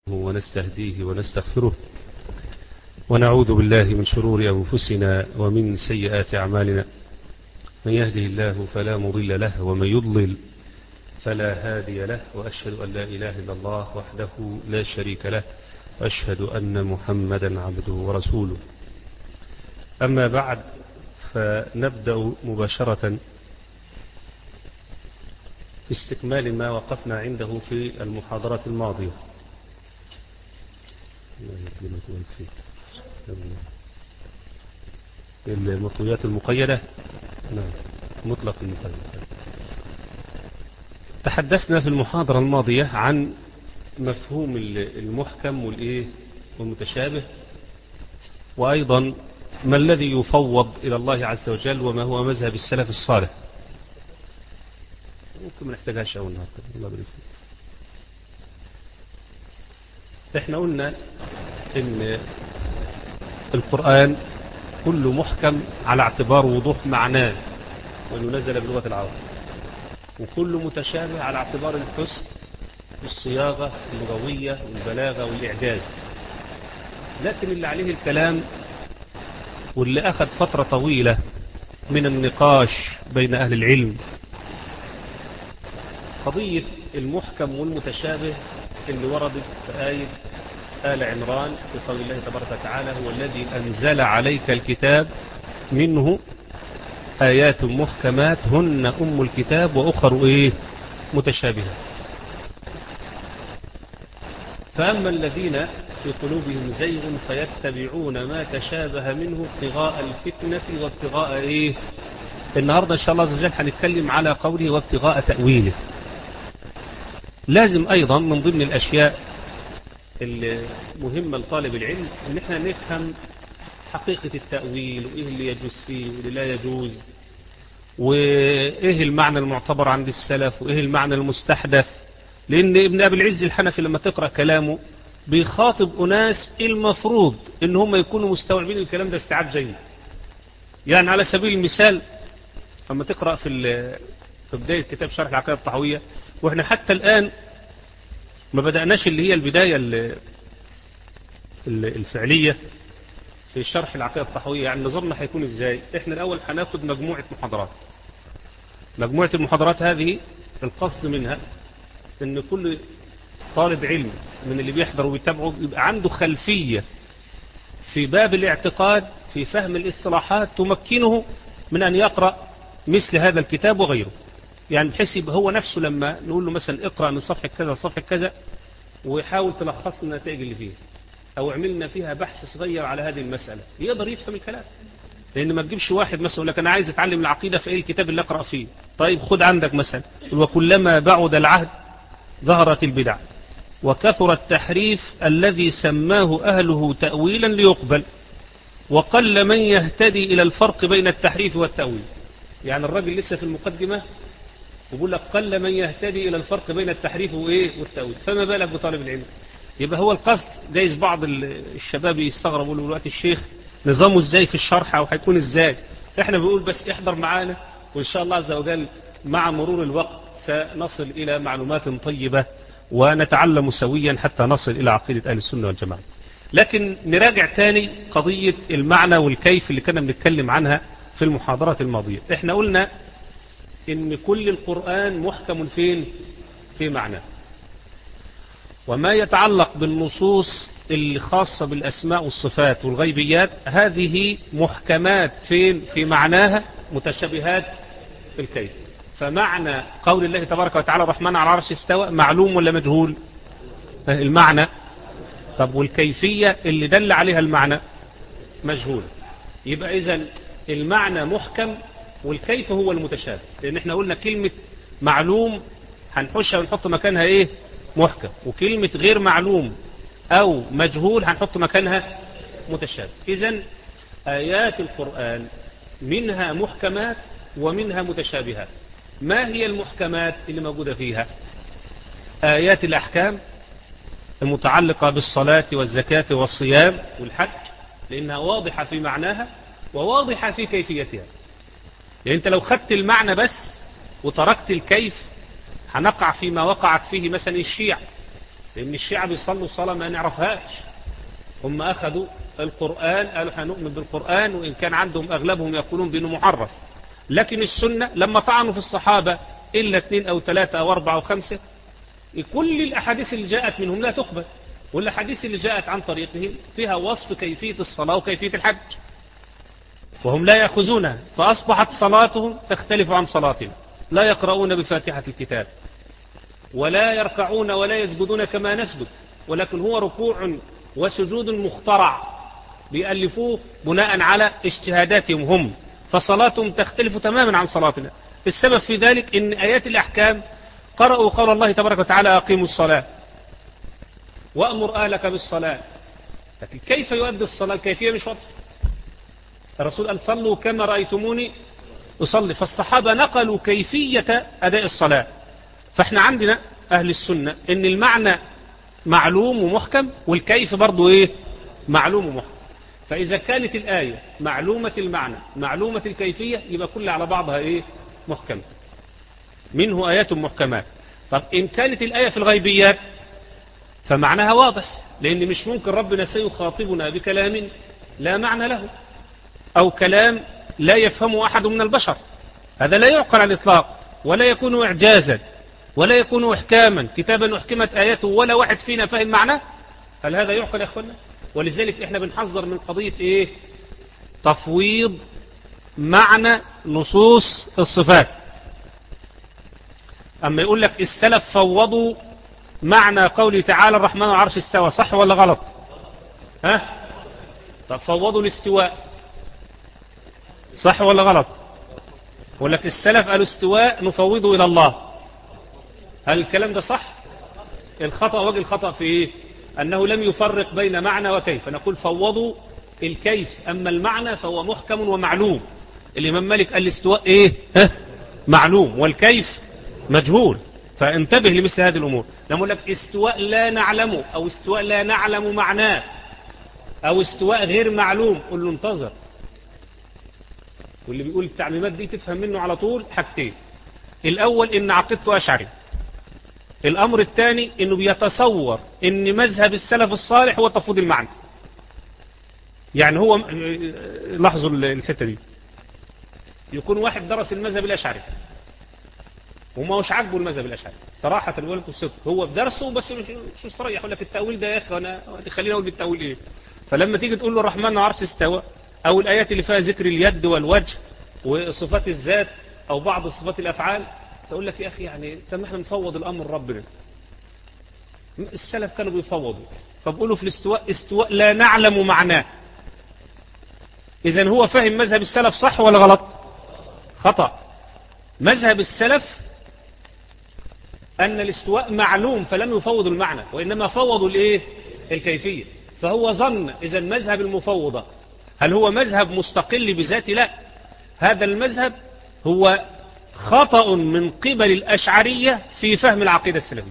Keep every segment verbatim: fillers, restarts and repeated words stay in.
ونستهديه ونستغفره ونعوذ بالله من شرور أنفسنا ومن سيئات أعمالنا. من يهده الله فلا مضل له ومن يضلل فلا هادي له، وأشهد أن لا إله إلا الله وحده لا شريك له، وأشهد أن محمدا عبده ورسوله. أما بعد، فنبدأ مباشرة باستكمال ما وقفنا عنده في المحاضرة الماضية. المطويات المقيدة، نعم، مطلق المقيد. تحدثنا في المحاضرة الماضية عن مفهوم المحكم والإيه والمتشابه، وأيضا ما الذي يفوض إلى الله عز وجل وما هو مذهب السلف الصالح. ممكن ما نحتاجهاش أول النهارده. الله يبارك فيك. احنا قلنا ان القرآن كله محكم على اعتبار وضوح معناه وانه نزل بلغة العرب، وكله متشابه على اعتبار الحسن والصياغة اللغوية والبلاغة والإعجاز. لكن اللي عليه الكلام واللي أخذ فترة طويلة من النقاش بين أهل العلم قضية المحكم والمتشابه اللي وردت في آية آل عمران في قول الله تبارك وتعالى: هو الذي أنزل عليك الكتاب منه آيات محكمات هن أم الكتاب وأخر إيه متشابهة. فأما الذين في قلوبهم زيغ فيتبعون ما تشابه منه ابتغاء الفتنة وابتغاء إيه. النهاردة إن شاء الله عز وجل هنتكلم على قوله وابتغاء تأويله. لازم أيضا من ضمن الأشياء المهمة لطالب العلم ان احنا نفهم حقيقة التأويل، وايه اللي يجوز فيه واللي لا يجوز، وايه المعنى المعتبر عند السلف وايه المعنى المستحدث. لان ابن ابي العز الحنفي لما تقرأ كلامه بيخاطب اناس المفروض ان هم يكونوا مستوعبين الكلام ده استيعاب جيد. يعني على سبيل المثال لما تقرأ في في بداية كتاب شرح العقيدة الطحوية، واحنا حتى الآن ما بدأناش اللي هي البداية الفعلية في شرح العقيدة الطحوية. يعني نظرنا هيكون ازاي؟ احنا الأول هناخد مجموعة محاضرات. مجموعة المحاضرات هذه القصد منها ان كل طالب علم من اللي بيحضر ويتابعه يبقى عنده خلفية في باب الاعتقاد في فهم الاصطلاحات تمكنه من أن يقرأ مثل هذا الكتاب وغيره. يعني بحيث يبقى هو نفسه لما نقول له مثلا اقرأ من صفحة كذا صفحة كذا ويحاول تلخص لنا النتائج اللي فيها، او عملنا فيها بحث صغير على هذه المسألة، يقدر يفهم الكلام. لان ما تجيبش واحد مثلا يقول لك انا عايز اتعلم العقيدة في ايه الكتاب اللي اقرأ فيه. طيب خد عندك مثلا: وكلما بعد العهد ظهرت البدع وكثر التحريف الذي سماه اهله تأويلا ليقبل وقل من يهتدي الى الفرق بين التحريف والتأويل. يعني الراجل لسه في المقدمة ويقول لك قل من يهتدي إلى الفرق بين التحريف وإيه والتأويل، فما بالك بطالب العلم؟ يبقى هو القصد. جايز بعض الشباب يستغربوا يقولوا دلوقتي الشيخ نظامه إزاي في الشرح أو هيكون إزاي؟ إحنا بنقول بس احضر معانا، وإن شاء الله عز وجل مع مرور الوقت سنصل إلى معلومات طيبة ونتعلم سويا حتى نصل إلى عقيدة أهل السنة والجماعة. لكن نراجع تاني قضية المعنى والكيف اللي كنا بنتكلم عنها في المحاضرة الماضية. إحنا قلنا إن كل القرآن محكم فين؟ في معنى. وما يتعلق بالنصوص الخاصة بالأسماء والصفات والغيبيات هذه محكمات فين؟ في معناها، متشابهات في الكيف. فمعنى قول الله تبارك وتعالى الرحمن على العرش استوى معلوم ولا مجهول؟ المعنى. طب والكيفية اللي دل عليها المعنى مجهول. يبقى إذن المعنى محكم والكيف هو المتشابه. لأن احنا قلنا كلمة معلوم هنحشها ونحط مكانها ايه؟ محكم. وكلمة غير معلوم أو مجهول هنحط مكانها متشابه. إذن آيات القرآن منها محكمات ومنها متشابهات. ما هي المحكمات اللي موجودة فيها؟ آيات الأحكام المتعلقة بالصلاة والزكاة والصيام والحج، لأنها واضحة في معناها وواضحة في كيفيتها. يعني أنت لو خدت المعنى بس وتركت الكيف هنقع فيما وقعت فيه مثلا الشيعة، لأن الشيعة بيصلوا صلاة ما نعرفهاش. هم أخذوا القرآن قالوا هنؤمن بالقرآن، وإن كان عندهم أغلبهم يقولون بأنه محرف. لكن السنة لما طعنوا في الصحابة إلا اثنين أو ثلاثة أو أربعة أو خمسة، كل الأحاديث اللي جاءت منهم لا تقبل، والأحاديث اللي جاءت عن طريقهم فيها وصف كيفية الصلاة وكيفية الحج، وهم لا يأخذونها، فأصبحت صلاتهم تختلف عن صلاتنا. لا يقرؤون بفاتحة الكتاب، ولا يركعون ولا يسجدون كما نسجد، ولكن هو ركوع وسجود مخترع بيألفوه بناء على اجتهاداتهم هم، فصلاتهم تختلف تماما عن صلاتنا. السبب في ذلك ان آيات الأحكام قرأوا قول الله تبارك وتعالى أقيموا الصلاة وأمر أهلك بالصلاة، لكن كيف يؤدي الصلاة الكيفية مش واضحة. الرسول قال صلوا كما رأيتموني أصلي، فالصحابة نقلوا كيفية أداء الصلاة. فاحنا عندنا أهل السنة إن المعنى معلوم ومحكم، والكيف برضو إيه معلوم ومحكم. فإذا كانت الآية معلومة المعنى معلومة الكيفية يبقى كل على بعضها إيه محكم، منه آيات محكمات. طب إن كانت الآية في الغيبيات فمعناها واضح، لأن مش ممكن ربنا سيخاطبنا بكلام لا معنى له، أو كلام لا يفهمه أحد من البشر. هذا لا يعقل على الإطلاق، ولا يكون إعجازا، ولا يكون إحكاما، كتابا أحكمت آياته ولا واحد فينا فهم معناه. هل هذا يعقل يا أخوانا؟ ولذلك إحنا بنحذر من قضية إيه؟ تفويض معنى نصوص الصفات. أما يقول لك السلف فوضوا معنى قوله تعالى الرحمن على العرش استوى، صح ولا غلط؟ ها؟ طب فوضوا الاستواء، صح ولا غلط؟ يقول لك السلف قالوا استواء نفوضه إلى الله، هل الكلام ده صح؟ الخطأ وجه الخطأ في إيه؟ أنه لم يفرق بين معنى وكيف، نقول فوضوا الكيف، أما المعنى فهو محكم ومعلوم. الإمام مالك قال الاستواء إيه؟ ها؟ معلوم، والكيف مجهول. فانتبه لمثل هذه الأمور. لما يقول لك استواء لا نعلمه، أو استواء لا نعلم معناه، أو استواء غير معلوم، قل له انتظر. واللي بيقول التعليمات دي تفهم منه على طول حاجتين: الأول إن عقيدته أشعري، الأمر الثاني إنه بيتصور إن مذهب السلف الصالح هو تفويض المعنى. يعني هو لاحظوا الحتة دي، يكون واحد درس المذهب الأشعري وما هوش عاجبه المذهب الأشعري صراحة، الولد والصدق هو بدرسه بس مش مش صريح، يقول لك التأويل ده يا أخي أنا خلينا أقول بالتأويل إيه. فلما تيجي تقول له الرحمن على العرش استوى، أو الآيات اللي فيها ذكر اليد والوجه وصفات الذات أو بعض صفات الأفعال، تقول لك يا أخي يعني طب احنا نفوض الأمر ربنا. السلف كانوا بيفوضوا، فبقولوا في الاستواء استواء لا نعلم معناه. إذن هو فهم مذهب السلف صح ولا غلط؟ خطأ. مذهب السلف أن الاستواء معلوم فلم يفوضوا المعنى، وإنما فوضوا الإيه؟ الكيفية. فهو ظن إذن مذهب المفوضة هل هو مذهب مستقل بذاته؟ لا، هذا المذهب هو خطأ من قبل الأشعرية في فهم العقيدة السلفية،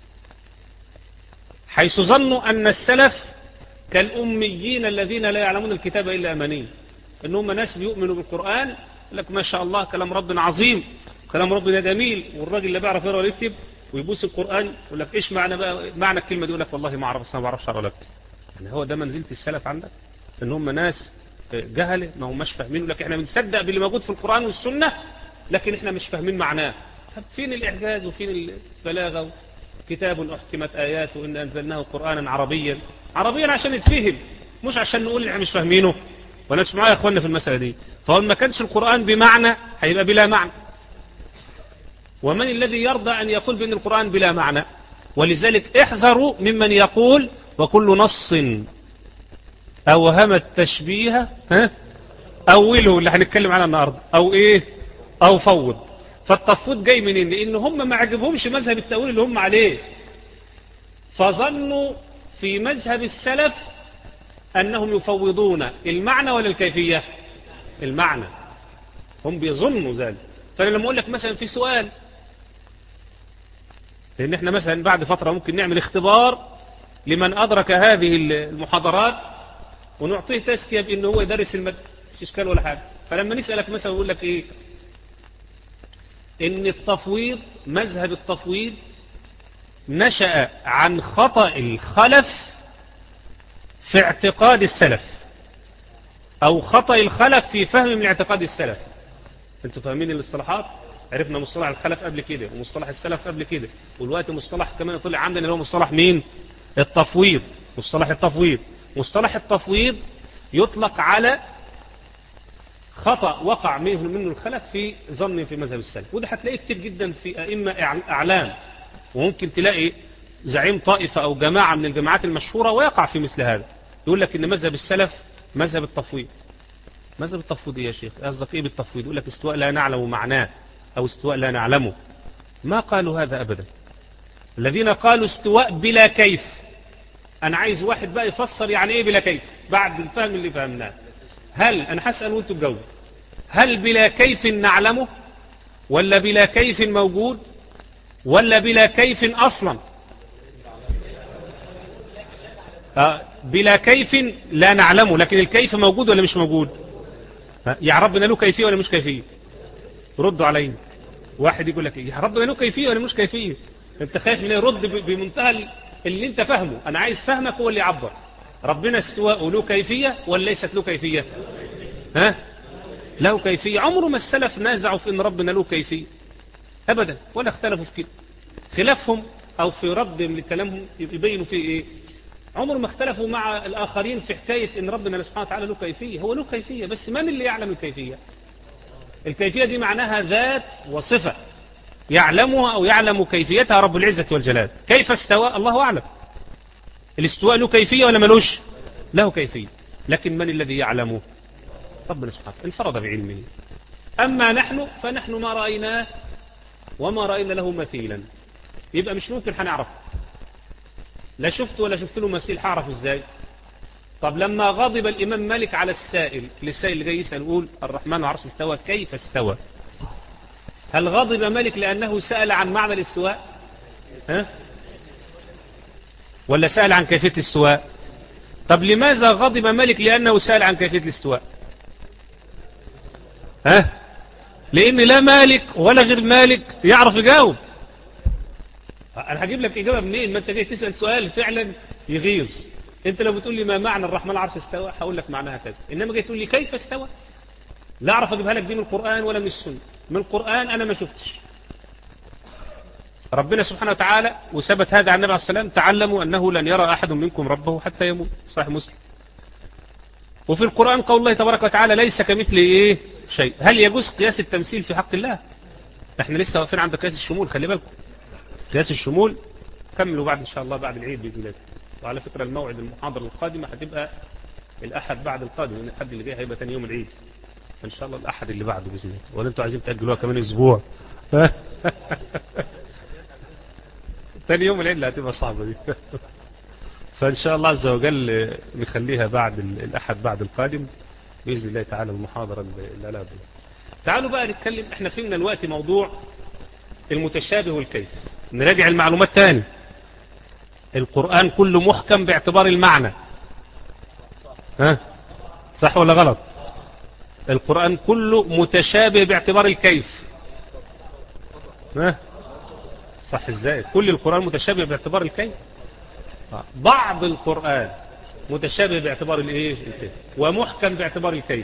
حيث ظنوا أن السلف كالأميين الذين لا يعلمون الكتاب إلا أماني، إنهم ناس بيؤمنوا بالقرآن لك ما شاء الله كلام ربنا عظيم، كلام ربنا جميل، والراجل اللي بيعرف يقرأ ويكتب ويبوس القرآن يقول لك إيش معنى بقى معنى الكلمة دي؟ يقول لك والله ما أعرف، أصلا ما بعرفش أقرأ ولا أكتب. يعني هو ده منزلة السلف عندك؟ إن هم ناس جهلة ما هماش فاهمين، لك إحنا بنصدق باللي موجود في القرآن والسنة لكن إحنا مش فاهمين معناه. فين الإعجاز وفين البلاغة؟ كتاب أحكمت آياته إن أنزلناه قرآنا عربيا، عربيا عشان يتفهم، مش عشان نقول إحنا مش فاهمينه. ولا مش معايا يا أخوانا في المسألة دي؟ فهو ما كانش القرآن بمعنى هيبقى بلا معنى. ومن الذي يرضى أن يقول بأن القرآن بلا معنى؟ ولذلك احذروا ممن يقول وكل نص أوهم التشبيه ها أوله اللي هنتكلم عنه النهارده، أو إيه؟ أو فوض. فالتفويض جاي منين؟ لأن هم ما عجبهمش مذهب التأويل اللي هم عليه، فظنوا في مذهب السلف أنهم يفوضون المعنى ولا الكيفية؟ المعنى، هم بيظنوا ذلك. فأنا لما أقول لك مثلا في سؤال، لأن احنا مثلا بعد فترة ممكن نعمل اختبار لمن أدرك هذه المحاضرات ونعطيه تزكية بأنه هو يدرس المادة، مش إشكال ولا حاجة. فلما نسألك مثلا يقول لك إيه؟ إن التفويض، مذهب التفويض نشأ عن خطأ الخلف في اعتقاد السلف، أو خطأ الخلف في فهم من اعتقاد السلف. انتوا فاهمين الاصطلاحات؟ عرفنا مصطلح الخلف قبل كده ومصطلح السلف قبل كده، والوقت مصطلح كمان طلع عندنا اللي هو مصطلح مين؟ التفويض. مصطلح التفويض مصطلح التفويض يطلق على خطأ وقع منه منه الخلف في ظن في مذهب السلف، وده هتلاقيه كتير جدا في أئمة أعلام، وممكن تلاقي زعيم طائفة أو جماعة من الجماعات المشهورة ويقع في مثل هذا، يقول لك إن مذهب السلف مذهب التفويض. مذهب التفويض يا شيخ قصدك إيه بالتفويض؟ يقول لك استواء لا نعلم معناه أو استواء لا نعلمه. ما قالوا هذا أبدا. الذين قالوا استواء بلا كيف، أنا عايز واحد بقى يفسر يعني إيه بلا كيف بعد الفهم اللي فهمناه. هل أنا هسأل وأنتوا تجاوبوا، هل بلا كيف نعلمه، ولا بلا كيف موجود، ولا بلا كيف أصلا؟ آه بلا كيف لا نعلمه، لكن الكيف موجود ولا مش موجود؟ آه يا ربنا له كيفية ولا مش كيفية؟ ردوا علينا. واحد يقول لك يا ربنا له كيفية ولا مش كيفية؟ انت خايف من يرد بمنتهى اللي انت فهمه. انا عايز فهمك هو اللي يعبر. ربنا استواء له كيفية ولا ليست له كيفية؟ ها؟ له كيفية. عمره ما السلف نازعوا في ان ربنا له كيفية ابدا، ولا اختلفوا في كده. خلافهم او في ردهم لكلامهم يبينوا فيه ايه؟ عمر ما اختلفوا مع الاخرين في حكاية ان ربنا سبحانه وتعالى له كيفية. هو له كيفية، بس من اللي يعلم الكيفية؟ الكيفية دي معناها ذات وصفة يعلمها أو يعلم كيفيتها رب العزة والجلال. كيف استوى؟ الله أعلم. الاستواء له كيفية ولا ملوش؟ له كيفية، لكن من الذي يعلمه؟ ربنا سبحانه انفرد بعلمه. أما نحن فنحن ما رأيناه وما رأينا له مثيلا، يبقى مش ممكن هنعرف. لا شفت ولا شفت له مثيل، هعرف ازاي؟ طب لما غضب الإمام مالك على السائل، للسائل اللي جاي يسأل يقول الرحمن على العرش استوى كيف استوى، هل غضب مالك لأنه سأل عن معنى الاستواء؟ ها؟ ولا سأل عن كيفية الاستواء؟ طب لماذا غضب مالك لأنه سأل عن كيفية الاستواء؟ ها؟ لأن لا مالك ولا غير مالك يعرف يجاوب. أنا هجيب لك إجابة منين؟ ما أنت جاي تسأل سؤال فعلا يغيظ. أنت لو بتقول لي ما معنى الرحمن العرش استوى هقول لك معناها كذا، إنما جاي تقول لي كيف استوى لا أعرف أجيبها لك دي من القرآن ولا من السنة. من القرآن أنا ما شفتش. ربنا سبحانه وتعالى وثبت هذا عن النبي عليه السلام تعلموا أنه لن يرى أحد منكم ربه حتى يموت، صحيح مسلم. وفي القرآن قول الله تبارك وتعالى ليس كمثله إيه شيء. هل يجوز قياس التمثيل في حق الله؟ احنا لسه واقفين عند قياس الشمول، خلي بالكم. قياس الشمول كملوا بعد إن شاء الله بعد العيد بإذن الله. وعلى فكرة الموعد المحاضرة القادمة هتبقى الأحد بعد القادم، لأن الأحد اللي جاي هيبقى ثاني يوم العيد إن شاء الله. الأحد اللي بعده بإذن الله، ولا أنتوا عايزين تأجلوها كمان أسبوع؟ ثاني يوم العيد اللي هتبقى صعبة دي. فإن شاء الله عز وجل نخليها بعد الأحد بعد القادم بإذن الله تعالى المحاضرة اللي لا. تعالوا بقى نتكلم. احنا فهمنا الوقت موضوع المتشابه والكيف. نراجع المعلومات تاني. القرآن كله محكم باعتبار المعنى، ها صح ولا غلط؟ القرآن كله متشابه باعتبار الكيف، ها صح ازاي؟ كل القرآن متشابه باعتبار الكيف. بعض القرآن متشابه باعتبار الايه الكيف، ومحكم باعتبار الكيف،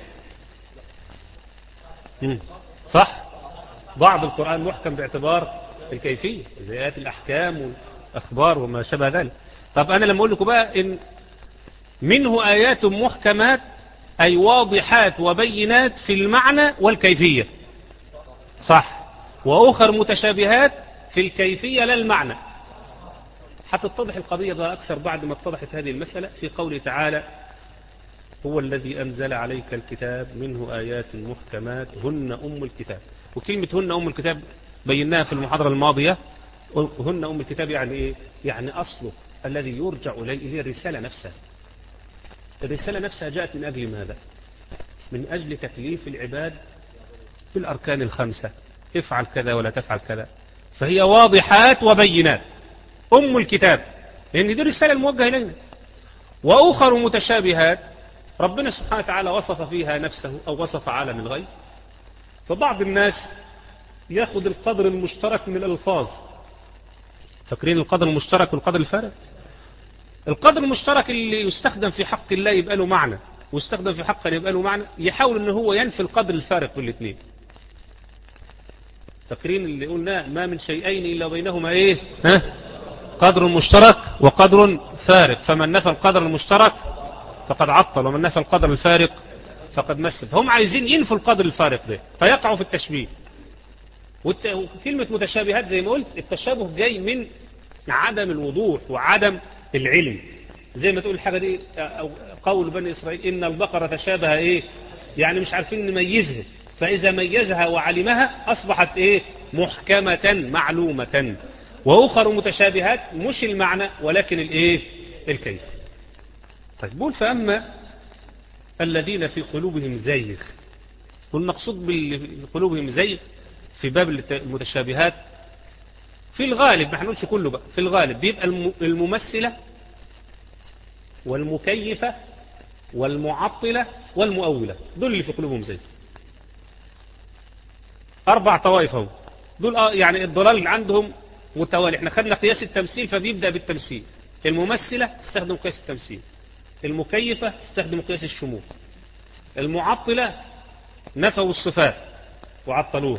صح. بعض القرآن محكم باعتبار الكيفية زي آيات الأحكام والأخبار وما شابه ذلك. طب أنا لما أقول لكم بقى إن منه آيات محكمات أي واضحات وبينات في المعنى والكيفية، صح، وأخر متشابهات في الكيفية لا المعنى. هتتضح القضية بقى أكثر بعد ما اتضحت هذه المسألة في قوله تعالى هو الذي أنزل عليك الكتاب منه آيات محكمات هن أم الكتاب. وكلمة هن أم الكتاب بيناها في المحاضرة الماضية. هن أم الكتاب يعني إيه؟ يعني أصله الذي يرجع إليه الرسالة نفسها. الرسالة نفسها جاءت من أجل ماذا؟ من أجل تكليف العباد بالأركان الخمسة، افعل كذا ولا تفعل كذا. فهي واضحات وبينات أم الكتاب، لأن دي الرسالة الموجهة إلينا. وأخر متشابهات ربنا سبحانه وتعالى وصف فيها نفسه أو وصف عالم الغيب. فبعض الناس يأخذ القدر المشترك من الألفاظ فاكرين القدر المشترك والقدر الفارق؟ القدر المشترك اللي يستخدم في حق الله يبقى له معنى، ويستخدم في حق يبقى له معنى، يحاول ان هو ينفي القدر الفارق في الاثنين. فاكرين اللي قلنا ما من شيئين الا بينهما ايه؟ ها؟ قدر مشترك وقدر فارق، فمن نفى القدر المشترك فقد عطل، ومن نفى القدر الفارق فقد مثل. هم عايزين ينفوا القدر الفارق ده فيقعوا في التشبيه. وكلمة متشابهات زي ما قلت، التشابه جاي من عدم الوضوح وعدم العلم. زي ما تقول الحاجة دي أو قول بني إسرائيل إن البقرة تشابه إيه، يعني مش عارفين نميزها، فإذا ميزها وعلمها أصبحت إيه، محكمة معلومة. وأخر متشابهات مش المعنى ولكن الإيه، الكيف. طيب بقول فأما الذين في قلوبهم زيغ، والمقصود بقلوبهم زيغ في باب المتشابهات في الغالب، ما هنقولش كله بقى، في الغالب بيبقى الممثلة والمكيفة والمعطلة والمؤولة، دول اللي في قلوبهم زيغ. أربع طوائف هم دول. آه يعني الضلال اللي عندهم متوالي. احنا خدنا قياس التمثيل فبيبدأ بالتمثيل. الممثلة تستخدم قياس التمثيل، المكيفة تستخدم قياس الشمول، المعطلة نفوا الصفات وعطلوه،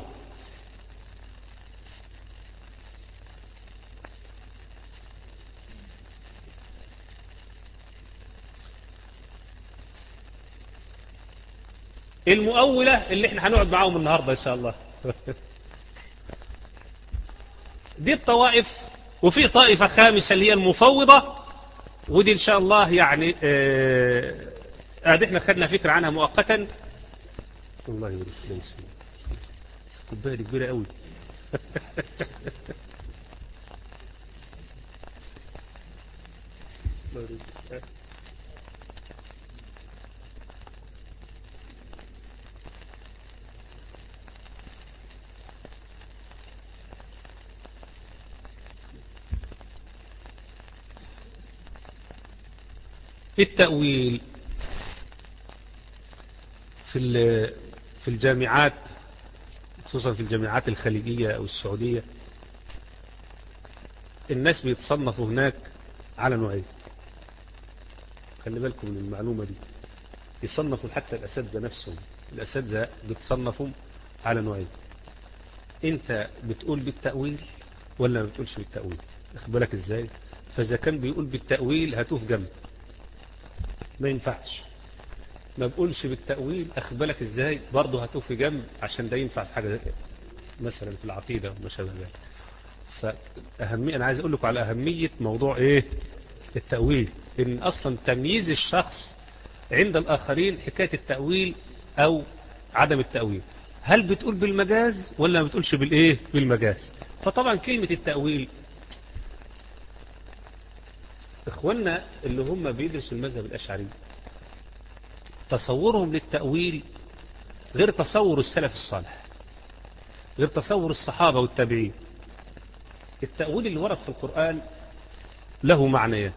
المؤولة اللي احنا هنقعد معاهم النهاردة ان شاء الله. دي الطوائف. وفي طائفة خامسة اللي هي المفوضة، ودي ان شاء الله يعني اه ادي احنا خدنا فكرة عنها مؤقتا. الله يوريك ليس كوباية دي كبيرة قوي. التأويل في في الجامعات، خصوصا في الجامعات الخليجية أو السعودية، الناس بيتصنفوا هناك على نوعين. خلي بالكم من المعلومة دي. يصنفوا حتى الأساتذة نفسهم، الأساتذة بيتصنفوا على نوعين. أنت بتقول بالتأويل ولا ما بتقولش بالتأويل؟ أخد بالك إزاي؟ فإذا كان بيقول بالتأويل هاتوه جنب، ما ينفعش. ما بقولش بالتأويل، أخد بالك إزاي، برضه هاتوه في جنب، عشان ده ينفع في حاجة زي مثلا في العقيدة وما شابه ذلك. فأهمية، أنا عايز أقول لكم على أهمية موضوع إيه التأويل، إن أصلا تمييز الشخص عند الآخرين حكاية التأويل أو عدم التأويل. هل بتقول بالمجاز ولا ما بتقولش بالإيه بالمجاز؟ فطبعا كلمة التأويل، إخواننا اللي هم بيدرسوا المذهب الأشعري تصورهم للتأويل غير تصور السلف الصالح، غير تصور الصحابة والتابعين. التأويل اللي ورد في القرآن له معنيين.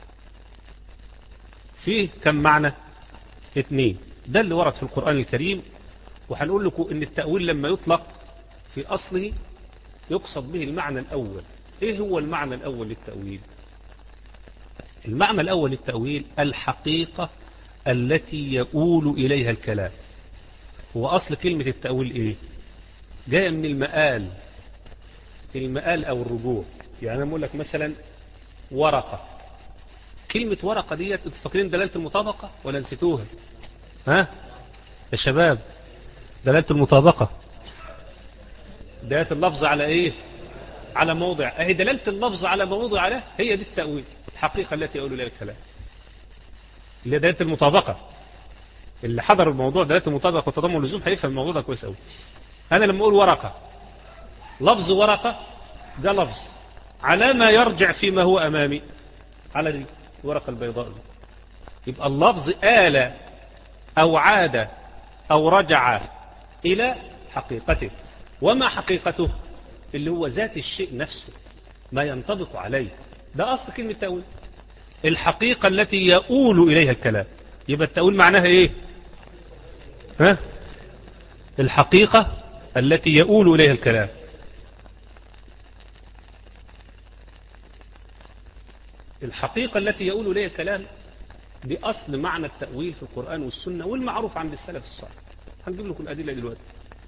فيه كم معنى؟ اثنين. ده اللي ورد في القرآن الكريم. وهنقول لكم ان التأويل لما يطلق في أصله يقصد به المعنى الأول. ايه هو المعنى الأول للتأويل؟ المعنى الأول للتأويل الحقيقة التي يؤول إليها الكلام. هو أصل كلمة التأويل إيه؟ جاء من المآل، المآل أو الرجوع. يعني أنا أقول لك مثلا ورقة، كلمة ورقة ديت انتوا فاكرين دلالة المطابقة ولا نسيتوها؟ ها يا شباب، دلالة المطابقة دلالة اللفظ على إيه؟ على موضع. أهي دلالة اللفظ على موضع عليه، هي دي التأويل، الحقيقة التي يؤول إليها الكلام، اللي دلالة المطابقة. اللي حضر الموضوع دلالة المطابقة وتضمن اللزوم هيفهم الموضوع ده كويس قوي. أنا لما أقول ورقة، لفظ ورقة ده لفظ على ما يرجع فيما هو أمامي، على دي الورقة البيضاء دي. يبقى اللفظ آل أو عاد أو رجع إلى حقيقته. وما حقيقته؟ اللي هو ذات الشيء نفسه، ما ينطبق عليه. ده أصل كلمة تأويل، الحقيقة التي يؤول إليها الكلام. يبقى التأويل معناها إيه؟ ها؟ الحقيقة التي يؤول إليها الكلام. الحقيقة التي يقول إليها الكلام دي أصل معنى التأويل في القرآن والسنة والمعروف عند السلف الصالح. هنجيب لكم الأدلة دلوقتي.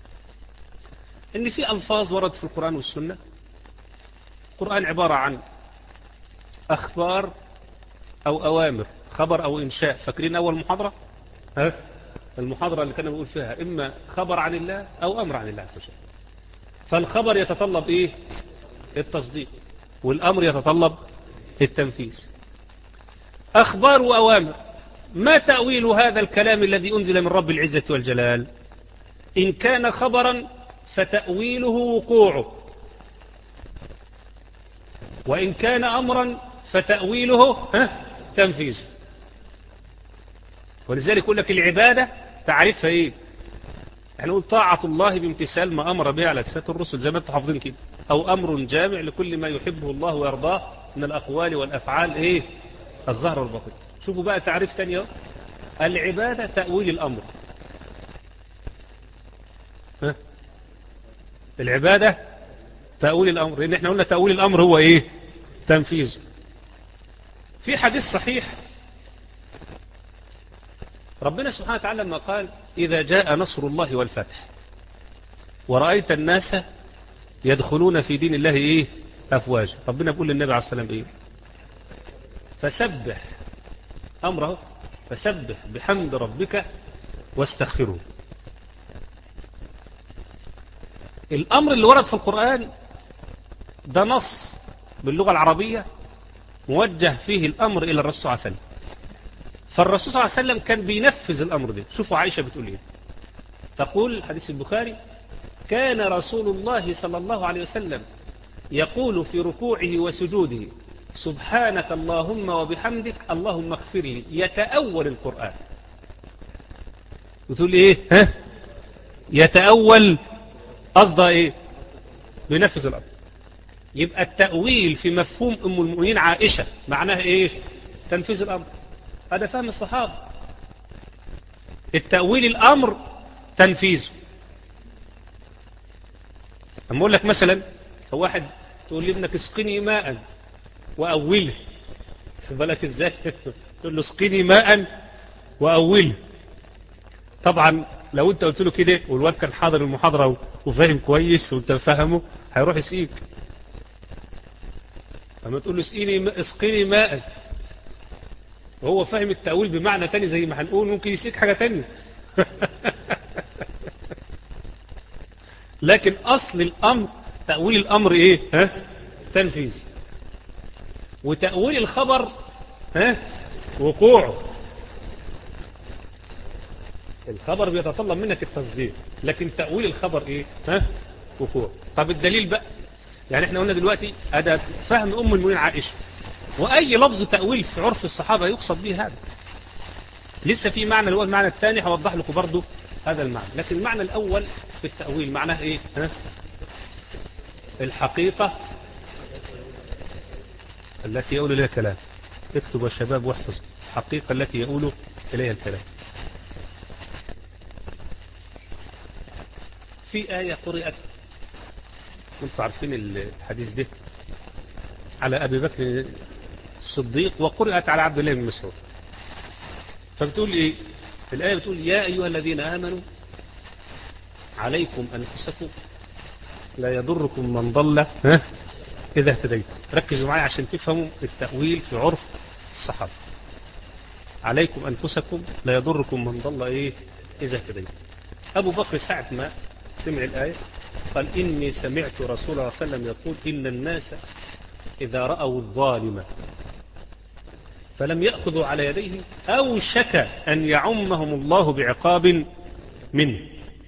إن في ألفاظ ورد في القرآن والسنة. القرآن عبارة عن أخبار أو أوامر، خبر أو إنشاء. فاكرين أول محاضرة؟ ها؟ المحاضرة اللي كنا بنقول فيها إما خبر عن الله أو أمر عن الله عز وجل. فالخبر يتطلب إيه؟ التصديق، والأمر يتطلب التنفيذ. أخبار وأوامر. ما تأويل هذا الكلام الذي أنزل من رب العزة والجلال؟ إن كان خبرا فتأويله وقوعه، وإن كان أمرا فتأويله ها تنفيذه. ولذلك يقول لك العبادة تعرفها إيه؟ يعني نقول طاعة الله بامتثال ما أمر به على لسان الرسل زي ما انتم حافظين كده، أو أمر جامع لكل ما يحبه الله ويرضاه من الأقوال والأفعال إيه؟ الظاهر والباطن. شوفوا بقى تعريف ثاني. العبادة تأويل الأمر. ها؟ العبادة تأويل الأمر، لأن احنا قلنا تأويل الأمر هو إيه؟ تنفيذه. في حديث صحيح ربنا سبحانه وتعالى لما قال إذا جاء نصر الله والفتح ورأيت الناس يدخلون في دين الله إيه؟ أفواجا. ربنا بيقول للنبي عليه الصلاة والسلام إيه؟ فسبح أمره، فسبح بحمد ربك واستغفره. الأمر اللي ورد في القرآن ده نص باللغة العربية موجه فيه الأمر إلى الرسول صلى الله عليه وسلم، فالرسول صلى الله عليه وسلم كان بينفذ الأمر ده. شوفوا عائشة بتقول إيه، تقول حديث البخاري كان رسول الله صلى الله عليه وسلم يقول في ركوعه وسجوده سبحانك اللهم وبحمدك اللهم اغفر لي، يتأول القرآن. بتقول إيه؟ ها؟ يتأول قصده إيه؟ بينفذ الأمر. يبقى التأويل في مفهوم أم المؤمنين عائشة معناها إيه؟ تنفيذ الأمر. هذا فهم الصحابة. التأويل الأمر تنفيذه. أما أقول لك مثلا واحد تقول لابنك اسقني ماء وأوله، في بالك إزاي؟ تقول له اسقني ماء وأوله. طبعا لو أنت قلت له كده والواد كان حاضر المحاضرة وفاهم كويس وأنت فاهمه هيروح يسقيك. أما تقول له اسقني اسقني ماء وهو فاهم التأويل بمعنى تاني زي ما هنقول ممكن يسيك حاجة تانية. لكن أصل الأمر تأويل الأمر إيه؟ ها؟ تنفيذ. وتأويل الخبر ها؟ وقوعه. الخبر بيتطلب منك التصديق، لكن تأويل الخبر إيه؟ ها؟ وقوعه. طب الدليل بقى، يعني احنا قلنا دلوقتي أداة فهم أم المؤمنين عائشة، وأي لفظ تأويل في عرف الصحابة يقصد به هذا. لسه في معنى اللي هو المعنى الثاني هوضح لكم برضو هذا المعنى، لكن المعنى الأول في التأويل معناه إيه؟ ها؟ الحقيقة التي يقول إليها كلام. اكتب يا شباب واحفظ. الحقيقة التي يقول إليها الكلام. في آية قرأت، انتم عارفين الحديث ده، على أبي بكر الصديق وقرأت على عبد الله بن مسعود. فبتقول إيه الآية؟ بتقول يا أيها الذين آمنوا عليكم أنفسكم لا يضركم من ضل ها إذا اهتديتم. ركزوا معي عشان تفهموا التأويل في عرف الصحابة. عليكم أنفسكم لا يضركم من ضل إيه إذا اهتديتم. أبو بكر ساعة ما سمع الآية قال إني سمعت رسول الله صلى الله عليه وسلم يقول إن الناس إذا رأوا الظالم فلم يأخذوا على يديه أوشك أن يعمهم الله بعقاب منه.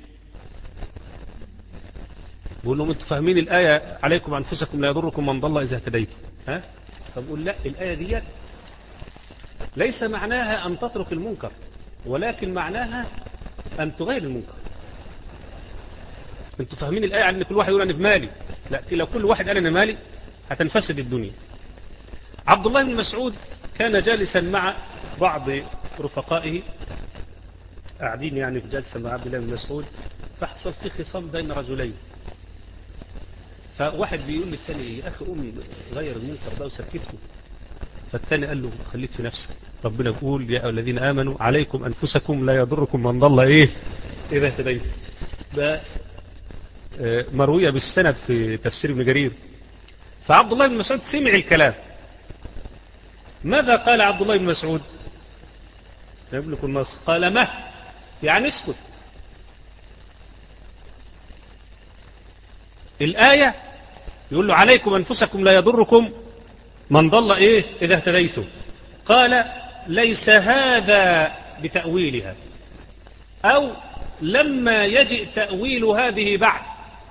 بقول لهم انتوا فاهمين الآية عليكم أنفسكم لا يضركم من ضل إذا اهتديتم، ها؟ فبقول لا، الآية دي ليس معناها أن تترك المنكر، ولكن معناها أن تغير المنكر. انتوا فاهمين الآية عن ان كل واحد يقول أنا بمالي؟ لا، لو كل واحد قال أنا مالي هتنفسد الدنيا. عبد الله بن مسعود كان جالسا مع بعض رفقائه، قاعدين يعني في جلسة مع عبد الله بن مسعود، فحصل في خصام بين رجلين. فواحد بيقول للثاني يا أخي قوم غير المنكر ده وسكته. فالثاني قال له خليك في نفسك، ربنا يقول يا أيها الذين آمنوا عليكم أنفسكم لا يضركم من ضل إيه إذا اهتديتم. ده مروية بالسند في تفسير ابن جرير. فعبد الله بن مسعود سمع الكلام. ماذا قال عبد الله بن مسعود؟ يملك النص. قال ما يعني اسكت. الآية يقول له عليكم أنفسكم لا يضركم من ضل إيه إذا اهتديتم. قال ليس هذا بتأويلها، أو لما يجئ تأويل هذه بعد.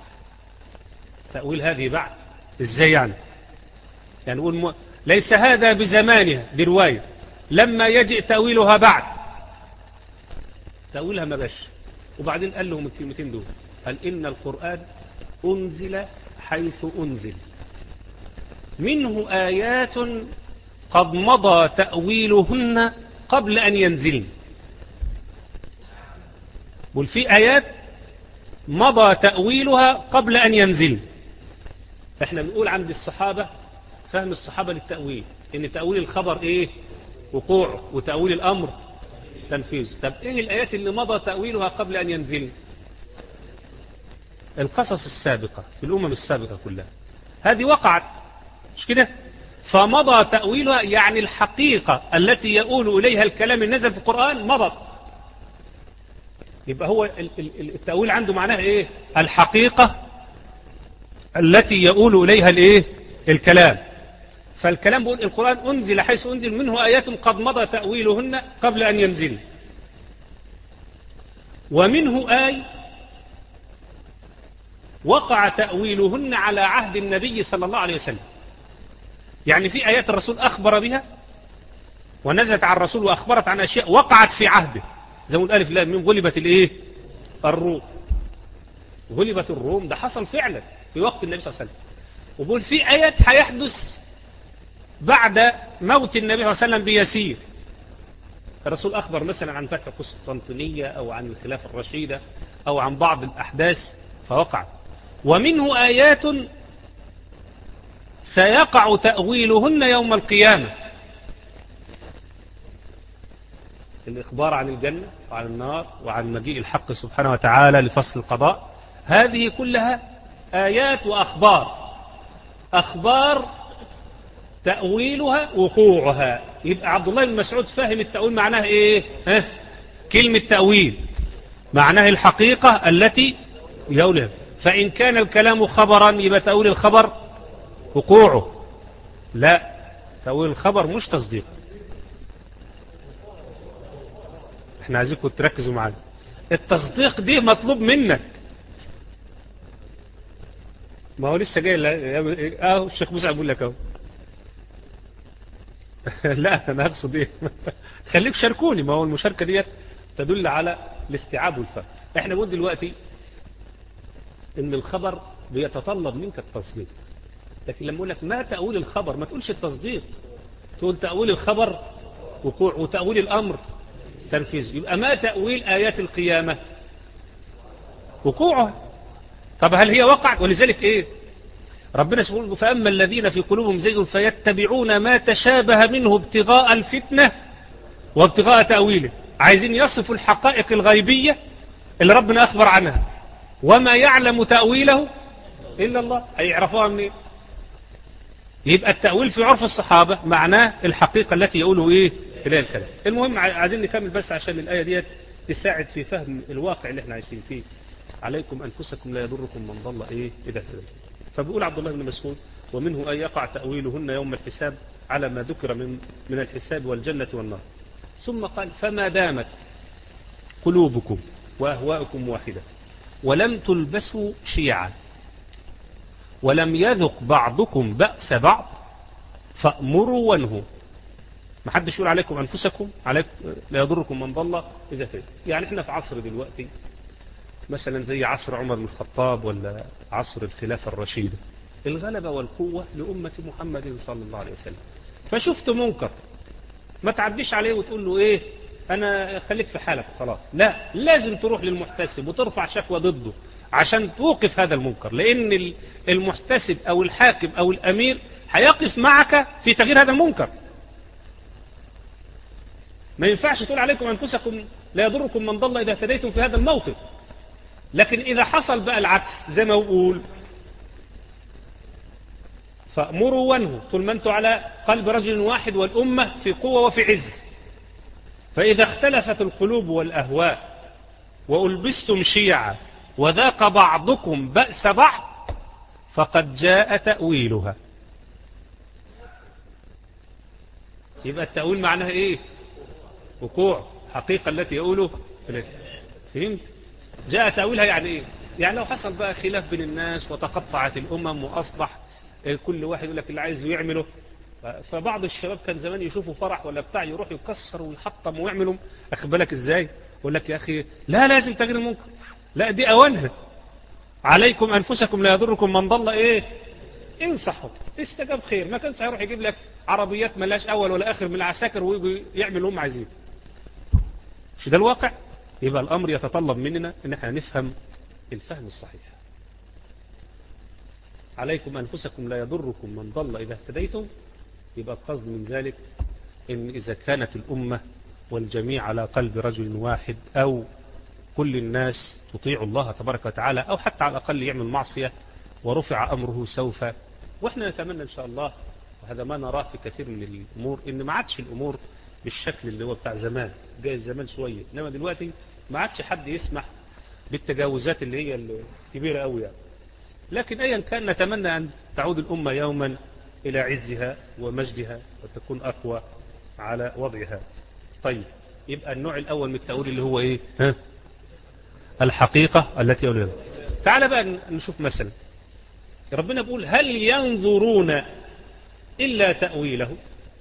تأويل هذه بعد إزاي يعني؟ يعني نقول م... ليس هذا بزمانها، دي رواية، لما يجئ تأويلها بعد. تأويلها ما باش. وبعدين قال لهم الكلمتين دول، قال إن القرآن أنزل حيث أنزل، منه آيات قد مضى تأويلهن قبل أن ينزلن. بل في آيات مضى تأويلها قبل أن ينزل. احنا بنقول عند الصحابة فهم الصحابة للتأويل ان تأويل الخبر ايه وقوعه، وتأويل الأمر تنفيذه. طب ايه الآيات اللي مضى تأويلها قبل أن ينزل؟ القصص السابقة في الأمم السابقة كلها هذه وقعت، مش كده؟ فمضى تأويلها يعني الحقيقة التي يؤول إليها الكلام النزل في القرآن مضت. يبقى هو التأويل عنده معناه ايه؟ الحقيقة التي يؤول إليها الايه الكلام. فالكلام بيقول القرآن أنزل حيث أنزل، منه آيات قد مضى تأويلهن قبل أن ينزل، ومنه آي وقع تأويلهن على عهد النبي صلى الله عليه وسلم. يعني في آيات الرسول أخبر بها ونزلت على الرسول وأخبرت عن أشياء وقعت في عهده، زي ما الألف لام من غلبت الإيه الروم. غلبت الروم ده حصل فعلا في وقت النبي صلى الله عليه وسلم. وبقول في آيات هيحدث بعد موت النبي صلى الله عليه وسلم بيسير. الرسول أخبر مثلا عن فتح قسطنطينية أو عن الخلافة الرشيدة أو عن بعض الأحداث فوقع. ومنه آيات سيقع تأويلهن يوم القيامة، الإخبار عن الجنة وعن النار وعن مجيء الحق سبحانه وتعالى لفصل القضاء. هذه كلها آيات وأخبار، أخبار تأويلها وقوعها. يبقى عبد الله بن مسعود فاهم التأويل معناه إيه؟ ها؟ كلمة تأويل معناه الحقيقة التي يولها. فإن كان الكلام خبرا يبقى تأويل الخبر وقوعه. لا، تأويل الخبر مش تصديق. احنا عايزينكم تركزوا معانا. التصديق دي مطلوب منك. ما هو لسه جاي اهو الشيخ موسى بيقول لك اهو. لا انا اقصد ايه؟ خليك شاركوني. ما هو المشاركه ديت تدل على الاستيعاب والفهم. احنا بنقول دلوقتي ان الخبر بيتطلب منك التصديق، لكن لما اقول لك ما تأويل الخبر ما تقولش التصديق، تقول تأويل الخبر وقوع وتأويل الامر تنفيذ. يبقى ما تأويل آيات القيامة؟ وقوعها. طب هل هي وقعت؟ ولذلك ايه ربنا سبحانه فأما الذين في قلوبهم زيغ فيتبعون ما تشابه منه ابتغاء الفتنة وابتغاء تأويله. عايزين يصفوا الحقائق الغيبية اللي ربنا أخبر عنها، وما يعلم تأويله إلا الله. هيعرفوها منين؟ يبقى التأويل في عرف الصحابة معناه الحقيقة التي يقوله إيه إليها الكلام. المهم عايزين نكمل بس عشان الآية ديت تساعد في فهم الواقع اللي احنا عايشين فيه. عليكم أنفسكم لا يضركم من ضل إيه إذا اهتديتم. فبيقول عبد الله بن مسعود ومنه أن يقع تأويلهن يوم الحساب على ما ذكر من من الحساب والجنة والنار. ثم قال فما دامت قلوبكم وأهواءكم واحدة ولم تلبسوا شيعا ولم يذق بعضكم بأس بعض فأمروا وانهوا. ما حدش يقول عليكم أنفسكم عليكم لا يضركم من ضل إذا اهتديتم. يعني احنا في عصر دلوقتي مثلا زي عصر عمر بن الخطاب ولا عصر الخلافة الرشيدة، الغلبة والقوة لأمة محمد صلى الله عليه وسلم. فشفت منكر ما تعديش عليه وتقول له ايه انا خليك في حالك خلاص، لا، لازم تروح للمحتسب وترفع شكوى ضده عشان توقف هذا المنكر، لان المحتسب او الحاكم او الامير هيقف معك في تغيير هذا المنكر. ما ينفعش تقول عليكم أنفسكم لا يضركم من ضل إذا اهتديتم في هذا الموقف. لكن إذا حصل بقى العكس زي ما بقول فأمروا وانهوا طول ما أنتم على قلب رجل واحد والأمة في قوة وفي عز. فإذا اختلفت القلوب والأهواء وألبستم شيعا وذاق بعضكم بأس بعض فقد جاء تأويلها. يبقى التأويل معناها إيه؟ وقوع حقيقة التي يقوله فهمت؟ جاء تأويلها يعني إيه؟ يعني لو حصل بقى خلاف بين الناس وتقطعت الأمم وأصبح كل واحد يقول لك اللي عايزه يعمله. فبعض الشباب كان زمان يشوفوا فرح ولا بتاع يروح يكسر ويحطم ويعملوا. أخذ بالك إزاي؟ يقول لك يا أخي لا لازم تغيير المنكر، لا دي أوانها. عليكم أنفسكم لا يضركم من ضل إيه؟ انصحوا استجاب خير. ما كانش هيروح يجيب لك عربيات ملاش أول ولا آخر من العساكر ويجي يعمل اللي هم عايزين. مش ده الواقع؟ يبقى الأمر يتطلب مننا إن احنا نفهم الفهم الصحيح. عليكم أنفسكم لا يضركم من ضل إذا اهتديتم. يبقى القصد من ذلك إن إذا كانت الأمة والجميع على قلب رجل واحد أو كل الناس تطيع الله تبارك وتعالى أو حتى على الأقل يعمل معصية ورفع أمره سوف. وإحنا نتمنى إن شاء الله وهذا ما نراه في كثير من الأمور إن ما عادش الأمور بالشكل اللي هو بتاع زمان. جاي زمان شوية إنما دلوقتي ما عادش حد يسمح بالتجاوزات اللي هي الكبيرة قوي يعني. لكن أيا كان نتمنى أن تعود الأمة يوما إلى عزها ومجدها وتكون أقوى على وضعها. طيب يبقى النوع الأول من التأويل اللي هو إيه؟ ها؟ الحقيقة التي أوليها. تعال بقى نشوف مثلا ربنا بيقول هل ينظرون إلا تأويله.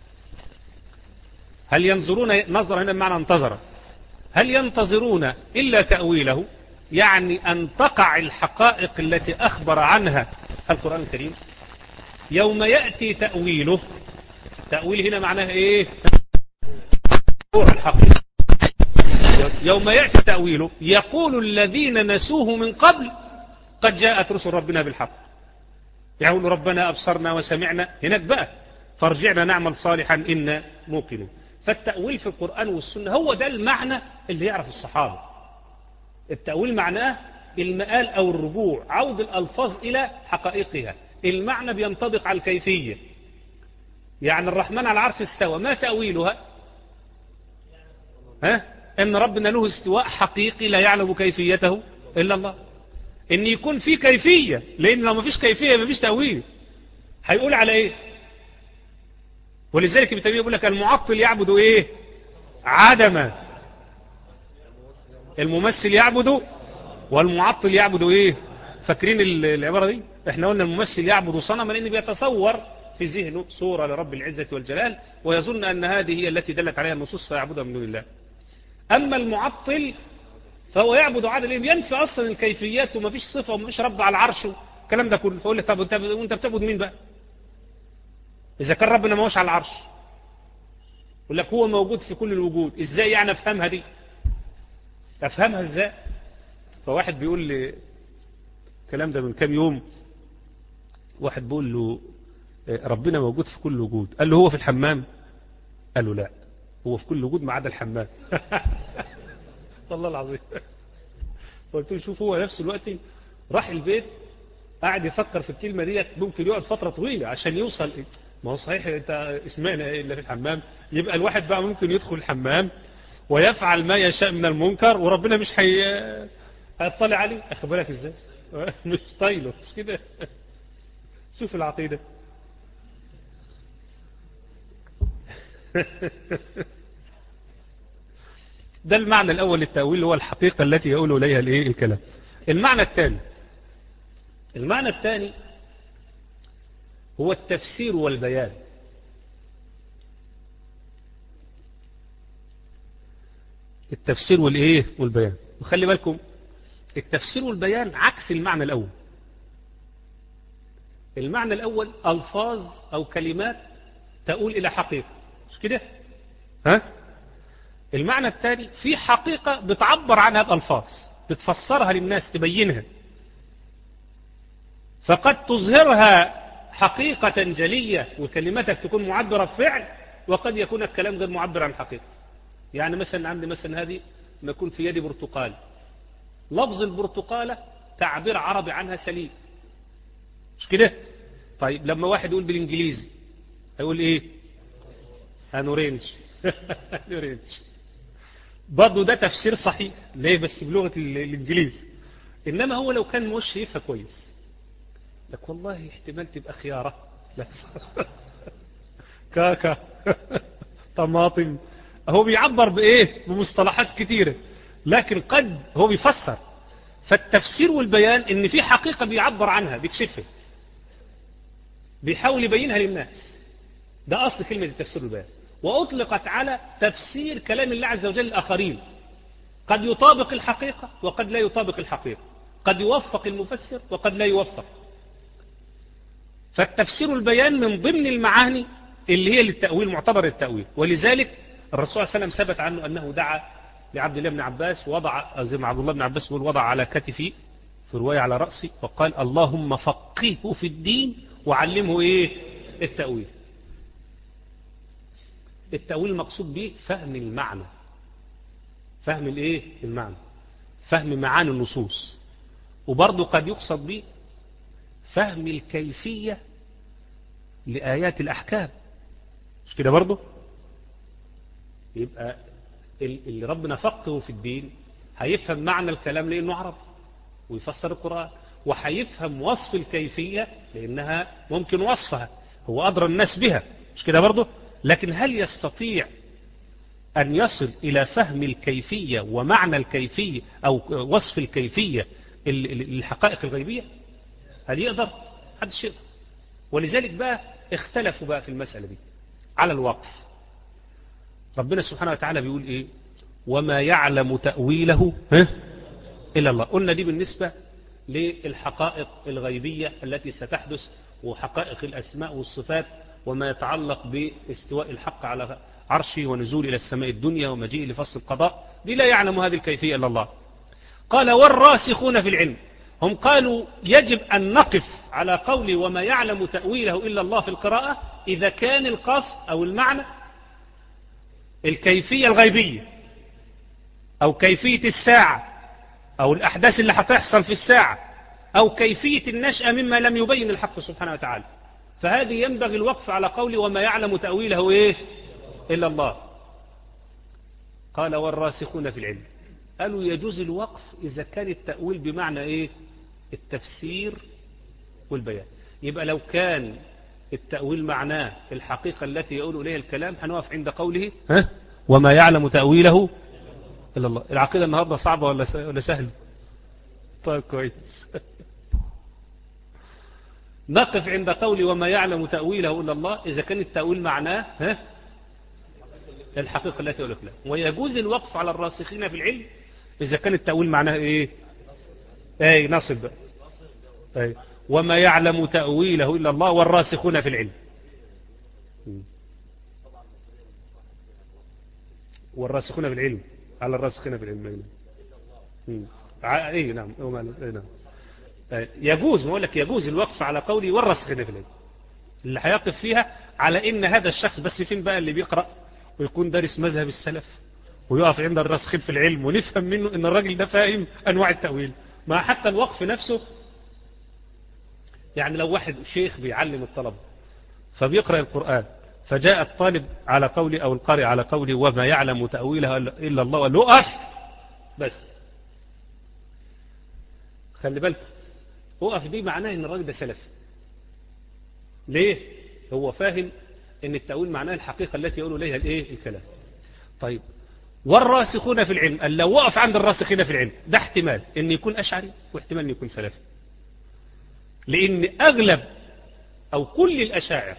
هل ينظرون نظر هنا بمعنى انتظر. هل ينتظرون إلا تأويله يعني أن تقع الحقائق التي أخبر عنها القرآن الكريم يوم يأتي تأويله. تأويل هنا معناه إيه؟ الحقيقة. يوم يأتي تأويله يقول الذين نسوه من قبل قد جاءت رسل ربنا بالحق. يقول ربنا أبصرنا وسمعنا هناك بقى فارجعنا نعمل صالحا إنا موقنون. فالتأويل في القرآن والسنة هو ده المعنى اللي يعرف الصحابة. التأويل معناه المآل أو الرجوع عود الألفاظ إلى حقائقها. المعنى بينطبق على الكيفية. يعني الرحمن على العرش استوى ما تأويلها؟ ها؟ إن ربنا له استواء حقيقي لا يعلم كيفيته إلا الله. إن يكون في كيفية لأن لو ما فيش كيفية ما فيش تأويل. هيقول على إيه؟ ولذلك ابن تيمية يقول لك المعطل يعبد إيه؟ عدما. الممثل يعبد والمعطل يعبد إيه؟ فاكرين العبارة دي؟ احنا قلنا الممثل يعبد صنما لأنه بيتصور في ذهنه صورة لرب العزة والجلال ويظن أن هذه هي التي دلت عليها النصوص فيعبدها من دون الله. أما المعطل فهو يعبد عدل ينفي أصلا الكيفيات وما فيش صفة وما فيش رب على العرش الكلام ده كله. فقول لي طب وانت بتعبد مين بقى إذا كان ربنا ما هوش على العرش؟ يقول لك هو موجود في كل الوجود. إزاي يعني أفهمها دي؟ أفهمها إزاي؟ فواحد بيقول لي الكلام ده من كام يوم. واحد بيقول له ربنا موجود في كل وجود. قال له هو في الحمام؟ قال له لا هو في كل وجود ما عدا الحمام. والله العظيم. قلت له شوف هو نفسه دلوقتي راح البيت قاعد يفكر في الكلمة ديت ممكن يقعد فترة طويلة عشان يوصل. ما هو صحيح انت اشمعنى الا في الحمام؟ يبقى الواحد بقى ممكن يدخل الحمام ويفعل ما يشاء من المنكر وربنا مش هي هيطلع عليه. اخد بالك ازاي؟ مش طايله مش كده. شوف العقيدة. ده المعنى الأول للتأويل هو الحقيقة التي يقول إليها الإيه الكلام. المعنى الثاني المعنى الثاني هو التفسير والبيان. التفسير والإيه والبيان. وخلي بالكم التفسير والبيان عكس المعنى الأول. المعنى الأول ألفاظ أو كلمات تقول إلى حقيقة مش كده؟ ها؟ المعنى الثاني في حقيقة بتعبر عنها بألفاظ بتفسرها للناس تبينها. فقد تظهرها حقيقة جلية وكلمتك تكون معبرة بفعل وقد يكون الكلام غير معبر عن حقيقة. يعني مثلا عندي مثلا هذه ما يكون في يدي برتقال، لفظ البرتقالة تعبير عربي عنها سليم، مش كده؟ طيب لما واحد يقول بالانجليزي هيقول ايه؟ ان اورنج. ان اورنج برضه ده تفسير صحيح، ليه؟ بس بلغة الانجليزي. انما هو لو كان مش شايفها كويس لك والله احتمال تبقى خيارة، لا كاكا، طماطم. هو بيعبر بايه؟ بمصطلحات كتيرة، لكن قد هو بيفسر. فالتفسير والبيان ان في حقيقة بيعبر عنها، بيكشفها، بيحاول يبينها للناس. ده اصل كلمة التفسير والبيان، واطلقت على تفسير كلام الله عز وجل الآخرين. قد يطابق الحقيقة وقد لا يطابق الحقيقة، قد يوفق المفسر وقد لا يوفق. فالتفسير والبيان من ضمن المعاني اللي هي للتأويل، معتبر التأويل. ولذلك الرسول صلى الله عليه وسلم ثبت عنه أنه دعا لعبد الله بن عباس، وضع زي ما عبد الله بن عباس يقول وضع على كتفي، في رواية على رأسي، وقال اللهم فقهه في الدين وعلمه ايه؟ التأويل. التأويل المقصود به فهم المعنى، فهم الايه؟ المعنى، فهم معاني النصوص. وبرضه قد يقصد به فهم الكيفية لآيات الأحكام، مش كده برضه؟ يبقى اللي ربنا فقهه في الدين هيفهم معنى الكلام لأنه عربي ويفسر القرآن، وهيفهم وصف الكيفية لأنها ممكن وصفها، هو أدرى الناس بها، مش كده برضه؟ لكن هل يستطيع أن يصل إلى فهم الكيفية ومعنى الكيفية أو وصف الكيفية للحقائق الغيبية؟ هل يقدر؟ محدش يقدر. ولذلك بقى اختلفوا بقى في المسألة دي على الوقف. ربنا سبحانه وتعالى بيقول ايه؟ وما يعلم تأويله ها إلا الله. قلنا دي بالنسبة للحقائق الغيبية التي ستحدث، وحقائق الأسماء والصفات، وما يتعلق باستواء الحق على عرشه ونزول إلى السماء الدنيا ومجيء لفصل القضاء، دي لا يعلم هذه الكيفية إلا الله. قال والراسخون في العلم، هم قالوا يجب أن نقف على قول وما يعلم تأويله إلا الله في القراءة إذا كان القصد أو المعنى الكيفية الغيبية أو كيفية الساعة أو الأحداث اللي هتحصل في الساعة أو كيفية النشأة مما لم يبين الحق سبحانه وتعالى. فهذه ينبغي الوقف على قول وما يعلم تأويله إيه؟ إلا الله. قال والراسخون في العلم، قالوا يجوز الوقف إذا كان التأويل بمعنى إيه؟ التفسير والبيان. يبقى لو كان التأويل معناه الحقيقة التي يقول إليها الكلام هنقف عند قوله ها؟ وما يعلم تأويله إلا الله. العقيدة النهاردة صعبة ولا سهلة؟ طيب كويس. نقف عند قول وما يعلم تأويله إلا الله إذا كان التأويل معناه ها؟ الحقيقة التي يقول الكلام. ويجوز الوقف على الراسخين في العلم إذا كان التأويل معناه إيه؟ أي نصب بقى. أي وما يعلم تأويله إلا الله والراسخون في العلم. والراسخون في العلم على الراسخين في العلم. اي نعم. اي نعم. يجوز، ما اقول لك يجوز الوقف على قولي والراسخين في العلم، اللي هيقف فيها على ان هذا الشخص. بس فين بقى اللي بيقرأ ويكون دارس مذهب السلف ويقف عند الراسخين في العلم ونفهم منه ان الراجل ده فاهم انواع التأويل؟ ما حتى الوقف نفسه، يعني لو واحد شيخ بيعلم الطلبة فبيقرأ القرآن فجاء الطالب على قولي أو القارئ على قولي وما يعلم تأويلها إلا الله، قال له أقف بس. خلي بالك، أقف دي معناه إن الراجل ده سلفي. ليه؟ هو فاهم إن التأويل معناه الحقيقة التي يقول إليها الإيه؟ الكلام. طيب والراسخون في العلم، قال لو وقف عند الراسخين في العلم ده احتمال إن يكون أشعري واحتمال إن يكون سلفي، لأن أغلب أو كل الأشاعر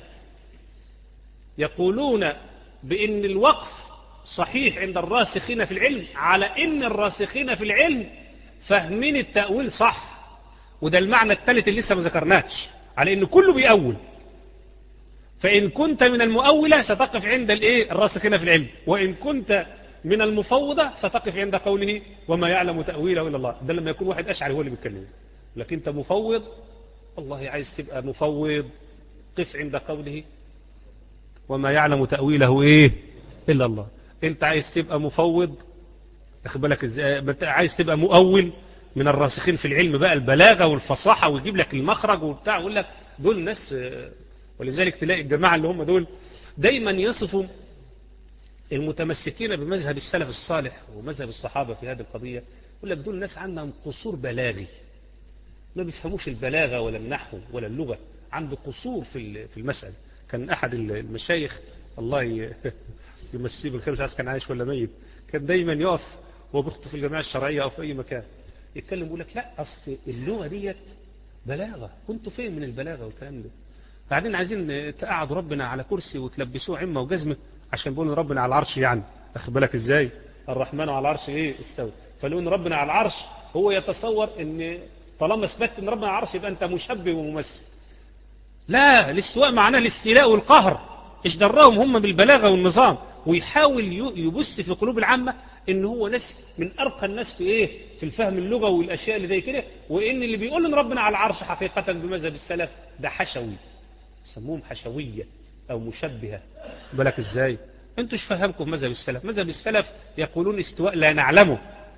يقولون بأن الوقف صحيح عند الراسخين في العلم على أن الراسخين في العلم فاهمين التأويل صح. وده المعنى الثالث اللي لسه ما ذكرناش، على أن كله بيأول. فإن كنت من المؤولة ستقف عند الإيه؟ الراسخين في العلم، وإن كنت من المفوضة ستقف عند قوله وما يعلم تأويله إلا الله. ده لما يكون واحد أشعري هو اللي بيتكلم، لكن أنت مفوض، والله عايز تبقى مفوض قف عند قوله وما يعلم تأويله إيه؟ إلا الله. انت عايز تبقى مفوض، اخد بالك ازاي، عايز تبقى مؤول من الراسخين في العلم بقى، البلاغة والفصاحة، ويجيب لك المخرج وبتاع، ويقول لك دول ناس. ولذلك تلاقي الجماعة اللي هم دول دايما يصفوا المتمسكين بمذهب السلف الصالح ومذهب الصحابة في هذه القضية، يقول لك دول ناس عندهم قصور بلاغي، ما بيفهموش البلاغة ولا النحو ولا اللغة، عنده قصور في في المسألة. كان أحد المشايخ الله يمسيه بالخير، مش عارف كان عايش ولا ميت، كان دايما يقف وهو بيخطب في الجماعة الشرعية أو في أي مكان يتكلم يقول لك لا أصل اللغة ديت بلاغة، كنتوا فين من البلاغة والكلام ده؟ بعدين عايزين تقعدوا ربنا على كرسي وتلبسوه عمة وجزمة عشان بيقولوا ربنا على العرش، يعني أخد بالك إزاي؟ الرحمن على العرش إيه استوى، فلون ربنا على العرش هو يتصور إن طالما اثبت إن ربنا على العرش يبقى أنت مشبه وممثل. لا، الاستواء معناه الاستيلاء والقهر. إيش دراهم هم بالبلاغة والنظام، ويحاول يبث في قلوب العامة إن هو ناس من أرقى الناس في إيه؟ في الفهم اللغوي والأشياء اللي زي كده، وإن اللي بيقول إن ربنا على العرش حقيقة بمذهب السلف ده حشوي، يسموهم حشوية أو مشبهة. بالك إزاي؟ أنتوا إيش فهمكم في مذهب السلف؟ مذهب السلف يقولون استواء لا نعلمه.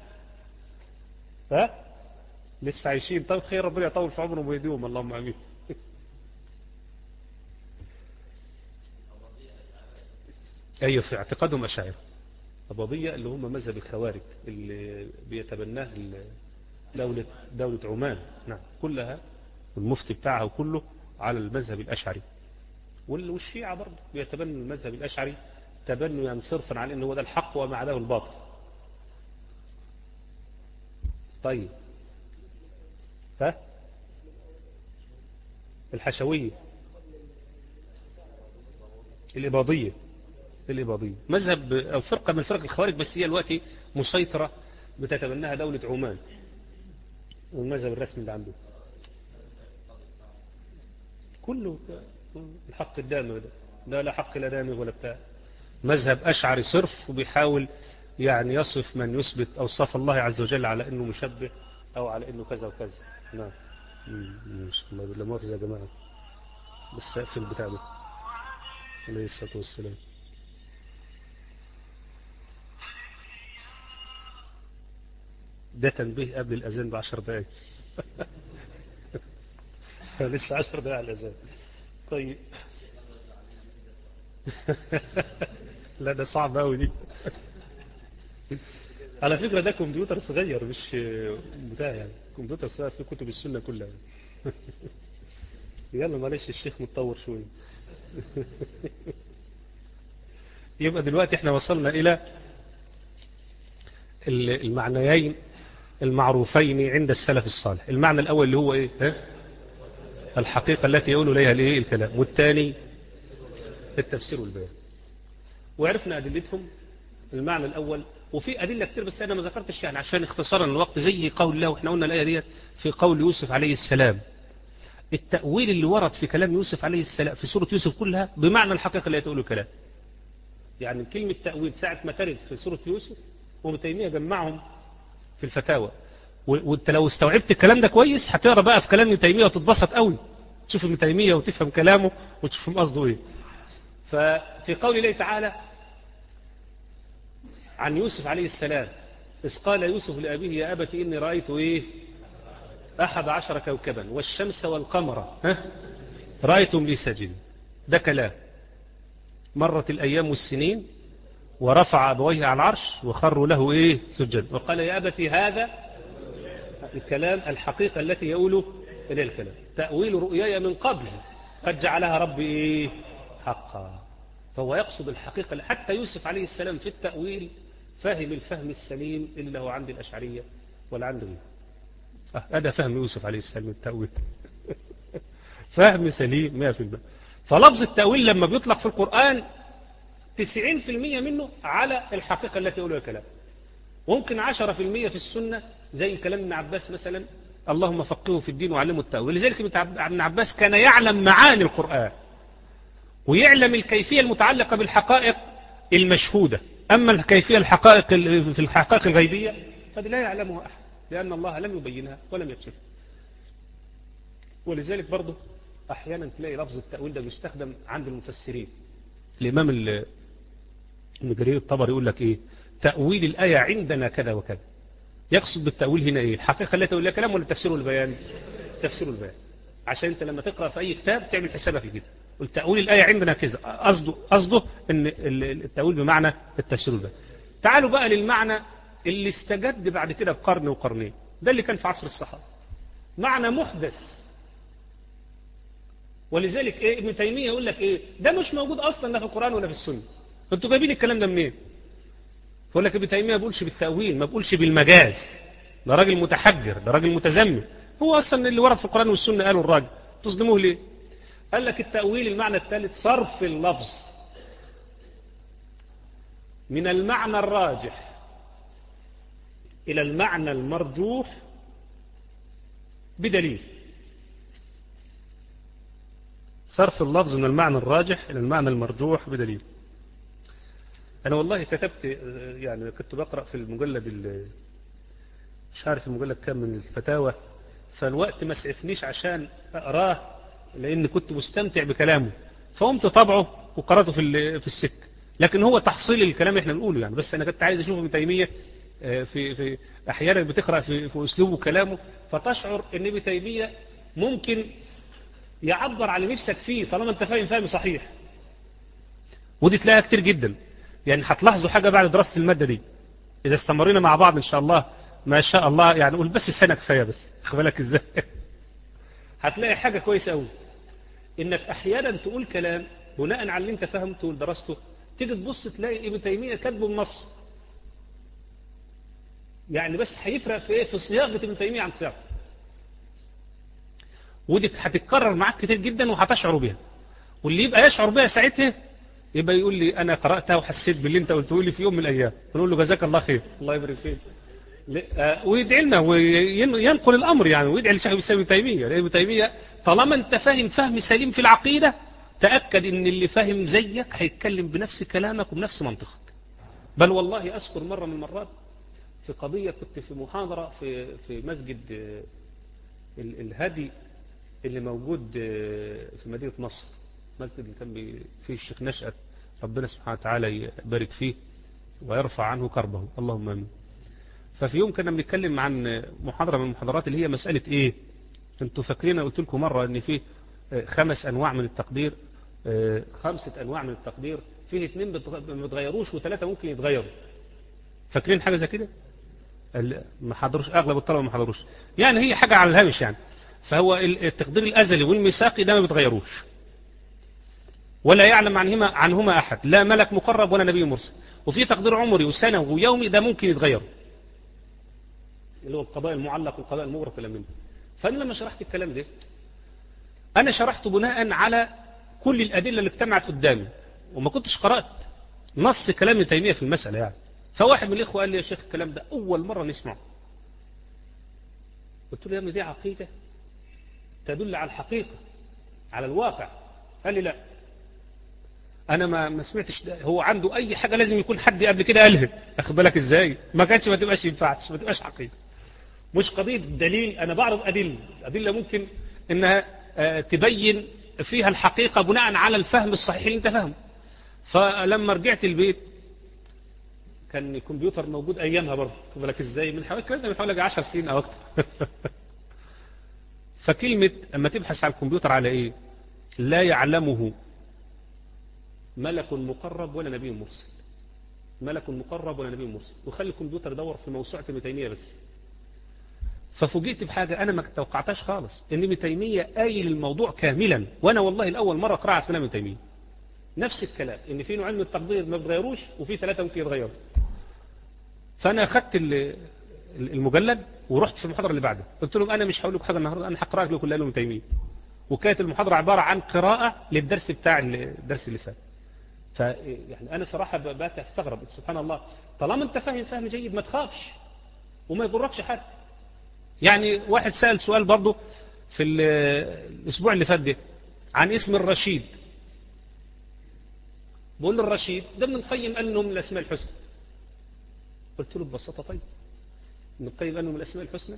ها؟ لسه عايشين، طيب خير، ربنا يطول في عمرهم ويهديهم، اللهم آمين. أي في اعتقادهم أشاعرة أباضية، اللي هم مذهب الخوارج اللي بيتبناه دولة دولة عمان، نعم كلها، والمفتي بتاعها وكله على المذهب الأشعري. والشيعة برضه بيتبنوا المذهب الأشعري تبنوا يعني صرفا على أنه هو ده الحق وما عداه الباطل. طيب ها الحشوية الإباضية الإباضية مذهب أو فرقة من فرق الخوارج، بس هي الوقت مسيطرة بتتبناها دولة عمان، والمذهب الرسمي اللي عنده كله الحق الدامغ ده، لا لا حق لا دامغ ولا بتاع، مذهب أشعري صرف، وبيحاول يعني يصف من يثبت أوصاف الله عز وجل على أنه مشبه أو على أنه كذا وكذا. نعم مش الله بالله مؤاخذة يا جماعة، بس أقفل البتاع ده. عليه الصلاة والسلام. ده تنبيه قبل الأذان بعشر دقائق. لسه عشر دقائق على الأذان. طيب لا ده صعب قوي دي. على فكرة ده كمبيوتر صغير مش بتاع، يعني كمبيوتر صغير في كتب السنة كلها. يلا معلش الشيخ متطور شوية. يبقى دلوقتي احنا وصلنا إلى المعنيين المعروفين عند السلف الصالح. المعنى الأول اللي هو إيه؟ ها؟ الحقيقة التي يقول إليها الإيه؟ الكلام. والثاني التفسير والبيان. وعرفنا أدلتهم. المعنى الأول، وفي أدلة كتير بس أنا ما ذكرتش يعني عشان اختصارا الوقت، زي قول الله، وإحنا قلنا الآية دي في قول يوسف عليه السلام. التأويل اللي ورد في كلام يوسف عليه السلام في سورة يوسف كلها بمعنى الحقيقة التي تقول الكلام. يعني كلمة تأويل ساعة ما ترد في سورة يوسف، وابن تيمية جمعهم في الفتاوى. وانت لو استوعبت الكلام ده كويس هتقرا بقى في كلام ابن تيمية وتتبسط قوي، تشوف ابن تيمية وتفهم كلامه وتفهم قصده ايه. ففي قول الله تعالى عن يوسف عليه السلام، إذ قال يوسف لأبيه يا أبت إني رأيت إيه أحد عشر كوكبا والشمس والقمر ها رأيتم لي ساجدين. ده كلام. مرت الأيام والسنين ورفع أبويه على العرش وخروا له إيه سجد، وقال يا أبت هذا الكلام الحقيقة التي يقول إليه الكلام. تأويل رؤياي من قبل قد جعلها ربي إيه حقا. فهو يقصد الحقيقة. حتى يوسف عليه السلام في التأويل فهم الفهم السليم إلا هو عند الأشعرية ولا عنده إيه. هذا فهم يوسف عليه السلام التأويل. فهم سليم مئة في المئة. فلفظ التأويل لما بيطلق في القرآن تسعين في المئة منه على الحقيقة التي يقولها الكلام، وممكن عشرة في المئة في السنة زي كلام ابن عباس مثلا اللهم فقهه في الدين وعلمه التأويل. لذلك ابن عباس كان يعلم معاني القرآن ويعلم الكيفية المتعلقة بالحقائق المشهودة. أما الكيفية الحقائق في الحقائق الغيبية فدي لا يعلمها أحد، لأن الله لم يبينها ولم يكشفها. ولذلك برضه أحيانا تلاقي لفظ التأويل ده بيستخدم عند المفسرين. الإمام ابن جرير الطبري يقول لك إيه؟ تأويل الآية عندنا كذا وكذا. يقصد بالتأويل هنا إيه؟ الحقيقة التي تقول لها كلام ولا التفسير والبيان؟ تفسير والبيان. عشان أنت لما تقرأ في أي كتاب تعمل حسابها في كده. والتأويل الآية عندنا كذا، قصده قصده إن التأويل بمعنى التفسير والبيان. تعالوا بقى للمعنى اللي استجد بعد كده بقرن وقرنين، ده اللي كان في عصر الصحابة، معنى محدث. ولذلك إيه ابن تيمية يقول لك إيه؟ ده مش موجود أصلا لا في القرآن ولا في السنة. أنتوا جايبين الكلام ده منين؟ يقول لك ابن تيمية ما بيقولش بالتأويل، ما بيقولش بالمجاز، ده راجل متحجر، ده راجل متزمت. هو أصلا اللي ورد في القرآن والسنة قالوا الراجل، تصدموه ليه؟ قال لك التأويل المعنى الثالث صرف اللفظ من المعنى الراجح إلى المعنى المرجوح بدليل. صرف اللفظ من المعنى الراجح إلى المعنى المرجوح بدليل. أنا والله كتبت، يعني كنت بقرأ في المجلد مش عارف المجلد كام من الفتاوى، فالوقت ما اسعفنيش عشان أقراه لأن كنت مستمتع بكلامه، فقمت طبعه وقرأته في في السك. لكن هو تحصيل الكلام احنا بنقوله يعني، بس أنا كنت عايز أشوف ابن تيمية في في أحيانا بتقرأ في في أسلوبه وكلامه فتشعر إن ابن تيمية ممكن يعبر على نفسك فيه طالما أنت فاهم فهم صحيح. ودي تلاقيها كتير جدا، يعني هتلاحظوا حاجة بعد دراسة المادة دي إذا استمرينا مع بعض إن شاء الله، ما شاء الله يعني قول بس سنة كفاية بس، خد بالك إزاي. هتلاقي حاجة كويسة أوي، إنك أحيانا تقول كلام بناء على اللي أنت فهمته ودرسته، تيجي تبص تلاقي ابن تيمية كاتبه بنص، يعني بس هيفرق في إيه؟ في صياغة ابن تيمية عن صياغته. ودي هتتكرر معاك كتير جدا وهتشعر بها، واللي يبقى يشعر بها ساعتها يبقى يقول لي أنا قرأتها وحسيت باللي أنت قلته لي في يوم من الأيام، نقول له جزاك الله خير، الله يبارك فيك، ويدعي لنا وينقل الأمر يعني، ويدعي لشيخ ابن تيمية. لأن ابن تيمية طالما أنت فاهم فهم سليم في العقيدة، تأكد إن اللي فاهم زيك هيتكلم بنفس كلامك وبنفس منطقك. بل والله أذكر مرة من المرات في قضية، كنت في محاضرة في في مسجد الهدي اللي موجود في مدينة نصر، مسجد اللي كان فيه الشيخ نشأت، ربنا سبحانه وتعالى يبارك فيه ويرفع عنه كربه، اللهم آمين. ففي يوم كنا بنتكلم عن محاضرة من المحاضرات اللي هي مسألة ايه، انتوا فاكرين قلت لكم مرة ان في خمس انواع من التقدير، خمسة انواع من التقدير، فيه اثنين ما بيتغيروش وثلاثة ممكن يتغيروا. فاكرين حاجة زي كده؟ ما حضروش، اغلب الطلبة ما حضروش، يعني هي حاجة على الهامش يعني. فهو التقدير الازلي والميثاقي ده ما بيتغيروش، ولا يعلم عنهما عنهما احد، لا ملك مقرب ولا نبي مرسل. وفي تقدير عمري وسنوي ويومي، ده ممكن يتغير، اللي هو القضاء المعلق والقضاء المغرق ولا منه. فأنا لما شرحت الكلام ده، أنا شرحته بناء على كل الأدلة اللي اجتمعت قدامي، وما كنتش قرأت نص كلام ابن تيمية في المسألة يعني. فواحد من الإخوة قال لي يا شيخ الكلام ده أول مرة نسمعه. قلت له يا ابني دي عقيدة تدل على الحقيقة على الواقع. قال لي لا، أنا ما ما سمعتش ده. هو عنده أي حاجة لازم يكون حد قبل كده قالها، أخد بالك إزاي؟ ما كانش ما تبقاش ينفعش، ما تبقاش عقيدة. مش قضية دليل، أنا بعرض أدلة، أدلة ممكن إنها تبين فيها الحقيقة بناء على الفهم الصحيح اللي أنت فهمه. فلما رجعت البيت كان الكمبيوتر موجود أيامها برضه، خد بالك إزاي، من حوالي من حوالي عشر سنين أو أكتر. فكلمة أما تبحث على الكمبيوتر على إيه؟ لا يعلمه ملك مقرب ولا نبي مرسل، ملك مقرب ولا نبي مرسل، وخلي الكمبيوتر يدور في موسوعة ابن تيمية بس. ففوجئت بحاجة أنا ما توقعتهاش خالص، إن ابن تيمية قايل الموضوع كاملا، وأنا والله الأول مرة قرأت كلام ابن تيمية نفس الكلام، إن في نوعين من التقدير ما بيتغيروش وفي ثلاثة ممكن يتغيروا. فأنا أخذت المجلد ورحت في المحاضرة اللي بعدها، قلت لهم أنا مش هقول لكم حاجة النهاردة، أنا هقرأ لكم اللي قاله ابن تيمية. وكانت المحاضرة عبارة عن قراءة للدرس بتاع الدرس اللي فات. فيعني أنا صراحة بقيت أستغرب، سبحان الله، طالما أنت فاهم فهم جيد ما تخافش وما يضركش حد. يعني واحد سأل سؤال برضه في الأسبوع اللي فات ده عن اسم الرشيد، بقول له الرشيد ده ابن القيم أنه من الأسماء الحسنى. قلت له ببساطة طيب ابن القيم أنه من الأسماء الحسنى،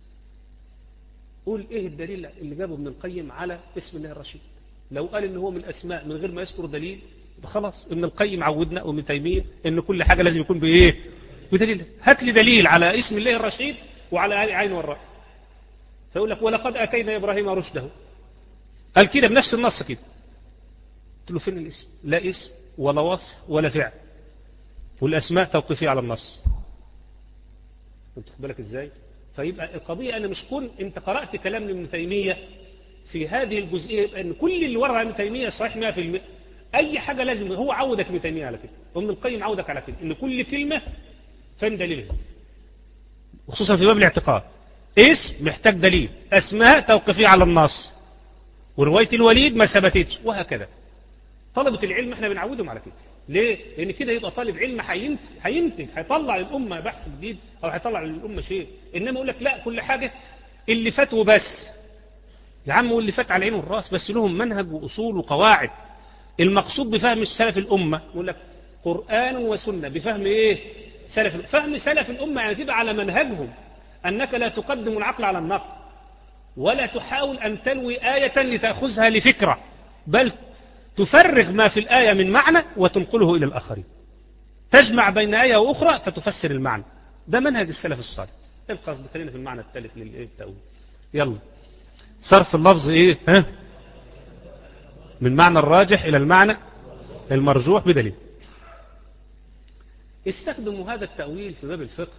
قول إيه الدليل اللي جابه ابن القيم على اسم الله الرشيد. لو قال إن هو من الأسماء من غير ما يذكر دليل خلاص ابن القيم عودنا وابن تيمية ان كل حاجة لازم يكون بايه؟ بدليل. هات لي دليل على اسم الله الرشيد وعلى عين والرأس. فيقول لك ولقد اتينا ابراهيم رشده. قال كده بنفس النص كده. قلت له فين الاسم؟ لا اسم ولا وصف ولا فعل. والاسماء توقيفية على النص. انت خد بالك ازاي؟ فيبقى القضية انا مش كون انت قرأت كلام ابن تيمية في هذه الجزئية ان كل اللي ورا ابن تيمية صحيح مئة في المئة. اي حاجة لازم هو عودك ابن تيمية على كده وابن القيم عودك على كده ان كل كلمة فين دليلها، خصوصا في باب الاعتقاد. اسم محتاج دليل، اسماء توقيفية على النص، ورواية الوليد ما ثبتتش، وهكذا. طلبة العلم احنا بنعودهم على كده. ليه؟ لان كده يبقى طالب علم هينتج هيطلع للامة بحث جديد او هيطلع للامة شيء. انما يقول لك لا كل حاجة اللي فات وبس. يا عم واللي فات على عين والراس، بس لهم منهج واصول وقواعد. المقصود بفهم السلف الامة يقول لك قرآن وسنة بفهم ايه؟ سلف. فهم سلف الامة يعني تبقى على منهجهم، انك لا تقدم العقل على النقل ولا تحاول ان تلوي آية لتأخذها لفكرة، بل تفرغ ما في الآية من معنى وتنقله إلى الآخرين، تجمع بين آية وأخرى فتفسر المعنى. ده منهج السلف الصالح. القصد خلينا في المعنى الثالث للتأويل. يلا صرف اللفظ إيه؟ ها؟ من معنى الراجح إلى المعنى المرجوح بدليل. استخدموا هذا التأويل في باب الفقه.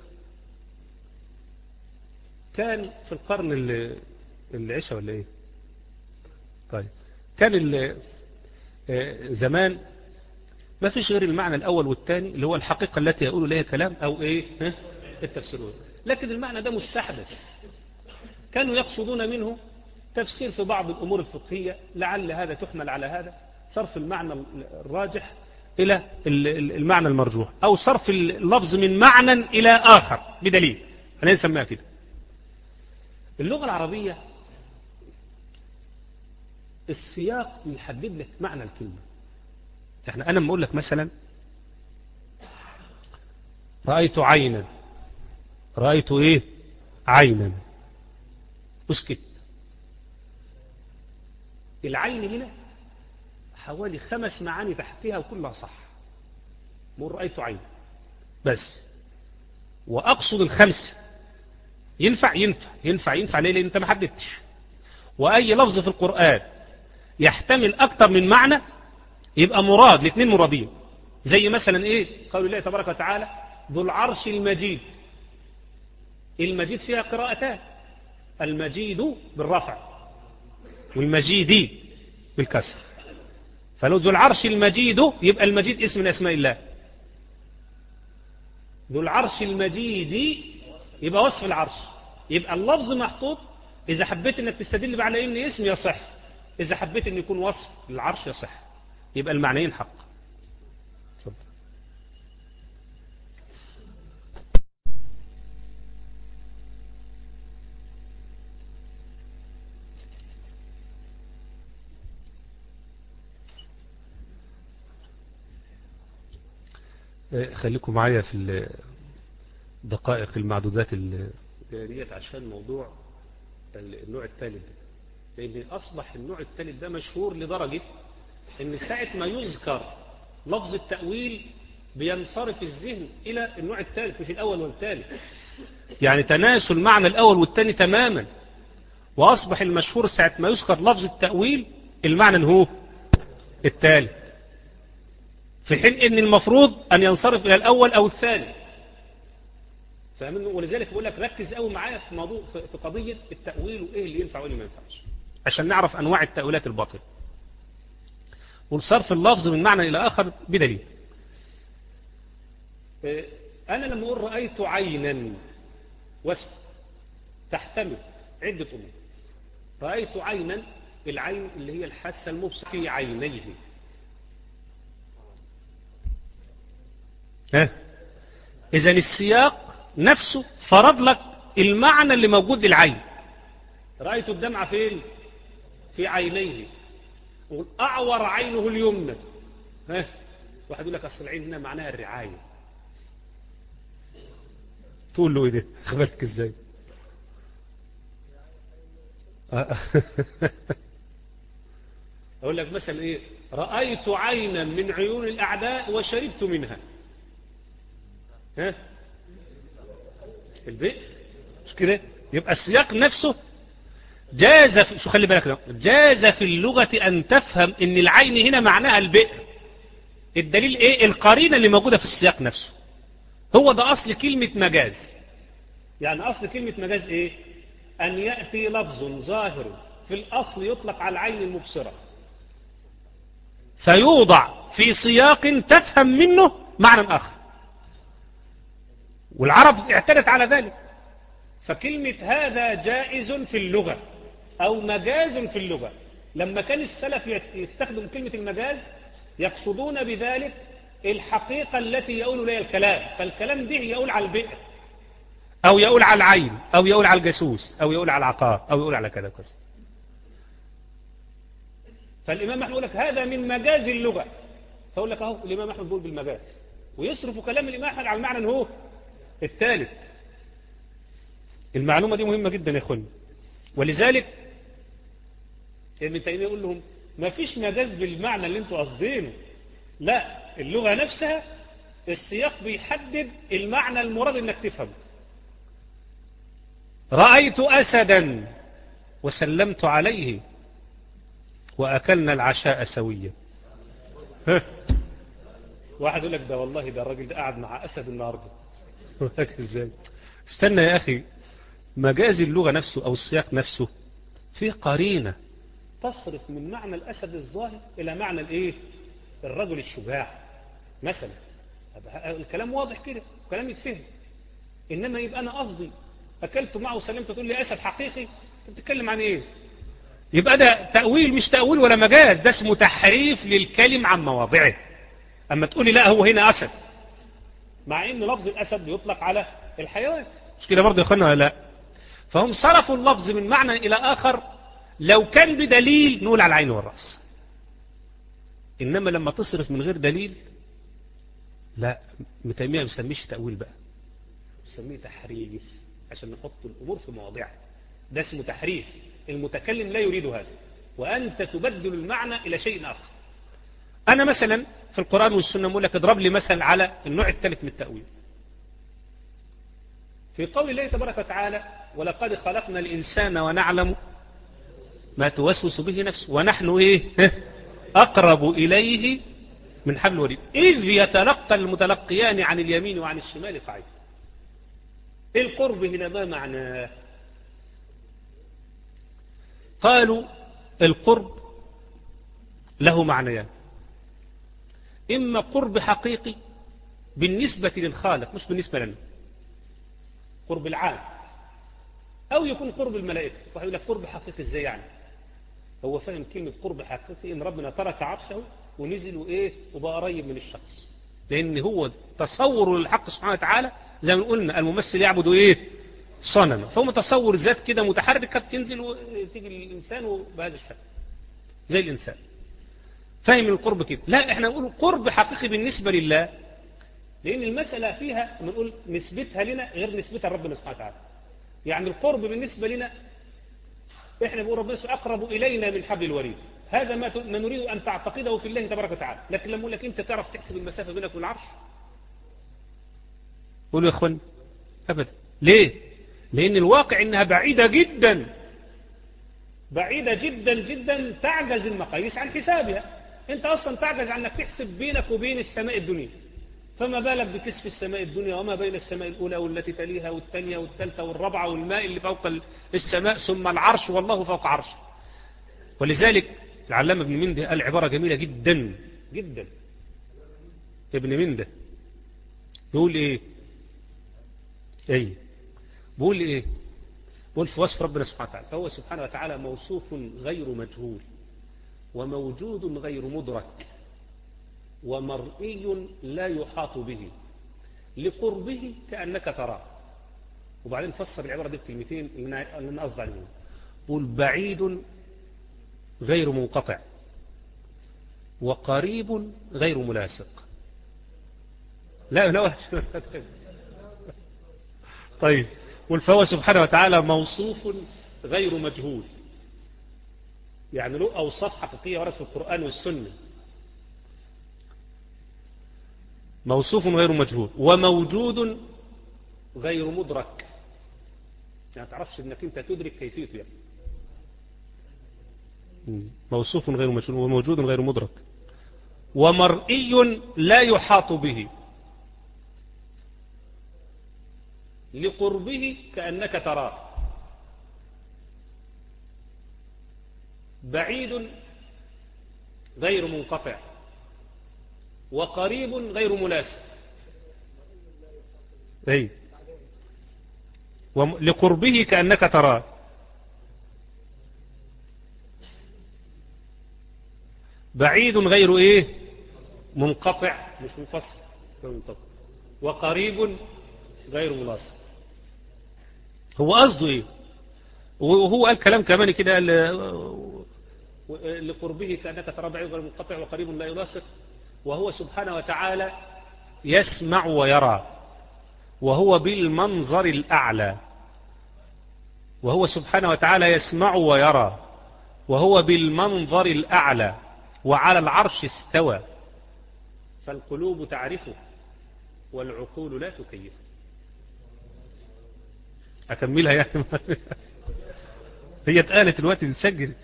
كان في القرن العشاء ولا إيه؟ طيب كان زمان ما فيش غير المعنى الأول والثاني اللي هو الحقيقة التي يقول لها كلام أو إيه ها؟ التفسير. لكن المعنى ده مستحدث. كانوا يقصدون منه تفسير في بعض الأمور الفقهية، لعل هذا تحمل على هذا، صرف المعنى الراجح إلى المعنى المرجوح، أو صرف اللفظ من معنى إلى آخر بدليل. أنا نسميها كده. اللغة العربية السياق يحدد لك معنى الكلمة. احنا أنا لما أقول لك مثلا رأيت عينا، رأيت إيه؟ عينا، اسكت. العين هنا حوالي خمس معاني تحتها وكلها صح. مو رأيت عين بس، وأقصد الخمسة. ينفع ينفع ينفع ينفع ليه؟ لأن أنت ما حددتش. وأي لفظ في القرآن يحتمل أكتر من معنى يبقى مراد، الاثنين مرادين. زي مثلا إيه؟ قول الله تبارك وتعالى ذو العرش المجيد. المجيد فيها قراءتان، المجيد بالرفع والمجيد بالكسر. فلو ذو العرش المجيد يبقى المجيد اسم من أسماء الله. ذو العرش المجيد يبقى وصف العرش. يبقى اللفظ محطوط. إذا حبيت أنك تستدل على إن اسم يصح، إذا حبيت أن يكون وصف للعرش يصح. يبقى المعنيين حق. خليكم معايا في الدقائق المعدودات ديت عشان موضوع النوع الثالث ده. لأن أصبح النوع الثالث ده مشهور لدرجة أن ساعة ما يذكر لفظ التأويل بينصرف الذهن إلى النوع الثالث مش الأول والثالث. يعني تناسل معنى الأول والثاني تماما. وأصبح المشهور ساعة ما يذكر لفظ التأويل المعنى هو الثالث، في حين أن المفروض أن ينصرف إلى الأول أو الثاني. فاهمين؟ ولذلك بقول لك ركز قوي معايا في موضوع في قضية التأويل وإيه اللي ينفع وإيه اللي ما ينفعش، عشان نعرف أنواع التأويلات الباطلة وصرف اللفظ من معنى إلى آخر بدليل. أنا لما أقول رأيت عينا واسم تحتمل عدة أمور. رأيت عينا، العين اللي هي الحاسة المبصرة في عينيه. ها؟ إذن السياق نفسه فرض لك المعنى اللي موجود للعين. رأيت الدمعة فين؟ في عينيه. أعور عينه اليمنى. ها؟ واحد يقول لك أصل العين هنا معناها الرعاية. تقول له إيه ده؟ خبرك إزاي؟ أقول لك مثلا إيه، رأيت عينا من عيون الأعداء وشربت منها. ها البئر مش كده؟ يبقى السياق نفسه جاز في... شو خلي بالك ده، جاز في اللغة أن تفهم إن العين هنا معناها البئر. الدليل إيه؟ القرينة اللي موجودة في السياق نفسه. هو ده أصل كلمة مجاز. يعني أصل كلمة مجاز إيه؟ أن يأتي لفظ ظاهر في الأصل يطلق على العين المبصرة فيوضع في سياق تفهم منه معنى آخر، والعرب اعتدت على ذلك. فكلمة هذا جائز في اللغة أو مجاز في اللغة. لما كان السلف يستخدم كلمة المجاز يقصدون بذلك الحقيقة التي يقول لها الكلام، فالكلام ده يقول على البئر أو يقول على العين أو يقول على الجاسوس أو يقول على العقار أو يقول على كذا وكذا. فالإمام أحمد يقول لك هذا من مجاز اللغة، فأقول لك أهو الإمام أحمد بيقول بالمجاز، ويصرف كلام الإمام أحمد على المعنى هو الثالث. المعلومة دي مهمة جدا يا أخواني، ولذلك ابن تيمية يقول لهم ما فيش مجاز بالمعنى اللي انتوا قاصدينه، لا، اللغة نفسها السياق بيحدد المعنى المراد انك تفهمه. رأيت أسدا وسلمت عليه وأكلنا العشاء سويا. واحد يقول لك ده والله ده الراجل ده قاعد مع أسد النهارده. ازاي؟ استنى يا أخي، مجاز اللغة نفسه أو السياق نفسه فيه قرينة تصرف من معنى الأسد الظاهر إلى معنى الإيه؟ الرجل الشجاع مثلا. الكلام واضح كده، كلام يتفهم. إنما يبقى أنا قصدي أكلت معه وسلمت تقول لي أسد حقيقي، بتتكلم عن إيه؟ يبقى ده تأويل مش تأويل ولا مجاز، ده اسمه تحريف للكلم عن مواضعه. أما تقولي لا هو هنا أسد، مع إن لفظ الأسد يطلق على الحيوان، مش كده برضه يا أخوانا ولا لا؟ فهم صرفوا اللفظ من معنى إلى آخر، لو كان بدليل نقول على العين والرأس. إنما لما تصرف من غير دليل لا، ابن تيمية ما بيسميش تأويل بقى، بيسميه تحريف عشان نحط الأمور في مواضعها. ده اسمه تحريف، المتكلم لا يريد هذا، وأنت تبدل المعنى إلى شيء آخر. أنا مثلا في القرآن والسنة بقول لك اضرب لي مثل على النوع الثالث من التأويل. في قول الله تبارك وتعالى ولقد خلقنا الإنسان ونعلم ما توسوس به نفسه ونحن إيه أقرب إليه من حبل الوريد إذ يتلقى المتلقيان عن اليمين وعن الشمال قعيد. القرب هنا ما معناه؟ قالوا القرب له معنيان، إما قرب حقيقي بالنسبة للخالق مش بالنسبة لنا، قرب العام، أو يكون قرب الملائكة. فيقول لك قرب حقيقي إزاي يعني؟ هو فاهم كلمة قرب حقيقي إن ربنا ترك عرشه ونزل وإيه وبقى قريب من الشخص، لأن هو تصور للحق سبحانه وتعالى زي ما قلنا الممثل يعبد إيه صنما، فهو متصور ذات كده متحركة تنزل وتيجي الإنسان بهذا الشكل زي الإنسان. فاهم القرب كده؟ لا، احنا نقول قرب حقيقي بالنسبة لله، لأن المسألة فيها بنقول نسبتها لنا غير نسبتها لربنا سبحانه وتعالى. يعني القرب بالنسبة لنا احنا بنقول ربنا سبحانه أقرب إلينا من حبل الوريد، هذا ما ما نريد أن تعتقده في الله تبارك وتعالى. لكن لما أقول لك أنت تعرف تحسب المسافة بينك وبين العرش، قولوا يا إخوان أبدا. ليه؟ لأن الواقع إنها بعيدة جدا، بعيدة جدا جدا، تعجز المقاييس عن حسابها. أنت أصلا تعجز عن أنك تحسب بينك وبين السماء الدنيا، فما بالك بكسف السماء الدنيا وما بين السماء الأولى والتي تليها والثانية والثالثة والرابعة والماء اللي فوق السماء ثم العرش والله فوق عرشه. ولذلك العلامة ابن منده قال عبارة جميلة جدا جدا. ابن منده بيقول ايه؟ ايه بيقول ايه؟ بيقول في وصف ربنا سبحانه وتعالى فهو سبحانه وتعالى موصوف غير مجهول وموجود غير مدرك ومرئي لا يحاط به لقربه كأنك تراه. وبعدين فسر العبارة دي بكلمتين اللي أنا قصدي عليهم، بيقول بعيد غير منقطع وقريب غير ملاصق. لا لا طيب، فهو سبحانه وتعالى موصوف غير مجهول يعني له أوصاف حقيقية وردت في القرآن والسنة. موصوف غير مجهول، وموجود غير مدرك، يعني تعرفش انك انت تدرك كيفيته يعني. موصوف غير مجهول وموجود غير مدرك، ومرئي لا يحاط به، لقربه كأنك تراه، بعيد غير منقطع، وقريب غير ملاسم. أي لقربه كأنك تراه، بعيد غير ايه منقطع، مش منفصل، وقريب غير ملاصق. هو قصده ايه؟ وهو قال كلام كمان كده، لقربه كأنك تراه بعيد غير منقطع وقريب لا يلاصق. وهو سبحانه وتعالى يسمع ويرى، وهو بالمنظر الأعلى. وهو سبحانه وتعالى يسمع ويرى وهو بالمنظر الأعلى، وعلى العرش استوى، فالقلوب تعرفه والعقول لا تكيفه. أكملها يعني هي اتقالت الوقت نسجل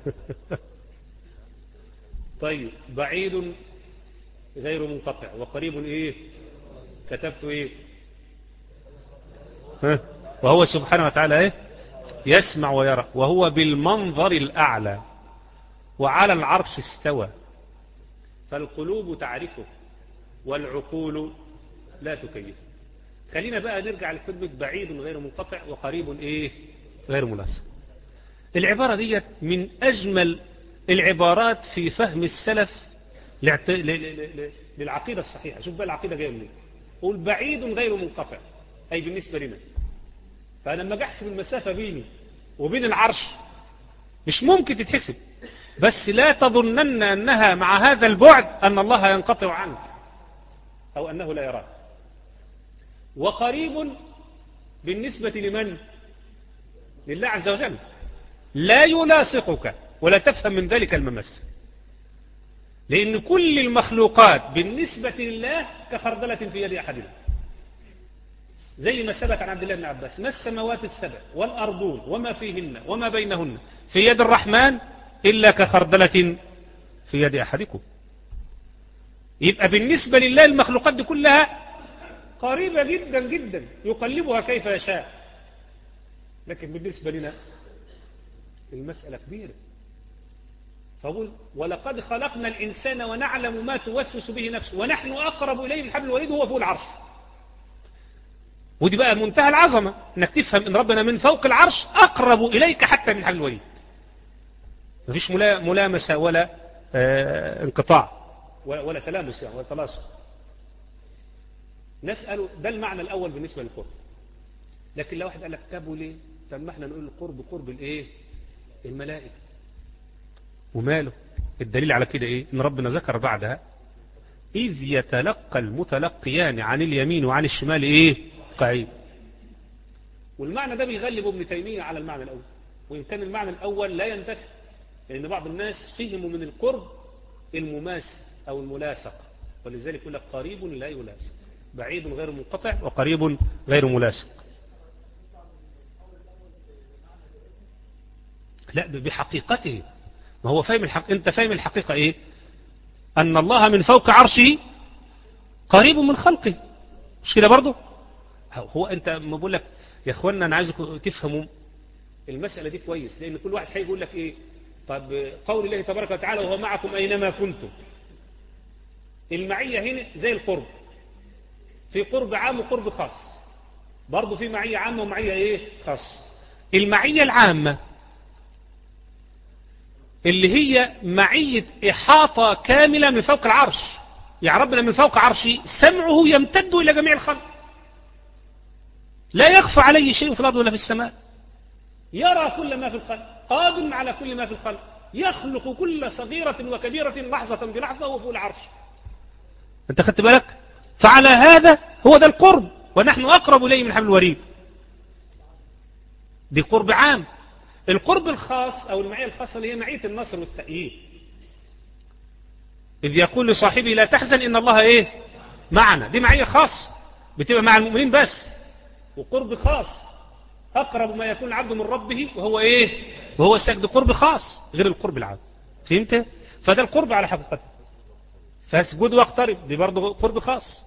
طيب، بعيد غير منقطع وقريب ايه؟ كتبت ايه؟ ها؟ وهو سبحانه وتعالى ايه؟ يسمع ويرى وهو بالمنظر الأعلى، وعلى العرش استوى، فالقلوب تعرفه والعقول لا تكيفه. خلينا بقى نرجع لكلمة بعيد غير منقطع وقريب ايه؟ غير ملاصق. العبارة دي من أجمل العبارات في فهم السلف للعقيدة الصحيحة. شوف بقى العقيدة جاية منين. قول بعيد غير منقطع، أي بالنسبة لنا. فأنا لما أحسب المسافة بيني وبين العرش مش ممكن تتحسب، بس لا تظنن أنها مع هذا البعد أن الله ينقطع عنك أو أنه لا يراك. وقريب بالنسبة لمن؟ لله عز وجل، لا يلاصقك ولا تفهم من ذلك الممس، لأن كل المخلوقات بالنسبة لله كخردلة في يد أحدنا، زي ما ثبت عن عبد الله بن عباس: ما السماوات السبع والأرضون وما فيهن وما بينهن في يد الرحمن إلا كخردلة في يد أحدكم. يبقى بالنسبة لله المخلوقات دي كلها قريبة جدا جدا يقلبها كيف يشاء، لكن بالنسبة لنا المسألة كبيرة. فقول: ولقد خلقنا الإنسان ونعلم ما توسوس به نفسه ونحن أقرب إليه من حبل الوريد وهو فوق العرش. ودي بقى منتهى العظمة، انك تفهم ان ربنا من فوق العرش اقرب اليك حتى من حبل الوريد. مفيش ملامسة ولا آه انقطاع ولا, ولا تلامس يعني ولا تلاصق. نسأل ده المعنى الاول بالنسبة للقرب. لكن لو واحد قال لك: طب وليه؟ طب ما احنا نقول القرب قرب الايه؟ الملائكة. وماله؟ الدليل على كده ايه؟ ان ربنا ذكر بعدها: اذ يتلقى المتلقيان عن اليمين وعن الشمال ايه؟ قعيد. والمعنى ده بيغلب ابن تيمية على المعنى الأول، وإن كان المعنى الأول لا ينتفع، لأن بعض الناس فهموا من القرب المماس أو الملاصق، ولذلك يقول لك قريب لا يلاصق، بعيد غير منقطع وقريب غير ملاصق. لا، بحقيقته. ما هو فاهم الحق... أنت فاهم الحقيقة إيه؟ أن الله من فوق عرشه قريب من خلقه، مش كده برضه؟ هو انت ما بقول لك يا اخوانا انا عايزكم تفهموا المسألة دي كويس، لان كل واحد هيقول لك ايه؟ طب قول الله تبارك وتعالى: وهو معكم اينما كنتم. المعية هنا زي القرب، في قرب عام وقرب خاص، برضه في معية عامة ومعية ايه؟ خاص. المعية العامة اللي هي معية احاطة كاملة من فوق العرش، يعني ربنا من فوق عرشه سمعه يمتد الى جميع الخلق، لا يخفى عليه شيء في الأرض ولا في السماء، يرى كل ما في الخلق، قادر على كل ما في الخلق، يخلق كل صغيرة وكبيرة لحظة بلحظة وهو فوق العرش. أنت خدت بالك؟ فعلى هذا هو ده القرب، ونحن أقرب إليه من حبل الوريد. دي قرب عام. القرب الخاص أو المعية الخاصة اللي هي معية النصر والتأييد، إذ يقول لصاحبه لا تحزن إن الله إيه معنا، دي معية خاصة بتبقى مع المؤمنين بس. وقرب خاص أقرب ما يكون العبد من ربه وهو إيه وهو ساجد، قرب خاص غير القرب العام. فهمت؟ فده القرب على حقيقته. فاسجد واقترب دي برضه قرب خاص.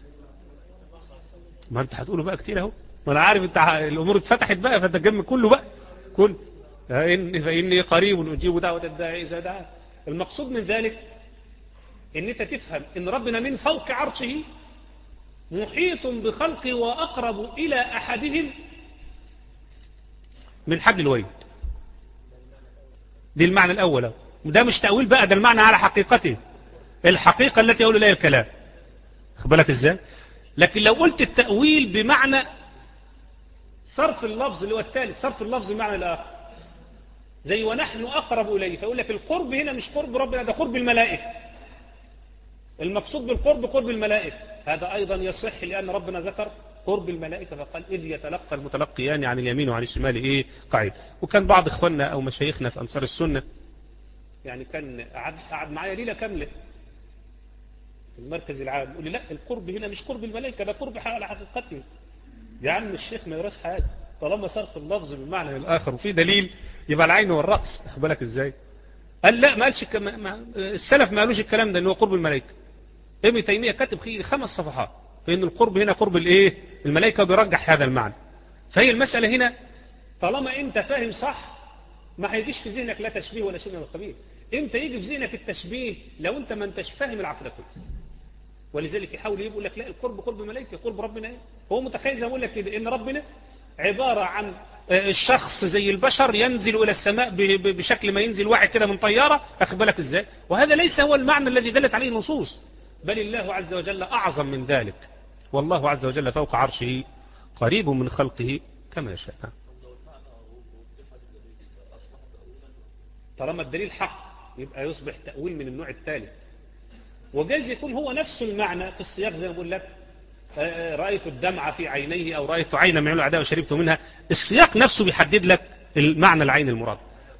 ما انت هتقوله بقى كتير اهو، ما انا عارف انت الامور اتفتحت بقى فتجمع كله بقى كل فإن فإني قريب أجيب دعوة الداعي إذا دعا. المقصود من ذلك ان انت تفهم ان ربنا من فوق عرشه محيط بخلقه واقرب الى احدهم من حبل الوريد. دي المعنى الاول، ده مش تأويل بقى، ده المعنى على حقيقته، الحقيقة التي يقول لها الكلام. خد بالك ازاي؟ لكن لو قلت التأويل بمعنى صرف اللفظ اللي هو الثالث، صرف اللفظ بمعنى الآخر، زي ونحن أقرب إليه، فيقول لك القرب هنا مش قرب ربنا، ده قرب الملائكة. المقصود بالقرب قرب الملائكة، هذا أيضا يصح لأن ربنا ذكر قرب الملائكة فقال إذ يتلقى المتلقيان عن اليمين وعن الشمال إيه قعيد. وكان بعض إخواننا أو مشايخنا في أنصار السنة يعني كان قعد قعد معايا ليلة كاملة في المركز العام يقول لي لا القرب هنا مش قرب الملائكة، ده قرب على حقيقته. يا عم الشيخ ما يراش حاجة، طالما صرف اللفظ بالمعنى الآخر وفي دليل يبقى العين والرأس. أخد بالك إزاي؟ قال لا ما قالش الك... ما... السلف ما قالوش الكلام ده إنه قرب الملائكة. ابن تيمية كاتب خي خمس صفحات فإن القرب هنا قرب الإيه الملائكة، وبيرجح هذا المعنى. فهي المسألة هنا طالما أنت فاهم صح ما هيجيش في ذهنك لا تشبيه ولا شيء من القبيل. امتى يجي في ذهنك التشبيه؟ لو أنت ما انتش فاهم العقيدة كويس. ولذلك يحاول يقول لك لا القرب قرب ملائكة، قرب ربنا ايه؟ هو متخيل زي ما اقول لك كده ان ربنا عبارة عن الشخص زي البشر ينزل الى السماء بشكل ما ينزل واحد كده من طيارة. اخد بالك ازاي؟ وهذا ليس هو المعنى الذي دلت عليه النصوص، بل الله عز وجل اعظم من ذلك. والله عز وجل فوق عرشه قريب من خلقه كما يشاء. طالما الدليل حق يبقى يصبح تأويل من النوع الثالث. وجايز يكون هو نفس المعنى في السياق زي ما بقول لك رأيت الدمع في عينيه أو رأيت عينا من عيون الأعداء وشربت منها. السياق نفسه بيحدد لك المعنى العين المراد.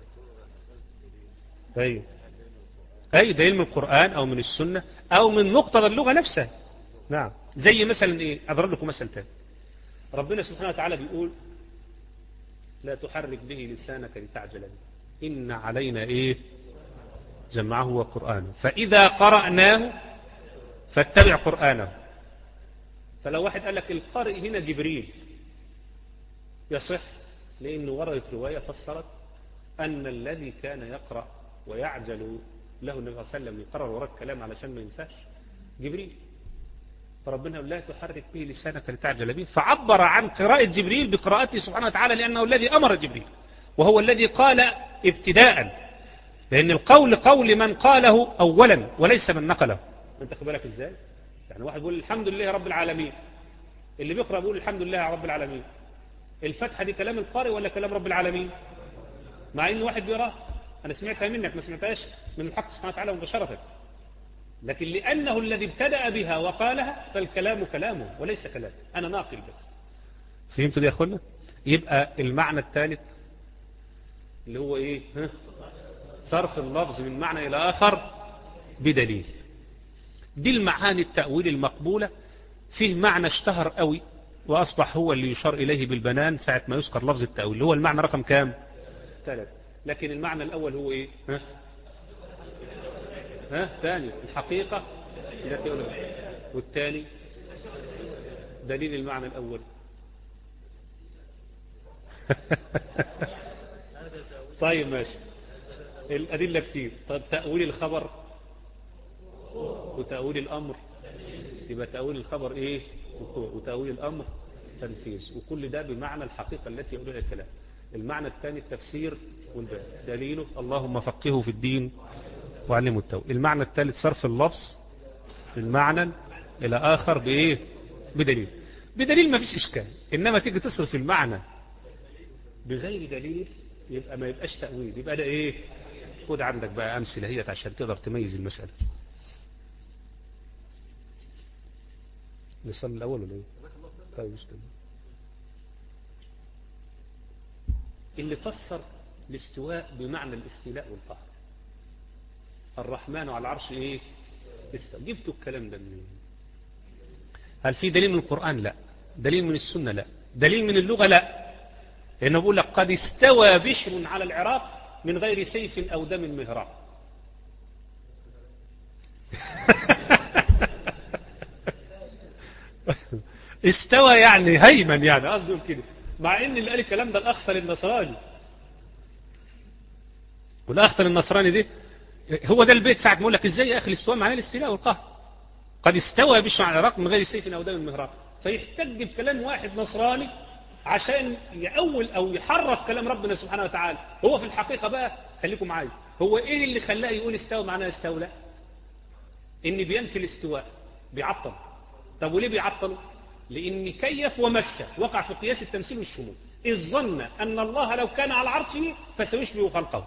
أيوه أي دليل من القرآن أو من السنة أو من مقتضى اللغة نفسها. نعم زي مثلا إيه أضرب لكم مثل تاني. ربنا سبحانه وتعالى بيقول لا تحرك به لسانك لتعجل به إن علينا إيه جمعه وقرآنه فإذا قرأناه فاتبع قرآنه. فلو واحد قال لك القارئ هنا جبريل يصح، لأنه وردت رواية فسرت أن الذي كان يقرأ ويعجل له النبي صلى الله عليه وسلم يقرر وراء الكلام علشان ما ينساش جبريل. فربنا يقول لا تحرك به لسانك لتعجل به، فعبر عن قراءة جبريل بقراءته سبحانه وتعالى لأنه الذي أمر جبريل وهو الذي قال ابتداء، لأن القول قول من قاله أولا وليس من نقله. أنت خد بالك إزاي؟ يعني واحد يقول الحمد لله رب العالمين، اللي بيقرأ بيقول الحمد لله رب العالمين. الفتحة دي كلام القارئ ولا كلام رب العالمين؟ مع إن واحد بيقرأ أنا سمعتها منك ما سمعتهاش من الحق سبحانه وتعالى مباشرة، لكن لأنه الذي ابتدأ بها وقالها فالكلام كلامه وليس كلامه، أنا ناقل بس. فهمتوا دي يا أخوانا؟ يبقى المعنى الثالث اللي هو إيه؟ ها؟ صرف اللفظ من معنى إلى آخر بدليل. دي المعاني التأويل المقبولة. فيه معنى اشتهر قوي وأصبح هو اللي يشار إليه بالبنان ساعة ما يذكر لفظ التأويل اللي هو المعنى رقم كام؟ ثلاث. لكن المعنى الأول هو إيه؟ ها؟ ها؟ ثاني الحقيقة التي أولى، والثاني دليل المعنى الأول. طيب ماشي، الأدلة كتير. طيب تأويل الخبر وتأويل الأمر، يبقى تأويل الخبر إيه؟ وتأويل الأمر تنفيذ، وكل ده بمعنى الحقيقة التي يقولها الكلام. المعنى الثاني التفسير والبيان، دليله اللهم فقهه في الدين وعلمه التأويل. المعنى الثالث صرف اللفظ المعنى إلى آخر بإيه؟ بدليل. بدليل ما فيش إشكال، إنما تيجي تصرف المعنى بغير دليل يبقى ما يبقاش تأويل، يبقى ده إيه؟ خد عندك بقى أمثلة هي عشان تقدر تميز المسألة. نصلي الأول ولا إيه؟ طيب اللي فسر الاستواء بمعنى الاستيلاء والقهر. الرحمن على العرش ايه؟ استوى. جبتوا الكلام ده منين؟ هل في دليل من القرآن؟ لا. دليل من السنة؟ لا. دليل من اللغة؟ لا. لأنه بيقول لك قد استوى بشر على العراق من غير سيف أو دم مهراق. استوى يعني هيمن، يعني قصده كده، مع ان اللي قال الكلام ده الاخفل النصراني. والاخفل النصراني ده هو ده البيت ساعة ما يقول لك ازاي يا اخي الاستواء معناه الاستيلاء والقهر. قد استوى بشر على العراق من غير سيف او دم مهراق. فيحتج بكلام واحد نصراني عشان يأول او يحرف كلام ربنا سبحانه وتعالى. هو في الحقيقة بقى خليكم معايا، هو ايه اللي خلاه يقول استوى معناه استولى؟ ان بينفي الاستواء، بيعطل. طب وليه بيعطل؟ لان كيف ومس وقع في قياس التمثيل والشمول، اذ ظن ان الله لو كان على عرشه فسيشبه خلقه،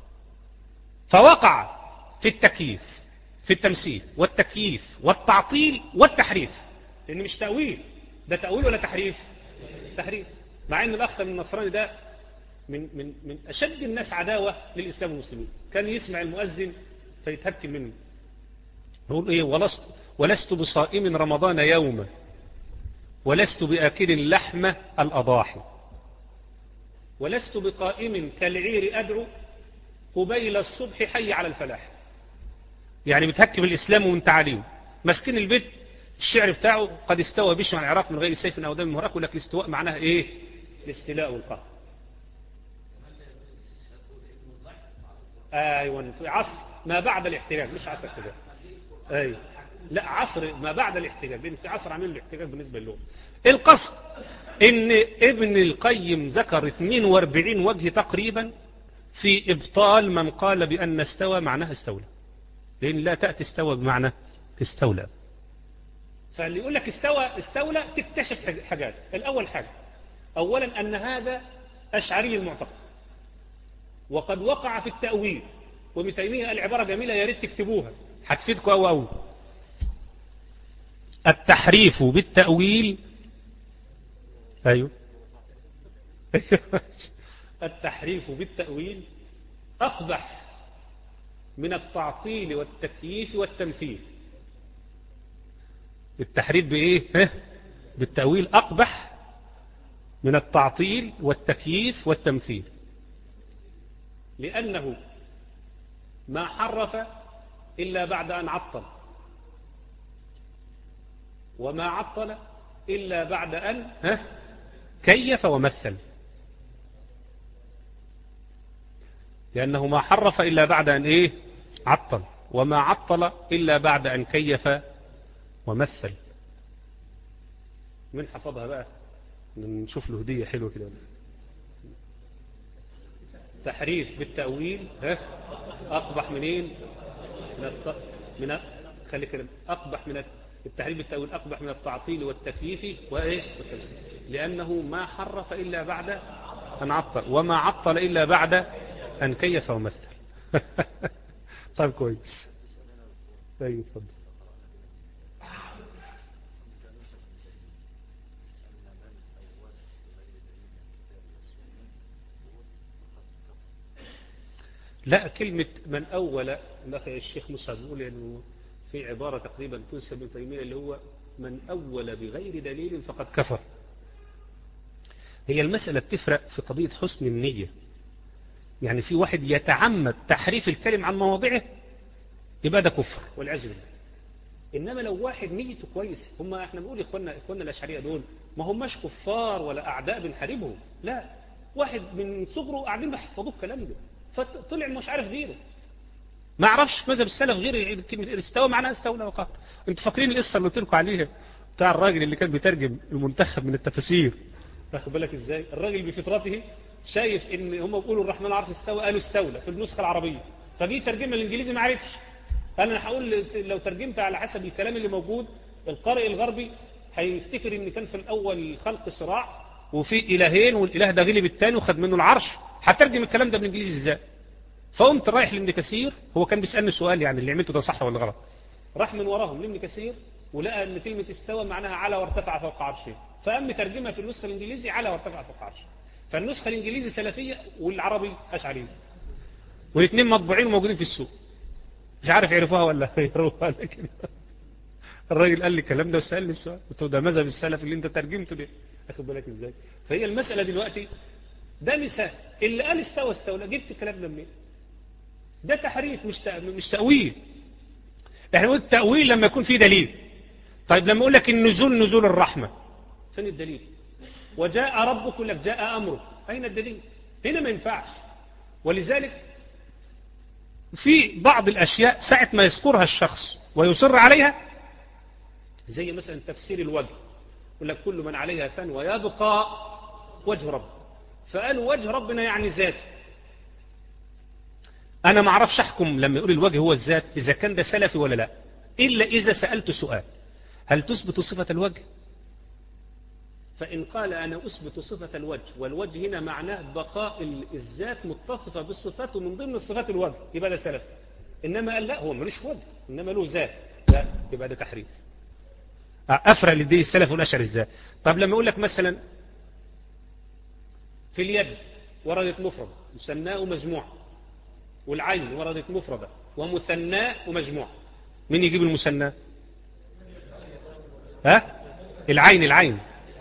فوقع في التكييف، في التمثيل والتكييف والتعطيل والتحريف. لان مش تأويل، ده تأويل ولا تحريف؟ تحريف. مع ان الاخ من النصراني ده من من من اشد الناس عداوه للاسلام والمسلمين، كان يسمع المؤذن فيتهكم منه، يقول ايه؟ ولست ولست بصائم رمضان يوما ولست بآكل لحم الأضاحي ولست بقائم كالعير أدعو قبيل الصبح حي على الفلاح. يعني بتهكم الإسلام ومن تعاليم. مسكين البيت الشعر بتاعه قد استوى بشر على العراق من غير سيف أو دم مهراق، يقول لك الاستواء معناها إيه؟ الاستيلاء والقهر. أيوة، في عصر ما بعد الاحتلال، مش عصر الاحتلال. أيوة، لا، عصر ما بعد الاحتجاج، لأن في عصر عامل الاحتجاج بالنسبة للغة. القصد إن ابن القيم ذكر اثنين وأربعين وجه تقريبا في إبطال من قال بأن استوى معناها استولى، لأن لا تأتي استوى بمعنى استولى. فاللي يقول لك استوى استولى تكتشف حاجات. الأول حاجة، أولا أن هذا أشعري المعتقد، وقد وقع في التأويل. وابن تيمية قال عبارة جميلة يا ريت تكتبوها، هتفيدكم أو أو التحريف بالتأويل. أيوه التحريف بالتأويل أقبح من التعطيل والتكييف والتمثيل. التحريف بإيه؟ بالتأويل أقبح من التعطيل والتكييف والتمثيل، لأنه ما حرف إلا بعد أن عطل، وما عطل إلا بعد أن كيف ومثل. لأنه ما حرف إلا بعد أن إيه؟ عطل، وما عطل إلا بعد أن كيف ومثل. من حفظها بقى؟ نشوف له هدية حلوة كده. تحريف بالتأويل ها أقبح منين؟ من الت... من ال... خلي كده أقبح من التحريف بالتأويل أقبح من التعطيل والتكييف وإيه؟ لأنه ما حرف إلا بعد أن عطل، وما عطل إلا بعد أن كيف ومثل. طيب كويس. طيب اتفضل. لا، كلمة من أول الأخي الشيخ موسى بيقول إنه في عبارة تقريبا تنسب ابن تيمية اللي هو من أول بغير دليل فقد كفر. هي المسألة بتفرق في قضية حسن النية. يعني في واحد يتعمد تحريف الكلم عن مواضعه يبقى ده كفر والعياذ بالله. إنما لو واحد نيته كويس، هم احنا بنقول إخواننا إخواننا الأشعرية دول ما هماش كفار ولا أعداء بنحاربهم، لا، واحد من صغره قاعدين بيحفظوه الكلام ده فطلع مش عارف غيره، ما عرفش مذهب السلف غير كلمة استوى معناها استولى وقهر. انتوا فاكرين القصة اللي قلت لكم عليها بتاع الراجل اللي كان بيترجم المنتخب من التفاسير؟ واخد بالك ازاي؟ الراجل بفطرته شايف ان هم بيقولوا الرحمن العرش استوى، قالوا استولى في النسخة العربية، فجي ترجمها الانجليزي ما عرفش. انا هقول لو ترجمتها على حسب الكلام اللي موجود، القارئ الغربي هيفتكر ان كان في الاول خلق صراع وفي الهين والاله ده غلب الثاني وخد منه العرش. هترجم الكلام ده بالانجليزي ازاي؟ فقمت رايح لابن كثير، هو كان بيسالني سؤال يعني اللي عملته ده صح ولا غلط. راح من وراهم لابن كثير ولقى ان كلمه استوى معناها على وارتفع فوق عرشه، فقام ترجمها في النسخه الانجليزي على وارتفع فوق عرشه. فالنسخة الإنجليزي سلفية والعربي أشعرية، والاثنين مطبوعين وموجودين في السوق، مش عارف يعرفوها ولا يروها. لكن الراجل قال لي الكلام ده وسألني السؤال، قلت له ده مذهب السلف اللي انت ترجمته ليه؟ اخد بالك ازاي؟ فهي المسألة دلوقتي ده مثال، اللي قال استوى استولى جبت الكلام ده منين؟ ده تحريف مش مش تأويل. احنا نقول التأويل لما يكون فيه دليل. طيب لما اقول لك النزول نزول الرحمة، فين الدليل؟ وجاء ربك يقول لك جاء أمره، أين الدليل؟ هنا ما ينفعش. ولذلك في بعض الأشياء ساعة ما يذكرها الشخص ويصر عليها، زي مثلا تفسير الوجه، يقول لك كل من عليها فان ويبقى وجه رب، فقالوا وجه ربنا يعني ذات. أنا ما أعرفش أحكم لما يقول الوجه هو الذات إذا كان ده سلفي ولا لا، إلا إذا سألت سؤال: هل تثبت صفة الوجه؟ فإن قال أنا أثبت صفة الوجه، والوجه هنا معناه بقاء الذات متصفة بالصفات ومن ضمن الصفات الوجه، يبقى ده سلف. إنما قال لا هو ملوش وجه إنما له ذات، لا يبقى ده تحريف. أفرق لدي السلف والأشعري إزاي؟ طب لما أقول لك مثلا في اليد وردت مفردة مثناه ومجموعة، والعين وردت مفردة ومثناه ومجموعة، مين يجيب المثنى؟ ها؟ العين العين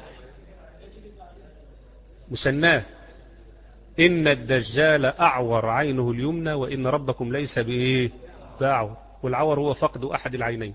مثناه. إن الدجال أعور عينه اليمنى وإن ربكم ليس بإيه بأعور، والعور هو فقد أحد العينين.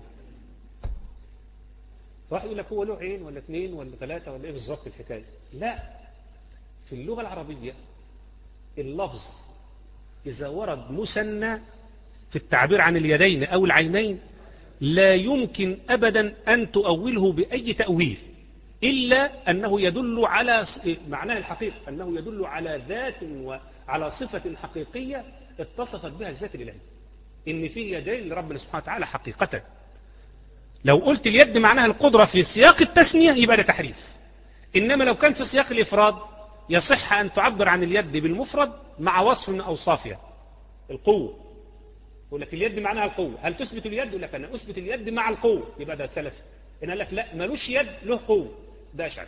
واحد يقول لك هو له عين ولا اثنين ولا ثلاثة ولا إيه بالظبط الحكاية؟ لا، في اللغة العربية اللفظ إذا ورد مثنى في التعبير عن اليدين أو العينين لا يمكن أبدا أن تؤوله بأي تأويل إلا أنه يدل على معناه الحقيقي، أنه يدل على ذات وعلى صفة حقيقية اتصفت بها الذات الإلهية، إن في يدين لربنا سبحانه وتعالى حقيقة. لو قلت اليد معناها القدرة في سياق التثنية يبقى ده تحريف. إنما لو كان في سياق الإفراد يصح أن تعبر عن اليد بالمفرد مع وصف من أوصافها، القوة. يقول لك اليد معناها القوة، هل تثبت اليد؟ يقول لك أنا أثبت اليد مع القوة، يبقى ده سلف. إن قال لك لا ملوش يد له قوة، ده أشعري.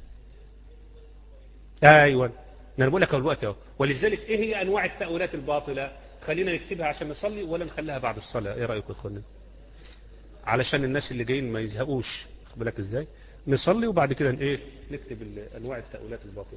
أيوة أنا بقول لك الوقت أهو. ولذلك إيه هي أنواع التأويلات الباطلة؟ خلينا نكتبها عشان نصلي ولا نخليها بعد الصلاة؟ إيه رأيكم يا إخوانا؟ علشان الناس اللي جايين ما يزهقوش، خد بالك إزاي؟ نصلي وبعد كده إيه نكتب أنواع التأويلات الباطلة.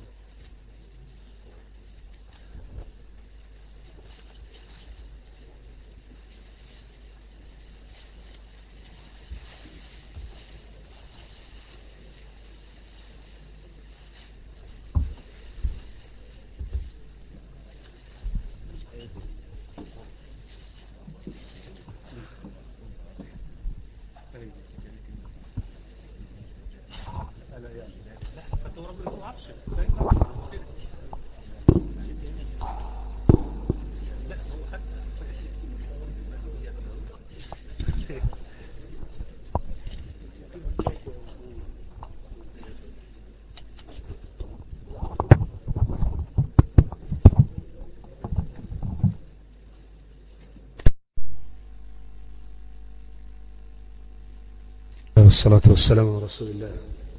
والصلاة والسلام على رسول الله.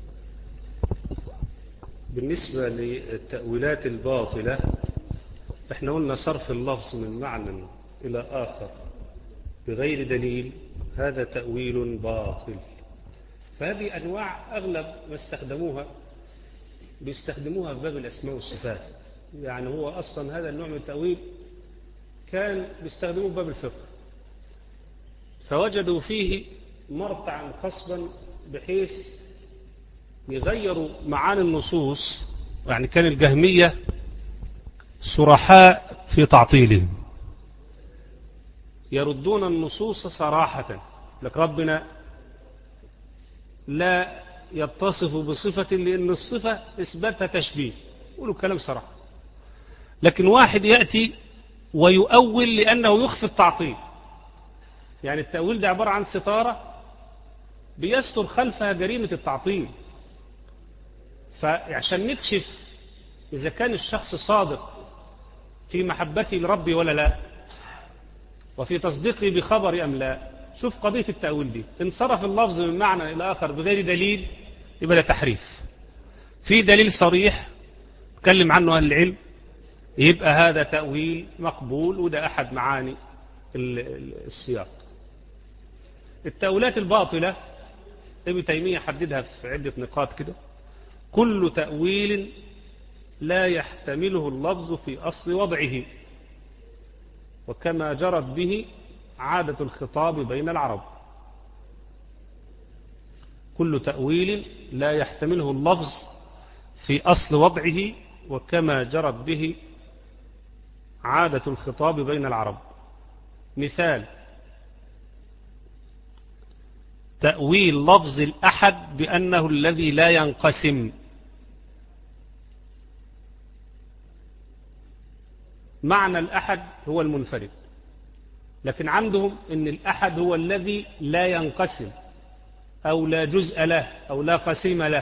بالنسبة للتأويلات الباطلة احنا قلنا صرف اللفظ من معنى إلى آخر بغير دليل هذا تأويل باطل. فهذه أنواع أغلب ما استخدموها بيستخدموها في باب الأسماء والصفات، يعني هو أصلا هذا النوع من التأويل كان بيستخدموه في باب الفقه، فوجدوا فيه مرتعا خصبا بحيث يغيروا معاني النصوص. يعني كان الجهمية صرحاء في تعطيلهم، يردون النصوص صراحة، لك ربنا لا يتصف بصفة لأن الصفة إثباتها تشبيه، يقولوا كلام صراحة. لكن واحد يأتي ويؤول لأنه يخفي التعطيل، يعني التأويل ده عبارة عن ستارة بيستر خلفها جريمة التعطيل. فعشان نكشف إذا كان الشخص صادق في محبته لربي ولا لا، وفي تصديقه بخبر أم لا، شوف قضية التأويل دي، انصرف اللفظ من معنى إلى آخر بغير دليل يبقى ده تحريف. في دليل صريح واتكلم عنه أهل العلم، يبقى هذا تأويل مقبول، وده أحد معاني السياق. التأويلات الباطلة ابن تيمية حددها في عدة نقاط كده: كل تأويل لا يحتمله اللفظ في أصل وضعه، وكما جرت به عادة الخطاب بين العرب. كل تأويل لا يحتمله اللفظ في أصل وضعه، وكما جرت به عادة الخطاب بين العرب. مثال: تأويل لفظ الأحد بأنه الذي لا ينقسم. معنى الأحد هو المنفرد، لكن عندهم أن الأحد هو الذي لا ينقسم أو لا جزء له أو لا قسيم له.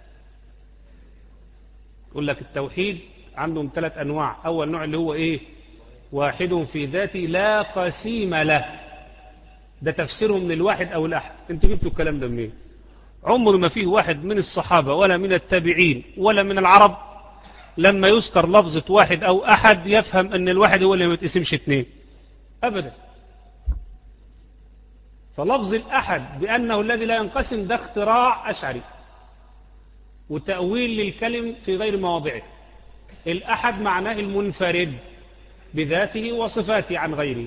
يقول لك التوحيد عندهم ثلاث أنواع: أول نوع اللي هو إيه؟ واحد في ذاته لا قسيم له. ده تفسيرهم من الواحد أو الأحد. انتوا جبتوا الكلام ده منين؟ عمر ما فيه واحد من الصحابة ولا من التابعين ولا من العرب لما يذكر لفظة واحد أو أحد يفهم أن الواحد هو اللي ما يتقسمش اثنين أبدا. فلفظ الأحد بأنه الذي لا ينقسم ده اختراع أشعري وتأويل للكلم في غير مواضعه. الأحد معناه المنفرد بذاته وصفاته عن غيره.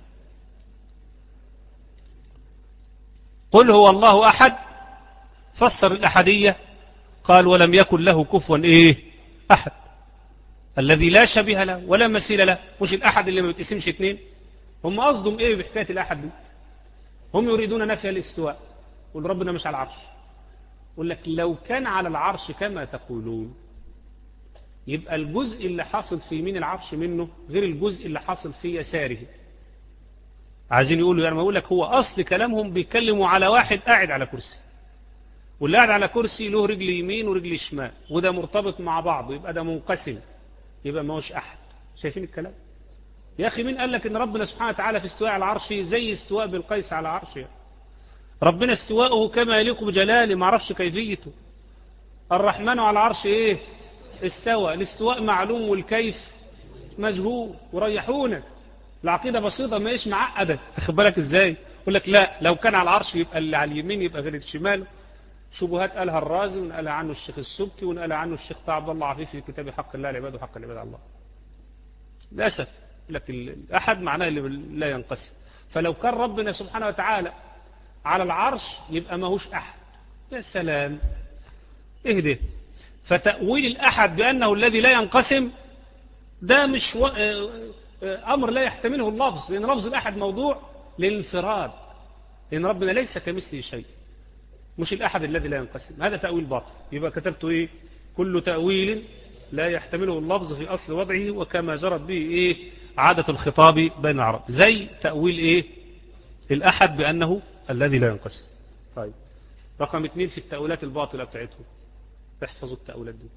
قل هو الله أحد، فسر الأحدية قال ولم يكن له كفوا إيه؟ أحد، الذي لا شبيه له ولا مثيل له. مش الأحد اللي ما بيتقسمش اثنين. هم قصدهم إيه بحكاية الأحد دي؟ هم يريدون نفي الاستواء، يقول ربنا مش على العرش. يقول لك لو كان على العرش كما تقولون يبقى الجزء اللي حاصل في يمين العرش منه غير الجزء اللي حاصل في يساره. عايزين يقولوا يعني ما يقول لك هو أصل كلامهم بيتكلموا على واحد قاعد على كرسي، واللي قاعد على كرسي له رجل يمين ورجل شمال، وده مرتبط مع بعض، يبقى ده منقسم، يبقى ما هوش أحد. شايفين الكلام؟ يا أخي مين قال لك إن ربنا سبحانه وتعالى في استواء على العرش زي استواء بالقيس على عرشه؟ ربنا استواءه كما يليق بجلاله، ما عرفش كيفيته. الرحمن على العرش إيه؟ استوى. الاستواء معلوم والكيف مجهول. وريحونا العقيدة بسيطة ما إيش معقدة. أخد بالك إزاي؟ يقول لك لا لو كان على العرش يبقى اللي على اليمين يبقى غير الشمال. شبهات قالها الرازي ونقلها عنه الشيخ السبكي ونقلها عنه الشيخ طه عبد الله عفيف في كتاب حق الله العباد وحق العباد على الله. للأسف لكن الأحد معناه اللي لا ينقسم. فلو كان ربنا سبحانه وتعالى على العرش يبقى ما هوش أحد. يا سلام اهدي. فتأويل الأحد بأنه الذي لا ينقسم ده مش و... أمر لا يحتمله اللفظ، لأن لفظ الأحد موضوع للانفراد، لأن ربنا ليس كمثله شيء، مش الأحد الذي لا ينقسم. هذا تأويل باطل. يبقى كتبته إيه؟ كل تأويل لا يحتمله اللفظ في أصل وضعه، وكما جرت به إيه؟ عادة الخطاب بين العرب. زي تأويل إيه؟ الأحد بأنه الذي لا ينقسم. طيب رقم اثنين في التأويلات الباطلة بتاعتهم، تحفظوا التأويلات دي: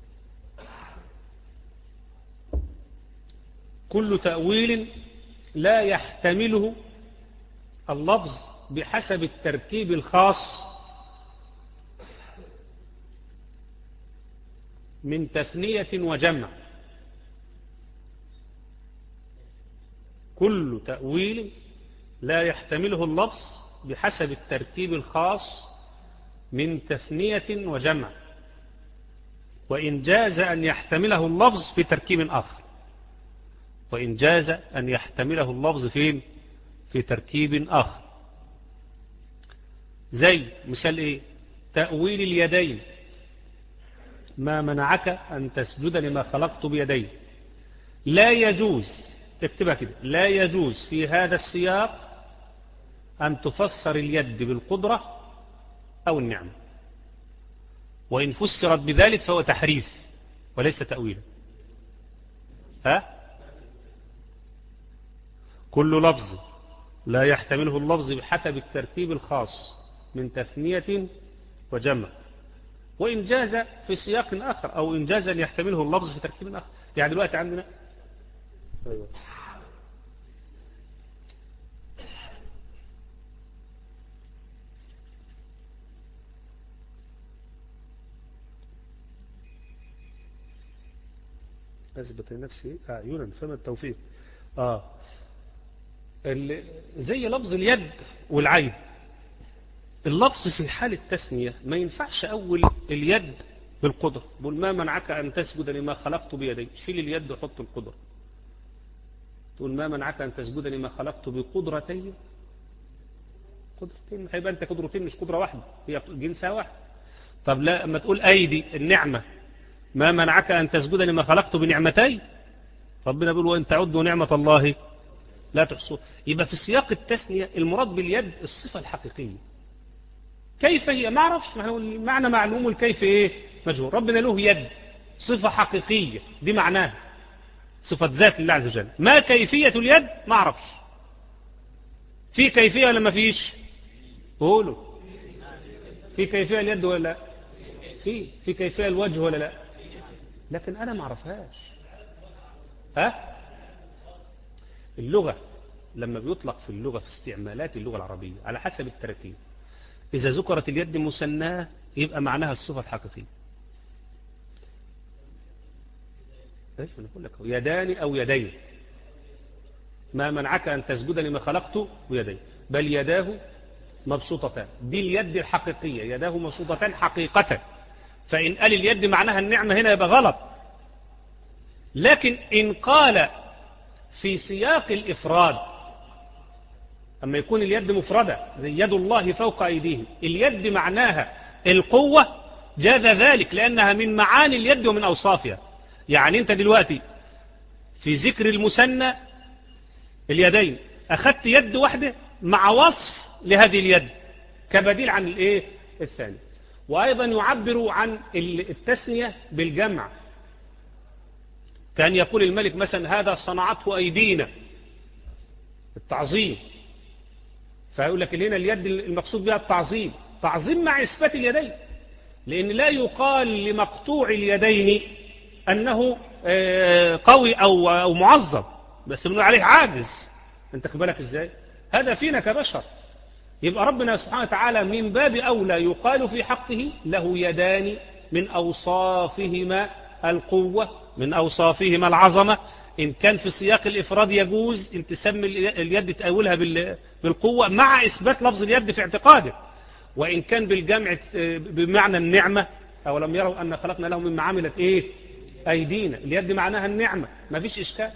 كل تأويل لا يحتمله اللفظ بحسب التركيب الخاص من تثنية وجمع. كل تأويل لا يحتمله اللفظ بحسب التركيب الخاص من تثنية وجمع، وإن جاز أن يحتمله اللفظ في تركيب آخر. وإن جاز أن يحتمله اللفظ فين؟ في تركيب آخر. زي مثال إيه؟ تأويل اليدين: ما منعك أن تسجد لما خلقت بيدي. لا يجوز، اكتبها كده، لا يجوز في هذا السياق أن تفسر اليد بالقدرة أو النعمة، وإن فسرت بذلك فهو تحريف وليس تأويلا. ها؟ كل لفظ لا يحتمله اللفظ بحسب الترتيب الخاص من تثنية وجمع، وإن جاز في سياق آخر، أو إن جاز أن يحتمله اللفظ في تركيب آخر. يعني دلوقتي عندنا أيوة. أثبت لنفسه أعينا فما التوفيق. آه زي لفظ اليد والعين، اللفظ في حال التثنية ما ينفعش أول اليد بالقدرة، بقول ما منعك أن تسجد لما خلقت بيدي، شيل اليد وحط القدرة. تقول ما منعك أن تسجد لما خلقت بقدرتي، قدرتين، هيبقى أنت قدرتين مش قدرة واحدة، هي جنسها واحد. طب لا، أما تقول أيدي النعمة، ما منعك أن تسجد لما خلقت بنعمتي، ربنا بيقول وإن تعدوا نعمة الله لا تحصوها. يبقى في سياق التثنية المراد باليد الصفة الحقيقية. كيف هي ما اعرفش، المعنى معلوم والكيف ايه مجهول. ربنا له يد صفة حقيقية، دي معناها صفة ذات الله عز وجل. ما كيفية اليد ما اعرفش. في كيفية ولا ما فيش؟ قولوا في كيفية اليد ولا لا؟ في في كيفية الوجه ولا لا؟ لكن انا ما اعرفهاش. ها اللغة لما بيطلق في اللغة في استعمالات اللغة العربية على حسب التركيب، إذا ذكرت اليد مثناه يبقى معناها الصفة الحقيقية. ايش انا بقول لك يدان أو يدين، ما منعك أن تسجد لما خلقت بيدي، بل يداه مبسوطتان، دي اليد الحقيقية، يداه مبسوطتان حقيقة. فإن قال اليد معناها النعمة هنا يبقى غلط. لكن إن قال في سياق الإفراد، أما يكون اليد مفردة زي يد الله فوق أيديهم، اليد معناها القوة، جاز ذلك لأنها من معاني اليد ومن أوصافها. يعني أنت دلوقتي في ذكر المثنى اليدين أخذت يد واحدة مع وصف لهذه اليد كبديل عن الإيه الثاني. وأيضا يعبر عن التثنية بالجمع، كان يقول الملك مثلا هذا صنعته أيدينا، التعظيم. فيقول لك هنا اليد المقصود بها التعظيم، تعظيم مع إثبات اليدين، لأن لا يقال لمقطوع اليدين أنه قوي أو أو معظم، بس بنقول عليه عاجز. أنت خد بالك إزاي؟ هذا فينا كبشر. يبقى ربنا سبحانه وتعالى من باب أولى يقال في حقه له يدان من أوصافهما القوة، من أوصافهما العظمة. إن كان في سياق الإفراد يجوز أن تسمي اليد تأولها بالقوة مع إثبات لفظ اليد في اعتقاده. وإن كان بالجمع بمعنى النعمة، أولم يروا أن خلقنا لهم مما عملت إيه أيدينا، اليد معناها النعمة، ما فيش إشكال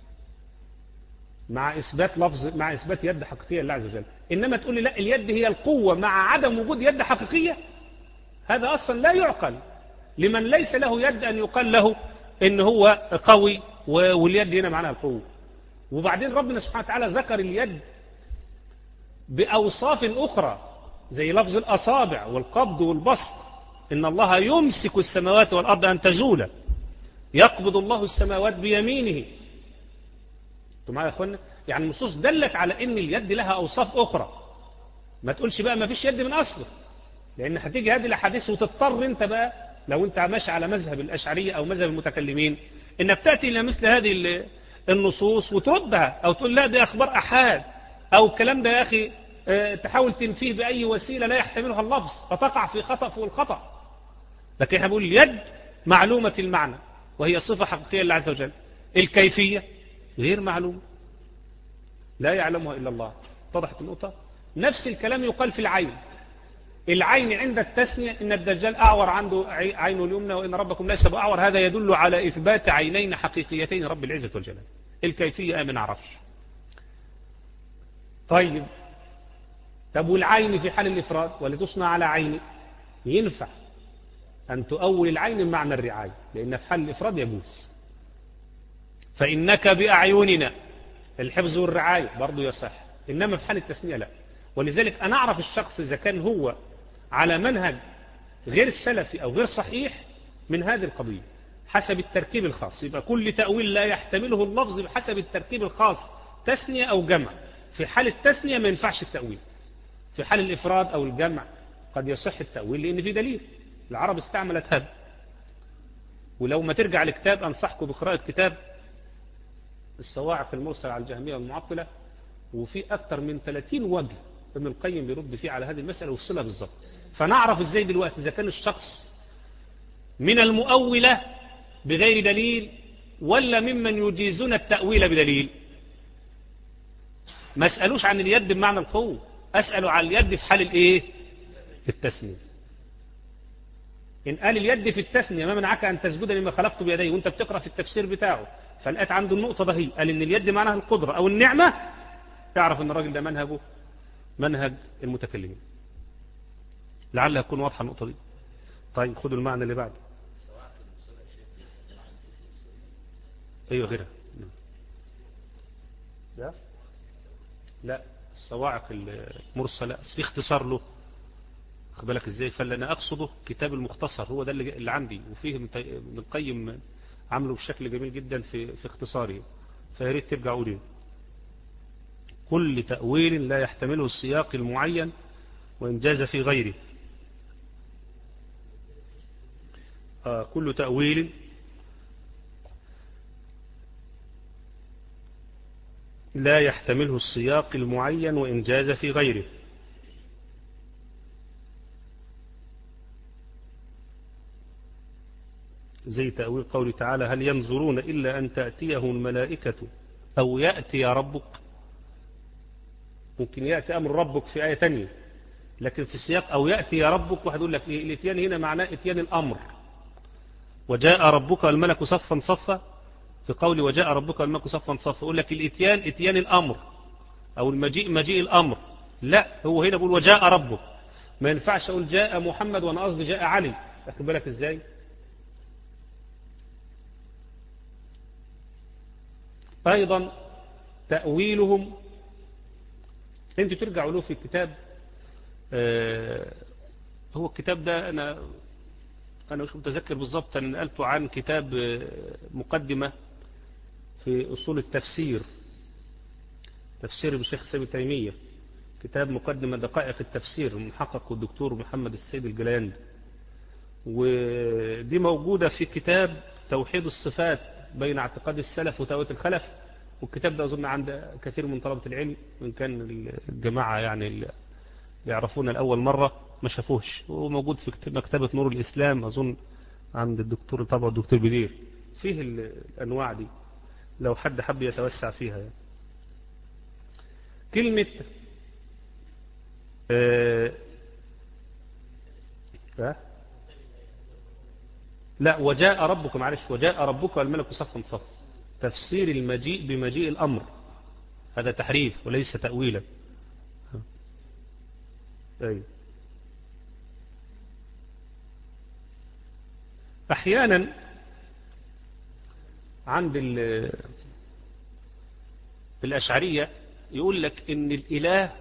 مع إثبات لفظ، مع إثبات يد حقيقية لله عز وجل. إنما تقول لي لا اليد هي القوة مع عدم وجود يد حقيقية، هذا أصلا لا يعقل لمن ليس له يد أن يقال له إن هو قوي واليد هنا معناها القوة. وبعدين ربنا سبحانه وتعالى ذكر اليد بأوصاف أخرى زي لفظ الأصابع والقبض والبسط، إن الله يمسك السماوات والأرض أن تزولا، يقبض الله السماوات بيمينه. انتوا معايا يا اخوانا؟ يعني النصوص دلت على ان اليد لها اوصاف اخرى. ما تقولش بقى ما فيش يد من اصله، لان هتيجي هذه الاحاديث وتضطر انت بقى لو انت ماشي على مذهب الاشعريه او مذهب المتكلمين انك تاتي الى مثل هذه النصوص وتردها، او تقول لا دي اخبار احاد، او الكلام ده يا اخي تحاول تنفيه باي وسيله لا يحتملها اللفظ فتقع في خطا فوق الخطا. لكن احنا بنقول اليد معلومه المعنى وهي صفه حقيقيه لله عز وجل، الكيفيه غير معلوم لا يعلمها إلا الله. اتضحت النقطة؟ نفس الكلام يقال في العين. العين عند التثنية إن الدجال أعور عنده عينه اليمنى وإن ربكم ليس بأعور، هذا يدل على إثبات عينين حقيقيتين رب العزة والجلال. الكيفية ما نعرفش. طيب طب والعين في حال الإفراد ولتصنع على عيني، ينفع أن تؤول العين بمعنى الرعاية، لأن في حال الإفراد يجوز. فإنك بأعيننا الحفظ والرعاية برضو يصح، إنما في حال التثنية لا. ولذلك أنا أعرف الشخص إذا كان هو على منهج غير السلفي أو غير صحيح من هذه القضية حسب التركيب الخاص. يبقى كل تأويل لا يحتمله اللفظ بحسب التركيب الخاص، تثنية أو جمع. في حال التثنية ما ينفعش التأويل، في حال الإفراد أو الجمع قد يصح التأويل لأن في دليل. العرب استعملت هذا. ولو ما ترجع لكتاب أنصحكم بقراءة كتاب الصواعق المرسل على الجهمية والمعطلة، وفي أكثر من ثلاثين وجه ابن القيم بيرد فيه على هذه المسألة ويفصلها بالظبط. فنعرف ازاي دلوقتي إذا كان الشخص من المؤولة بغير دليل ولا ممن يجيزون التأويل بدليل؟ ما اسألوش عن اليد بمعنى القوة، أسألوا عن اليد في حال الايه؟ التثنية. إن قال اليد في التثنية ما منعك أن تسجد لما خلقت بيدي، وانت بتقرأ في التفسير بتاعه فلقيت عنده النقطة ده، هي قال إن اليد معناها القدرة أو النعمة، تعرف أن الراجل ده منهجه منهج المتكلمين. لعلها تكون واضحة النقطة دي. طيب خدوا المعنى اللي بعده. ايوه غيرها. لا لا الصواعق المرسلة في اختصار له، خد بالك ازاي؟ فاللي انا اقصده كتاب المختصر، هو ده اللي, اللي عندي، وفيه ابن القيم عمله بشكل جميل جدا في في اختصاره، فيا ريت ترجعوا ليه. كل تأويل لا يحتمله السياق المعين وإن جاز في غيره. آه كل تأويل لا يحتمله السياق المعين وإن جاز في غيره. زي تأويل قوله تعالى هل ينظرون إلا أن تأتيهم الملائكة أو يأتي ربك. ممكن يأتي أمر ربك في آية تانية، لكن في السياق أو يأتي يا ربك واحد يقول لك إيه؟ الاتيان هنا معناه اتيان الأمر. وجاء ربك والملك صفا صفا، في قول وجاء ربك والملك صفا صفا يقول لك الاتيان اتيان الأمر أو المجيء مجيء الأمر. لا، هو هنا بيقول وجاء ربك، ما ينفعش أقول جاء محمد وأنا قصدي جاء علي. أخد بالك إزاي؟ أيضا تأويلهم أنتوا ترجعوا له في الكتاب. آه هو الكتاب ده أنا أنا مش متذكر بالضبط، أنا نقلته عن كتاب مقدمة في أصول التفسير، تفسير الشيخ سامي تيمية، كتاب مقدمة دقائق التفسير المحقق الدكتور محمد السيد الجلاند، ودي موجودة في كتاب توحيد الصفات بين اعتقاد السلف وتأويل الخلف. والكتاب ده أظن عند كثير من طلبة العلم، وإن كان الجماعة يعني اللي يعرفون الأول مرة ما شافوهش، وموجود في مكتبة نور الإسلام أظن عند الدكتور طبعا الدكتور بدير، فيه الأنواع دي لو حد حب يتوسع فيها يعني. كلمة آه آه لا وجاء ربك، معلش وجاء ربك والملك صفا صفا، تفسير المجيء بمجيء الأمر، هذا تحريف وليس تأويلا. أي أحيانا عند الأشعرية يقول لك إن الإله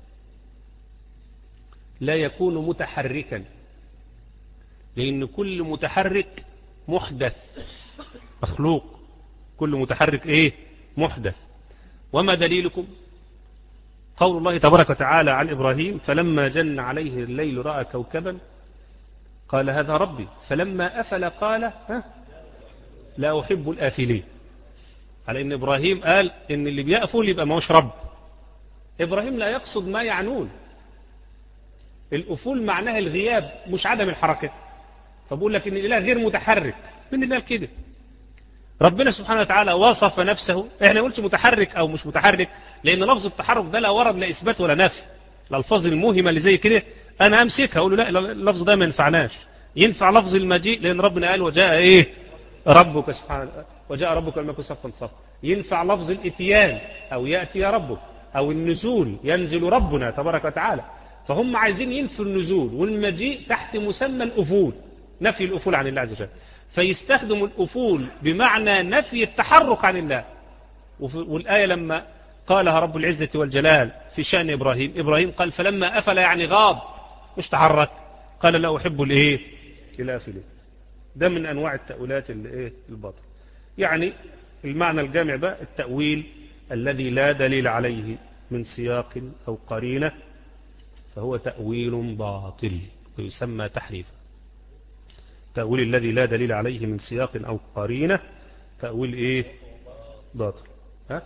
لا يكون متحركا، لأن كل متحرك محدث مخلوق، كل متحرك إيه؟ محدث. وما دليلكم؟ قول الله تبارك وتعالى عن إبراهيم فلما جن عليه الليل رأى كوكبا قال هذا ربي فلما أفل قال ها لا أحب الآفلين، على إن إبراهيم قال إن اللي بيأفل يبقى ما هوش رب. إبراهيم لا يقصد ما يعنون، الأفول معناها الغياب مش عدم الحركة، فبقول لك إن الإله غير متحرك. من الله كده؟ ربنا سبحانه وتعالى وصف نفسه، احنا قلت متحرك او مش متحرك لان لفظ التحرك ده لا ورد لا اثبات ولا نفي. الالفاظ الموهمه اللي زي كده انا امسكها اقول له لا اللفظ ده ما ينفعناش. ينفع لفظ المجيء لان ربنا قال وجاء ايه ربك سبحانه وجاء ربك والملك صفا صفا. ينفع لفظ الاتيان او ياتي ربك، او النزول ينزل ربنا تبارك وتعالى. فهم عايزين ينفوا النزول والمجيء تحت مسمى الافول، نفي الافول عن الله عز وجل، فيستخدم الأفول بمعنى نفي التحرك عن الله. والآية لما قالها رب العزة والجلال في شأن إبراهيم، إبراهيم قال فلما أفل يعني غاب مش تحرك، قال لا أحب الإيه الآفلين. ده من أنواع التأويلات الإيه الباطل. يعني المعنى الجامع بقى التأويل الذي لا دليل عليه من سياق أو قرينة فهو تأويل باطل ويسمى تحريفا. تأويل الذي لا دليل عليه من سياق أو قرينة تأويل إيه باطل. ها؟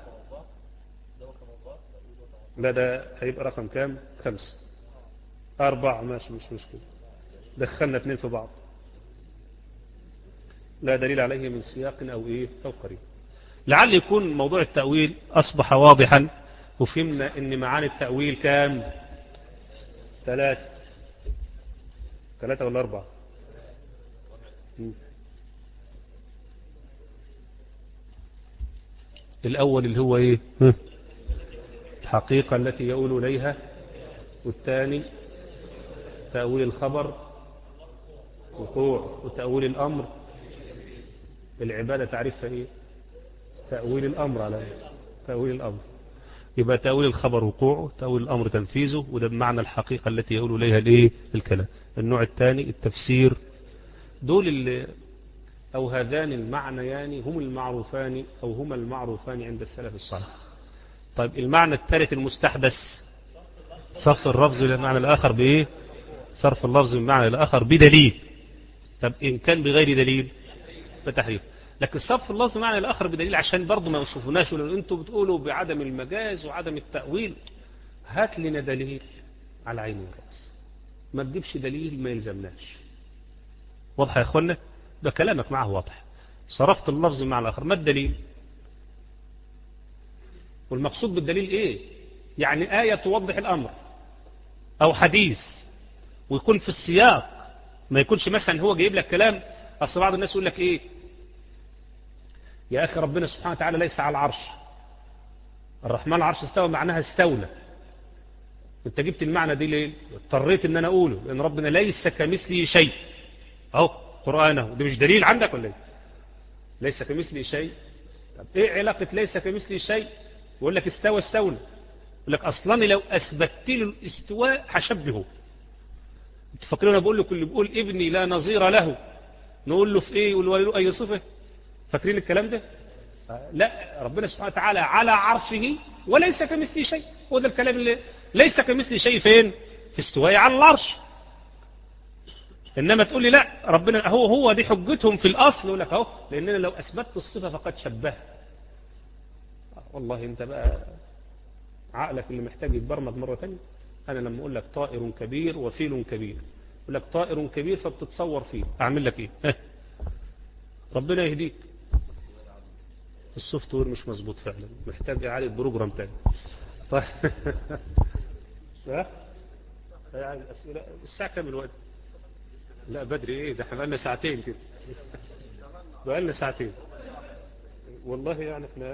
لا ده هيبقى رقم كام؟ خمسة أربعة ماشي مش مشكلة، دخلنا اثنين في بعض. لا دليل عليه من سياق أو إيه أو قريب. لعل يكون موضوع التأويل أصبح واضحا، وفهمنا أن معاني التأويل كام؟ ثلاثة ثلاثة ولا أربعة؟ الأول اللي هو إيه؟ الحقيقة التي يؤول إليها، والثاني تأويل الخبر وقوع، وتأويل الأمر العبادة تعرفها إيه؟ تأويل الأمر على إيه؟ تأويل الأمر. يبقى تأويل الخبر وقوعه، تأويل الأمر تنفيذه، وده بمعنى الحقيقة التي يقول إليها الإيه؟ الكلام. النوع الثاني التفسير. دول اللي أو هذان المعنيان هم المعروفان أو هما المعروفان عند السلف الصالح. طيب المعنى الثالث المستحدث صرف اللفظ للمعنى الآخر بإيه؟ صرف اللفظ من معنى الآخر بدليل. طب إن كان بغير دليل فتحريف. لكن صرف اللفظ معنى الآخر بدليل عشان برضو ما يوصفوناش ولو أنتوا بتقولوا بعدم المجاز وعدم التأويل. هات لنا دليل على عين الرأس، ما تجيبش دليل ما يلزمناش. واضح يا أخوانا؟ ده كلامك معه واضح. صرفت اللفظ معنى الآخر، ما الدليل؟ والمقصود بالدليل إيه؟ يعني آية توضح الأمر أو حديث ويكون في السياق، ما يكونش مثلا هو جايب لك كلام. أصل بعض الناس يقول لك إيه يا أخي ربنا سبحانه وتعالى ليس على العرش، الرحمن على العرش استوى معناها استولى. انت جبت المعنى دي ليه؟ اضطريت ان انا اقوله لان ربنا ليس كمثله شيء اهو قرآنه. ده مش دليل عندك ولا ايه؟ ليس كمثله شيء. طب ايه علاقة ليس كمثله شيء يقول لك استوى استولى؟ يقول لك اصلا لو اثبتت له الاستواء هشبهه. انت فاكرين انا بقول له كل بيقول ابني لا نظير له نقول له في ايه؟ يقول له اي صفه؟ فاكرين الكلام ده؟ لا، ربنا سبحانه وتعالى على عرشه وليس كمثله شيء. هو ده الكلام اللي ليس كمثله شيء فين؟ في استواء على العرش. انما تقول لي لا ربنا هو هو دي حجتهم في الاصل. يقول لك اهو لاننا لو اثبتت الصفه فقد شبه. والله انت بقى عقلك اللي محتاج يتبرمج مره ثانيه. انا لما اقول لك طائر كبير وفيل كبير، اقول لك طائر كبير فبتتصور فيه، اعمل لك ايه؟ ربنا يهديك. السوفت وير مش مظبوط فعلا، محتاج اعاده بروجرام تاني. طيب ها يعني الاسئله الساعه كام الوقت؟ لا بدري ايه ده، احنا بقالنا ساعتين كده. بقالنا ساعتين والله. يعني احنا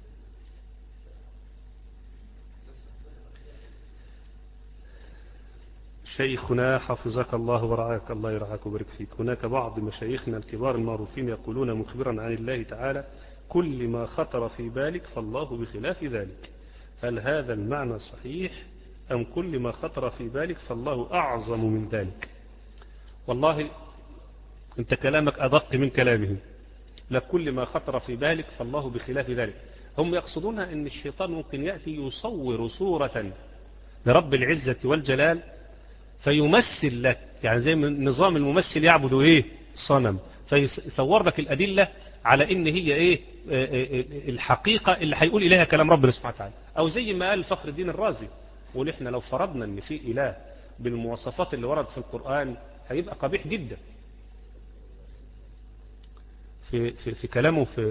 شيخنا حفظك الله ورعاك، الله يرعاك ويبارك فيك. هناك بعض مشايخنا الكبار المعروفين يقولون مخبرا عن الله تعالى كل ما خطر في بالك فالله بخلاف ذلك. هل هذا المعنى صحيح أم كل ما خطر في بالك فالله أعظم من ذلك؟ والله أنت كلامك أدق من كلامهم. لا كل ما خطر في بالك فالله بخلاف ذلك. هم يقصدون أن الشيطان ممكن يأتي يصور صورة لرب العزة والجلال فيمثل لك، يعني زي نظام الممثل يعبد ايه؟ صنم، فيصور لك الأدلة على ان هي ايه الحقيقة اللي هيقول اليها كلام ربنا سبحانه وتعالى. او زي ما قال فخر الدين الرازي، يقول احنا لو فرضنا ان في اله بالمواصفات اللي ورد في القرآن هيبقى قبيح جدا. في في في كلامه في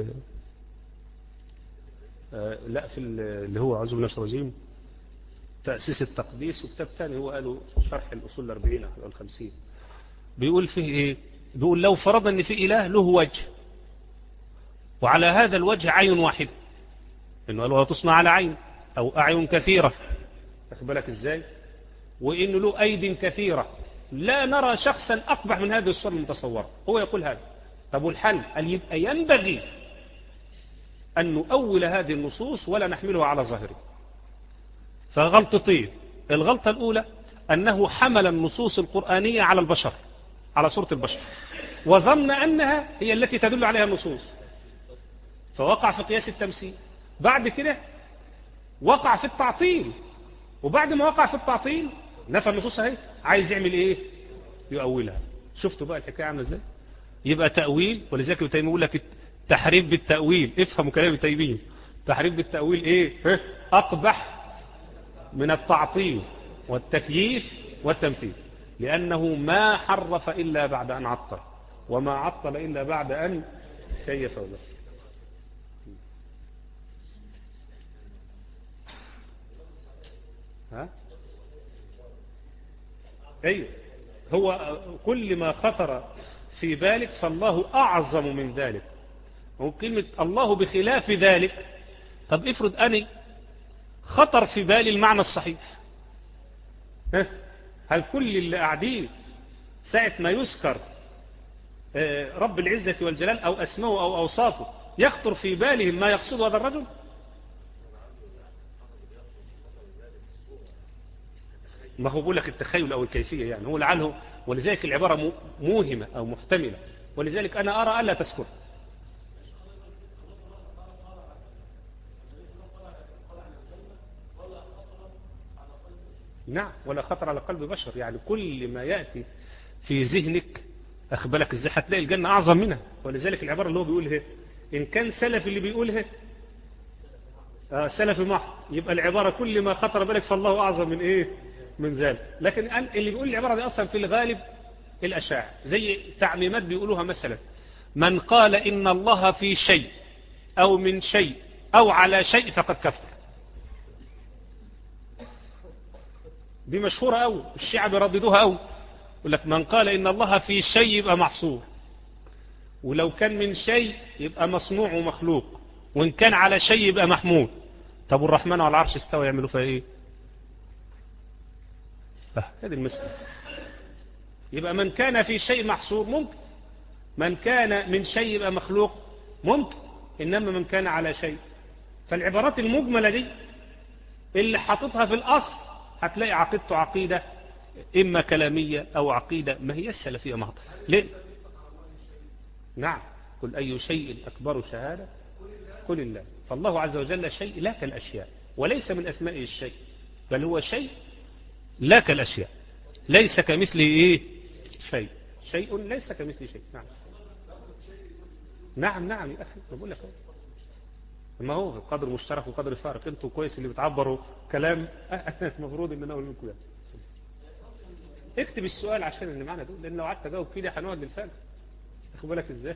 آه لا في اللي هو اعوذ بالله من الشيطان الرجيم تأسيس التقديس، وكتاب ثاني هو قالوا شرح الأصول الأربعين أو الخمسين، بيقول فيه إيه؟ بيقول لو فرضنا أن في إله له وجه وعلى هذا الوجه عين واحدة، إنه قالوا تصنع على عين أو أعين كثيرة، أخذ بالك إزاي؟ وإنه له أيد كثيرة، لا نرى شخصا أقبح من هذه الصورة المتصورة. هو يقول هذا. طب والحل؟ قال يبقى ينبغي أن نؤول هذه النصوص ولا نحملها على ظاهره. فغلطتين. الغلطة الأولى أنه حمل النصوص القرآنية على البشر، على صورة البشر، وظن أنها هي التي تدل عليها النصوص، فوقع في قياس التمثيل. بعد كده وقع في التعطيل، وبعد ما وقع في التعطيل نفى النصوص اهي، عايز يعمل ايه؟ يؤولها. شفتوا بقى الحكاية عاملة ازاي؟ يبقى تأويل. ولذلك ابن تيمية يقول لك تحريف بالتأويل. افهموا كلام ابن تيمية. تحريف بالتأويل ايه؟ أقبح من التعطيل والتكييف والتمثيل، لأنه ما حرف إلا بعد أن عطل. وما عطل إلا بعد أن كيف وبر. ها؟ أيوه، هو كل ما خطر في بالك فالله أعظم من ذلك. وكلمة الله بخلاف ذلك، طب افرض أني خطر في بالي المعنى الصحيح، ها؟ هل كل اللي قاعدين ساعة ما يذكر رب العزة والجلال أو أسماءه أو أوصافه يخطر في بالهم ما يقصد هذا الرجل؟ ما هو بقول لك التخيل أو الكيفية، يعني هو لعله، ولذلك العبارة موهمة أو محتملة، ولذلك أنا أرى ألا تذكر. نعم، ولا خطر على قلب بشر، يعني كل ما يأتي في ذهنك أخبرك إزاي هتلاقي الجنة أعظم منها. ولذلك العبارة اللي هو بيقولها إن كان سلف اللي بيقولها آه سلف محض، يبقى العبارة كل ما خطر بالك فالله أعظم من إيه؟ من ذلك. لكن اللي بيقول العبارة دي أصلا في الغالب الأشاعرة، زي تعميمات بيقولوها مثلا من قال إن الله في شيء أو من شيء أو على شيء فقد كفر. دي مشهورة أوي، الشيعة بيرددوها أوي، يقول لك من قال إن الله في شيء يبقى محصور، ولو كان من شيء يبقى مصنوع ومخلوق، وإن كان على شيء يبقى محمود. طب والرحمن على العرش استوى يعملوا فيها إيه؟ آه هذه المسألة. يبقى من كان في شيء محصور ممكن، من كان من شيء يبقى مخلوق ممكن، إنما من كان على شيء. فالعبارات المجملة دي اللي حاططها في الأصل هتلاقي عقيدته عقيدة إما كلامية أو عقيدة ما هي السلفية محض. ليه؟ نعم، قل أي شيء أكبر شهادة قل الله. فالله عز وجل شيء لا كالأشياء، وليس من أسمائه الشيء، بل هو شيء لا كالأشياء، ليس كمثله إيه؟ شيء شيء ليس كمثله شيء. نعم نعم نعم يا أخي، بقول لك ما هو قدر مشترك وقدر فارق. انتوا كويس اللي بتعبروا كلام المفروض ان انا اقول لكم يعني. اكتب السؤال عشان اللي معانا دول، لان لو قعدت اجاوب كده هنقعد للفجر. تاخد بالك ازاي؟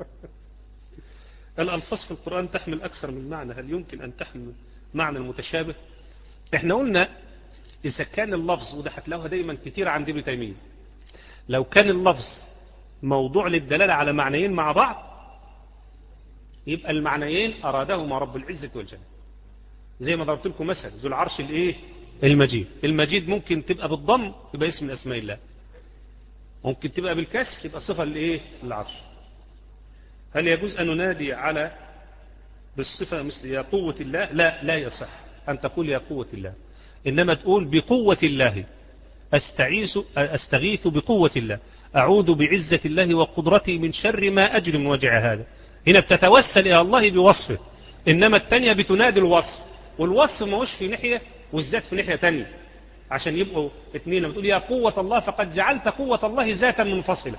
الالفاظ في القران تحمل اكثر من معنى، هل يمكن ان تحمل معنى المتشابه؟ احنا قلنا اذا كان اللفظ، وده هتلاقوها دايما كتير عند ابن تيميه، لو كان اللفظ موضوع للدلاله على معنيين مع بعض يبقى المعنيين أرادهما رب العزة والجلال. زي ما ضربت لكم مثلا ذو العرش الايه؟ المجيد. المجيد ممكن تبقى بالضم يبقى اسم من اسماء الله، ممكن تبقى بالكسر يبقى صفة لايه؟ العرش. هل يجوز أن ننادي على بالصفة مثل يا قوة الله؟ لا، لا يصح أن تقول يا قوة الله، إنما تقول بقوة الله أستعيث أستغيث بقوة الله، أعوذ بعزة الله وقدرته من شر ما أجري من وجع هذا. هنا بتتوسل إلى الله بوصفه، إنما التانية بتنادي الوصف، والوصف ما هوش في ناحية والذات في ناحية تانية، عشان يبقوا اثنين. لما تقول يا قوة الله فقد جعلت قوة الله ذاتا منفصلة.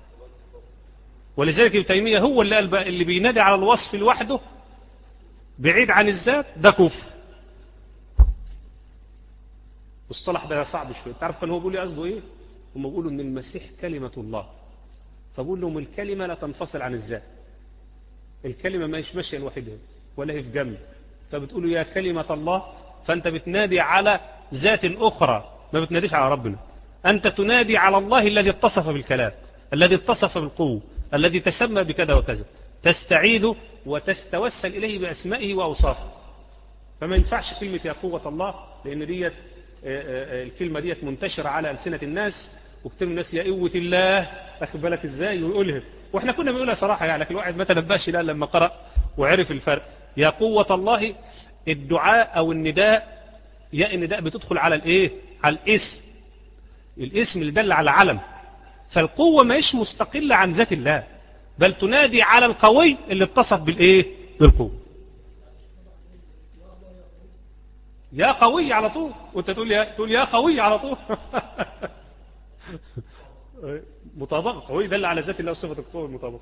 ولذلك ابن تيمية هو اللي قال اللي بينادي على الوصف لوحده بعيد عن الذات ده كفر. والصلاح ده صعب شوية. تعرف كان هو بيقول لي قصده ايه؟ هم بيقولوا ان المسيح كلمة الله، فبقول لهم الكلمة لا تنفصل عن الذات، الكلمة ما هيش ماشية لوحدها ولا هي في جنب، فبتقولوا يا كلمة الله، فأنت بتنادي على ذات أخرى، ما بتناديش على ربنا. أنت تنادي على الله الذي اتصف بالكلام، الذي اتصف بالقوة، الذي تسمى بكذا وكذا، تستعيذ وتستوسل إليه بأسمائه وأوصافه. فما ينفعش كلمة يا قوة الله، لأن ديت الكلمة ديت منتشرة على ألسنة الناس، وكتير من الناس يا قوة الله، أخذ بالك إزاي ويقولها، وإحنا كنا بنقولها صراحة يعني، لكن الواحد ما تنبهش لها لما قرأ وعرف الفرق. يا قوة الله الدعاء أو النداء، يا النداء بتدخل على الإيه؟ على الاسم، الاسم اللي دل على علم. فالقوة ما هيش مستقلة عن ذات الله، بل تنادي على القوي اللي اتصف بالإيه؟ بالقوة. يا قوي على طول، وانت تقول يا تقول يا قوي على طول. مطابقة، قوي دل على ذات الله وصفة القوة المطابقة.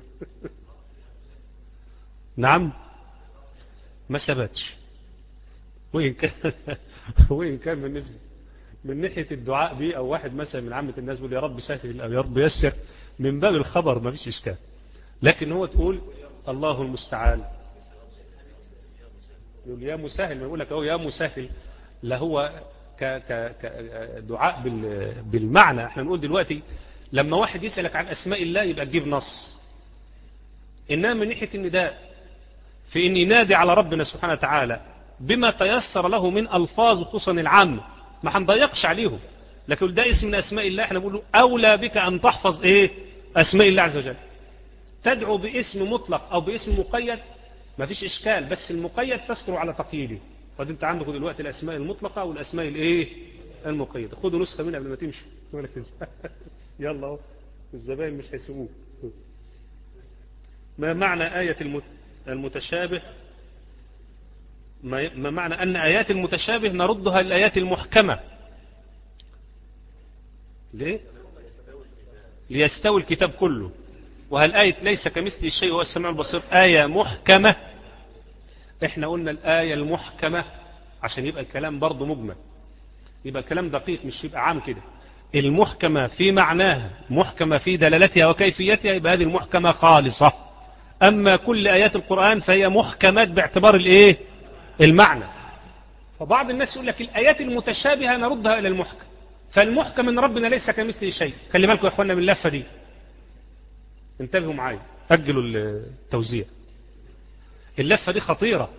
نعم ما ثبتش، وإن كان وإن كان بالنسبة من ناحية الدعاء به، أو واحد مثلا من عامة الناس بيقول يا رب سهل أو يا رب يسر، من باب الخبر ما فيش إشكال. لكن هو تقول الله المستعان، يقول يا مسهل، ما يقول لك أهو يا مسهل، لا هو كدعاء بالمعنى. احنا نقول دلوقتي لما واحد يسألك عن أسماء الله يبقى تجيب نص، إنما من ناحية النداء في إن ينادي على ربنا سبحانه وتعالى بما تيسر له من ألفاظ خصوصا العامة، ما هنضيقش عليهم، لكن ده اسم من أسماء الله، احنا بنقول أولى بك أن تحفظ إيه أسماء الله عز وجل. تدعو باسم مطلق أو باسم مقيد ما فيش إشكال، بس المقيد تذكر على تقييده. فدي انت عندك دلوقتي الأسماء المطلقة والأسماء الإيه المقيدة، خدوا نسخة منها قبل ما تمشوا. يلا اهو الزبائن مش هيسيبوه. ما معنى آية المتشابه؟ ما معنى أن آيات المتشابه نردها للآيات المحكمة؟ ليه؟ ليستوي الكتاب كله. وهل آية ليس كمثله شيء وهو السميع البصير آية محكمة؟ احنا قلنا الآية المحكمة عشان يبقى الكلام برضه مجمل، يبقى الكلام دقيق مش يبقى عام كده. المحكمة في معناها، محكمة في دلالتها وكيفيتها، يبقى هذه المحكمة خالصة. أما كل آيات القرآن فهي محكمات باعتبار الإيه؟ المعنى. فبعض الناس يقول لك الآيات المتشابهة نردها إلى المحكم، فالمحكم من ربنا ليس كمثله شيء. خلي بالكم يا أخوانا من اللفة دي، انتبهوا معايا، أجلوا التوزيع، اللفة دي خطيرة.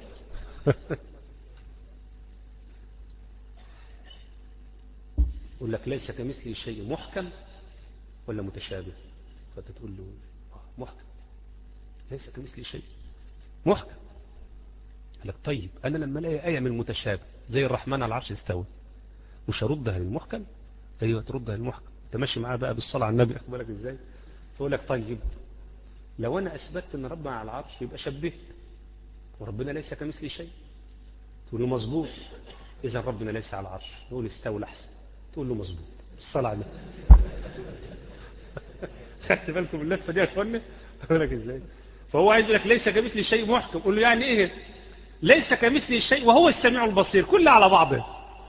يقول لك ليس كمثله شيء، محكم ولا متشابه؟ فتقول له محكم، ليس كمثله شيء محكم. قال لك طيب أنا لما الاقي آية من المتشابه زي الرحمن على العرش استوى مش هردها للمحكم؟ أيوة تردها للمحكم. أنت ماشي معاه بقى بالصلاة على النبي، أخبرك إزاي؟ فأقول لك طيب لو أنا أثبت أن ربنا على العرش يبقى شبهت، وربنا ليس كمثله شيء. تقول له مظبوط، إذا ربنا ليس على العرش نقول استولى أحسن. تقول له مظبوط، الصلاة على النبي. خدت بالكم اللفة دي يا أخوانا؟ أقول لك إزاي؟ فهو عايز يقول لك ليس كمثله شيء محكم، قول له يعني إيه ليس كمثله شيء وهو السميع البصير؟ كله على بعضه،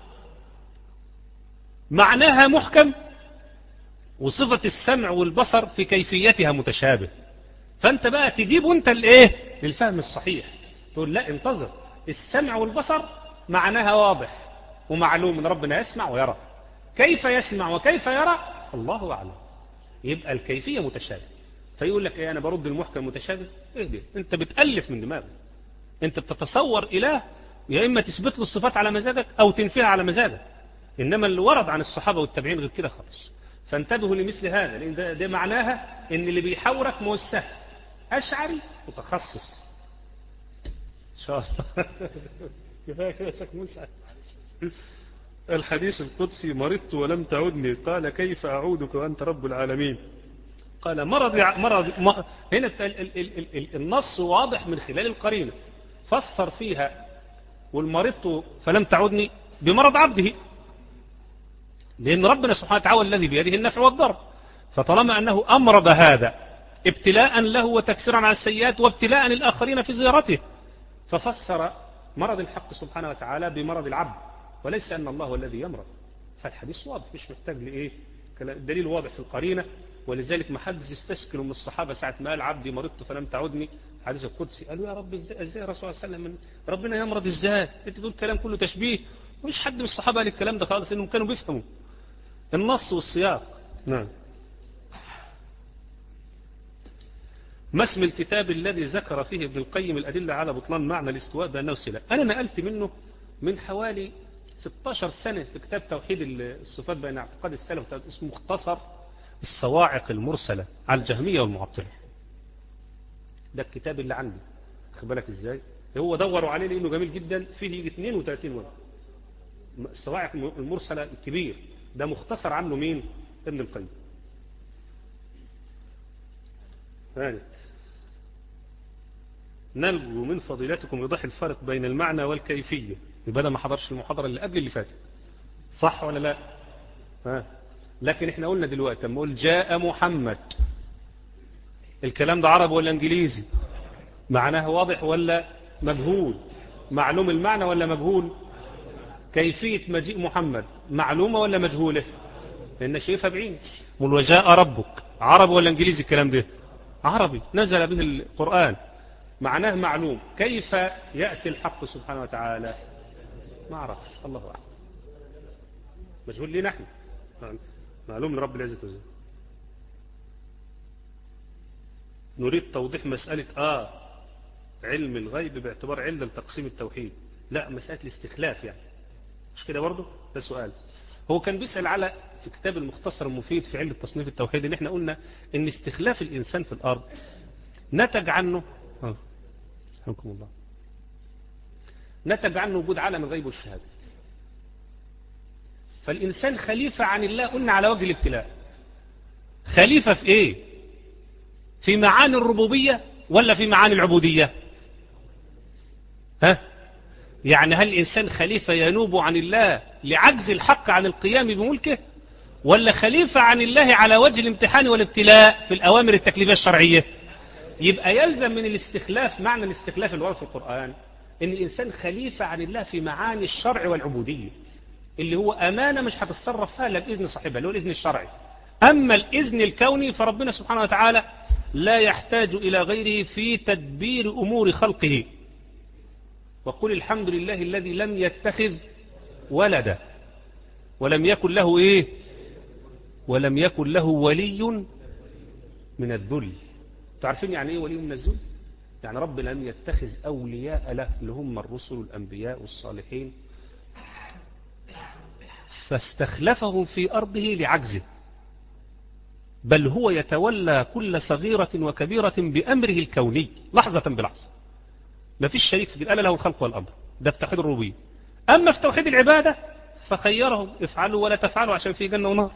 معناها محكم وصفة السمع والبصر في كيفيتها متشابه. فأنت بقى تجيب أنت الإيه للفهم الصحيح، تقول لا انتظر، السمع والبصر معناها واضح ومعلوم من ربنا يسمع ويرى، كيف يسمع وكيف يرى الله أعلم، يبقى الكيفية متشابه. فيقول لك ايه انا برد المحكم متشابه؟ ايه ده؟ انت بتألف من دماغك، انت بتتصور اله يا اما تثبت له الصفات على مزاجك او تنفيها على مزاجك، انما اللي ورد عن الصحابة والتابعين غير كده خالص. فانتبهوا لمثل هذا، لان ده, ده معناها ان اللي بيحاورك مو سهل، اشعري متخصص ان شاء الله. كفايه كده يا شيخ موسى. الحديث القدسي مرضت ولم تعدني، قال كيف أعودك وأنت رب العالمين؟ قال مرض مرض هنا ال ال ال ال النص واضح من خلال القرينة، فسر فيها والمرضت فلم تعدني بمرض عبده، لأن ربنا سبحانه وتعالى الذي بيده النفع والضر، فطالما أنه أمرض هذا ابتلاء له وتكفيرا عن السيئات وابتلاء الآخرين في زيارته، ففسر مرض الحق سبحانه وتعالى بمرض العبد، وليس أن الله هو الذي يمرض. فالحديث واضح مش محتاج لإيه، الدليل واضح في القرينة. ولذلك ما حدش يستشكل من الصحابة ساعة ما قال عبدي مرضت فلم تعدني حديث القدسي، قالوا يا رب ازاي ازاي الرسول صلى الله عليه وسلم ربنا يمرض ازاي؟ انت تقول كلام كله تشبيه، ومش حد من الصحابة قال الكلام ده خالص، انهم كانوا بيفهموا النص والسياق. نعم. ما اسم الكتاب الذي ذكر فيه ابن القيم الأدلة على بطلان معنى الاستواء بأنه سلاء؟ أنا نقلت منه من حوالي ستاشر سنة في كتاب توحيد الصفات بين اعتقاد السلف، اسمه مختصر الصواعق المرسلة على الجهمية والمعطلة. ده الكتاب اللي عندي، خد بالك ازاي؟ هو دوروا عليه لانه جميل جدا، فيه يجي اثنين وثلاثين ورقة. الصواعق المرسلة الكبير ده مختصر عنه مين؟ ابن القيم. ثاني، نرجو من فضيلتكم إيضاح الفرق بين المعنى والكيفية. يبقى ما حضرش المحاضرة اللي قبل اللي فاتت، صح ولا لا؟ ها. لكن احنا قلنا دلوقتي لما قول جاء محمد، الكلام ده عربي ولا انجليزي؟ معناه واضح ولا مجهول؟ معلوم المعنى ولا مجهول؟ كيفية مجيء محمد معلومة ولا مجهولة؟ لأن شايفها بعين. قل وجاء ربك، عربي ولا انجليزي الكلام ده؟ عربي، نزل به القرآن، معناه معلوم. كيف يأتي الحق سبحانه وتعالى؟ ما عرفش، الله أعلم، مجهول لنا احنا، معلوم لرب العزة والجلال. نريد توضيح مسألة آه علم الغيب باعتبار علة لتقسيم التوحيد. لا، مسألة الاستخلاف يعني، مش كده برضه؟ ده سؤال. هو كان بيسأل على في كتاب المختصر المفيد في علة تصنيف التوحيد ان احنا قلنا ان استخلاف الإنسان في الأرض نتج عنه آه. حكم الله نتج عنه وجود عالم الغيب والشهادة. فالإنسان خليفة عن الله، قلنا على وجه الابتلاء. خليفة في ايه؟ في معاني الربوبية ولا في معاني العبودية؟ ها؟ يعني هل الإنسان خليفة ينوب عن الله لعجز الحق عن القيام بملكه، ولا خليفة عن الله على وجه الامتحان والابتلاء في الأوامر التكليفية الشرعية؟ يبقى يلزم من الاستخلاف، معنى الاستخلاف اللي ورد في القرآن، ان الإنسان خليفة عن الله في معاني الشرع والعبودية، اللي هو أمانة مش هتتصرف فيها إلا بإذن صاحبها، اللي هو الإذن الشرعي. أما الإذن الكوني فربنا سبحانه وتعالى لا يحتاج إلى غيره في تدبير أمور خلقه. وقل الحمد لله الذي لم يتخذ ولدا ولم يكن له إيه ولم يكن له ولي من الذل. تعرفين يعني إيه ولي من الذل؟ يعني رب لم يتخذ أولياء له اللي هم الرسل والأنبياء والصالحين، فاستخلفهم في أرضه لعجزه، بل هو يتولى كل صغيرة وكبيرة بأمره الكوني لحظة بلحظة، ما فيش شريك في الآلة له الخلق والأمر. ده في توحيد الربوبية. أما في توحيد العبادة فخيرهم افعلوا ولا تفعلوا عشان في جنة ونار.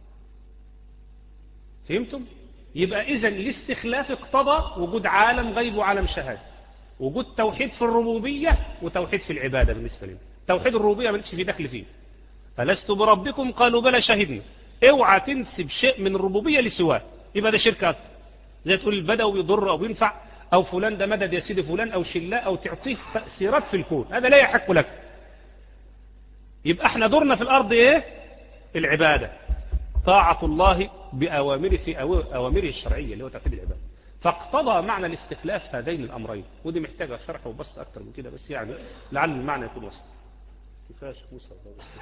فهمتم؟ يبقى إذن الاستخلاف اقتضى وجود عالم غيب وعالم شهادة، وجود توحيد في الربوبية وتوحيد في العبادة. بالنسبة لنا توحيد الربوبية مالكش في دخل فيه. ألست بربكم قالوا بلى شهدنا. اوعى تنسب شيء من الربوبية لسواه، يبقى ده شرك أكبر. زي تقول البدوي يضر أو ينفع، أو فلان ده مدد يا سيدي فلان، أو شلاء، أو تعطيه تأثيرات في الكون، هذا لا يحق لك. يبقى احنا دورنا في الأرض إيه؟ العبادة، طاعة الله بأوامره في أوامره الشرعية اللي هو توحيد العبادة. فاقتضى معنى الاستخلاف هذين الأمرين، ودي محتاجة شرح وبسط أكثر من كده، بس يعني لعل المعنى يكون وسط. كفاية شيخ موسى.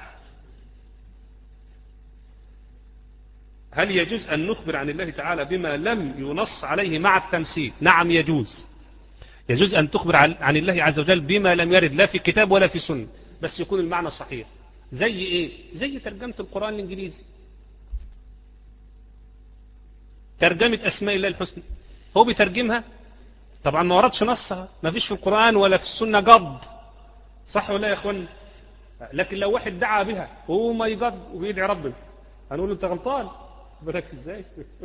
هل يجوز أن نخبر عن الله تعالى بما لم ينص عليه مع التمثيل؟ نعم يجوز. يجوز أن تخبر عن الله عز وجل بما لم يرد لا في كتاب ولا في سنة، بس يكون المعنى صحيح. زي إيه؟ زي ترجمة القرآن الإنجليزي، ترجمة أسماء الله الحسنى، هو بيترجمها طبعا ما وردش نصها، ما فيش في القرآن ولا في السنة قض، صح ولا يا أخوان؟ لكن لو واحد دعا بها وهو ما يقض وبيدعي ربنا هنقول له أنت غلطان. بالك إزاي؟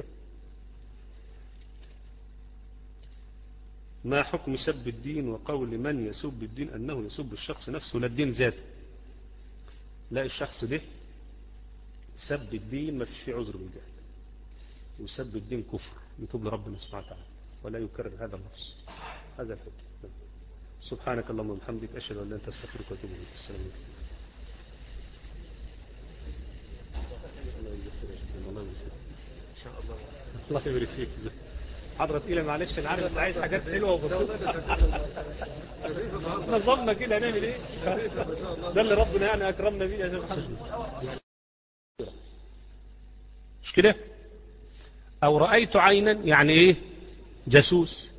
ما حكم سب الدين وقول من يسب الدين أنه يسب الشخص نفسه لا الدين ذاته؟ لا، الشخص ده سب الدين ما فيش فيه عذر بالجهل، وسب الدين كفر يتوب لربنا سبحانه وتعالى ولا يكرر هذا اللفظ. هذا الحكم. سبحانك اللهم وبحمدك أشهد أن لا إله إلا أنت أستغفرك وأتوب إليك. السلام عليكم. الله يبارك فيك. حضرة إلى معلش أنا عارف عايز حاجات حلوة وبسيطة. نظمنا كده هنعمل إيه؟ ده اللي ربنا يعني أكرمنا بيه يا شيخ. مش كده؟ أو رأيت عينا يعني إيه؟ جاسوس.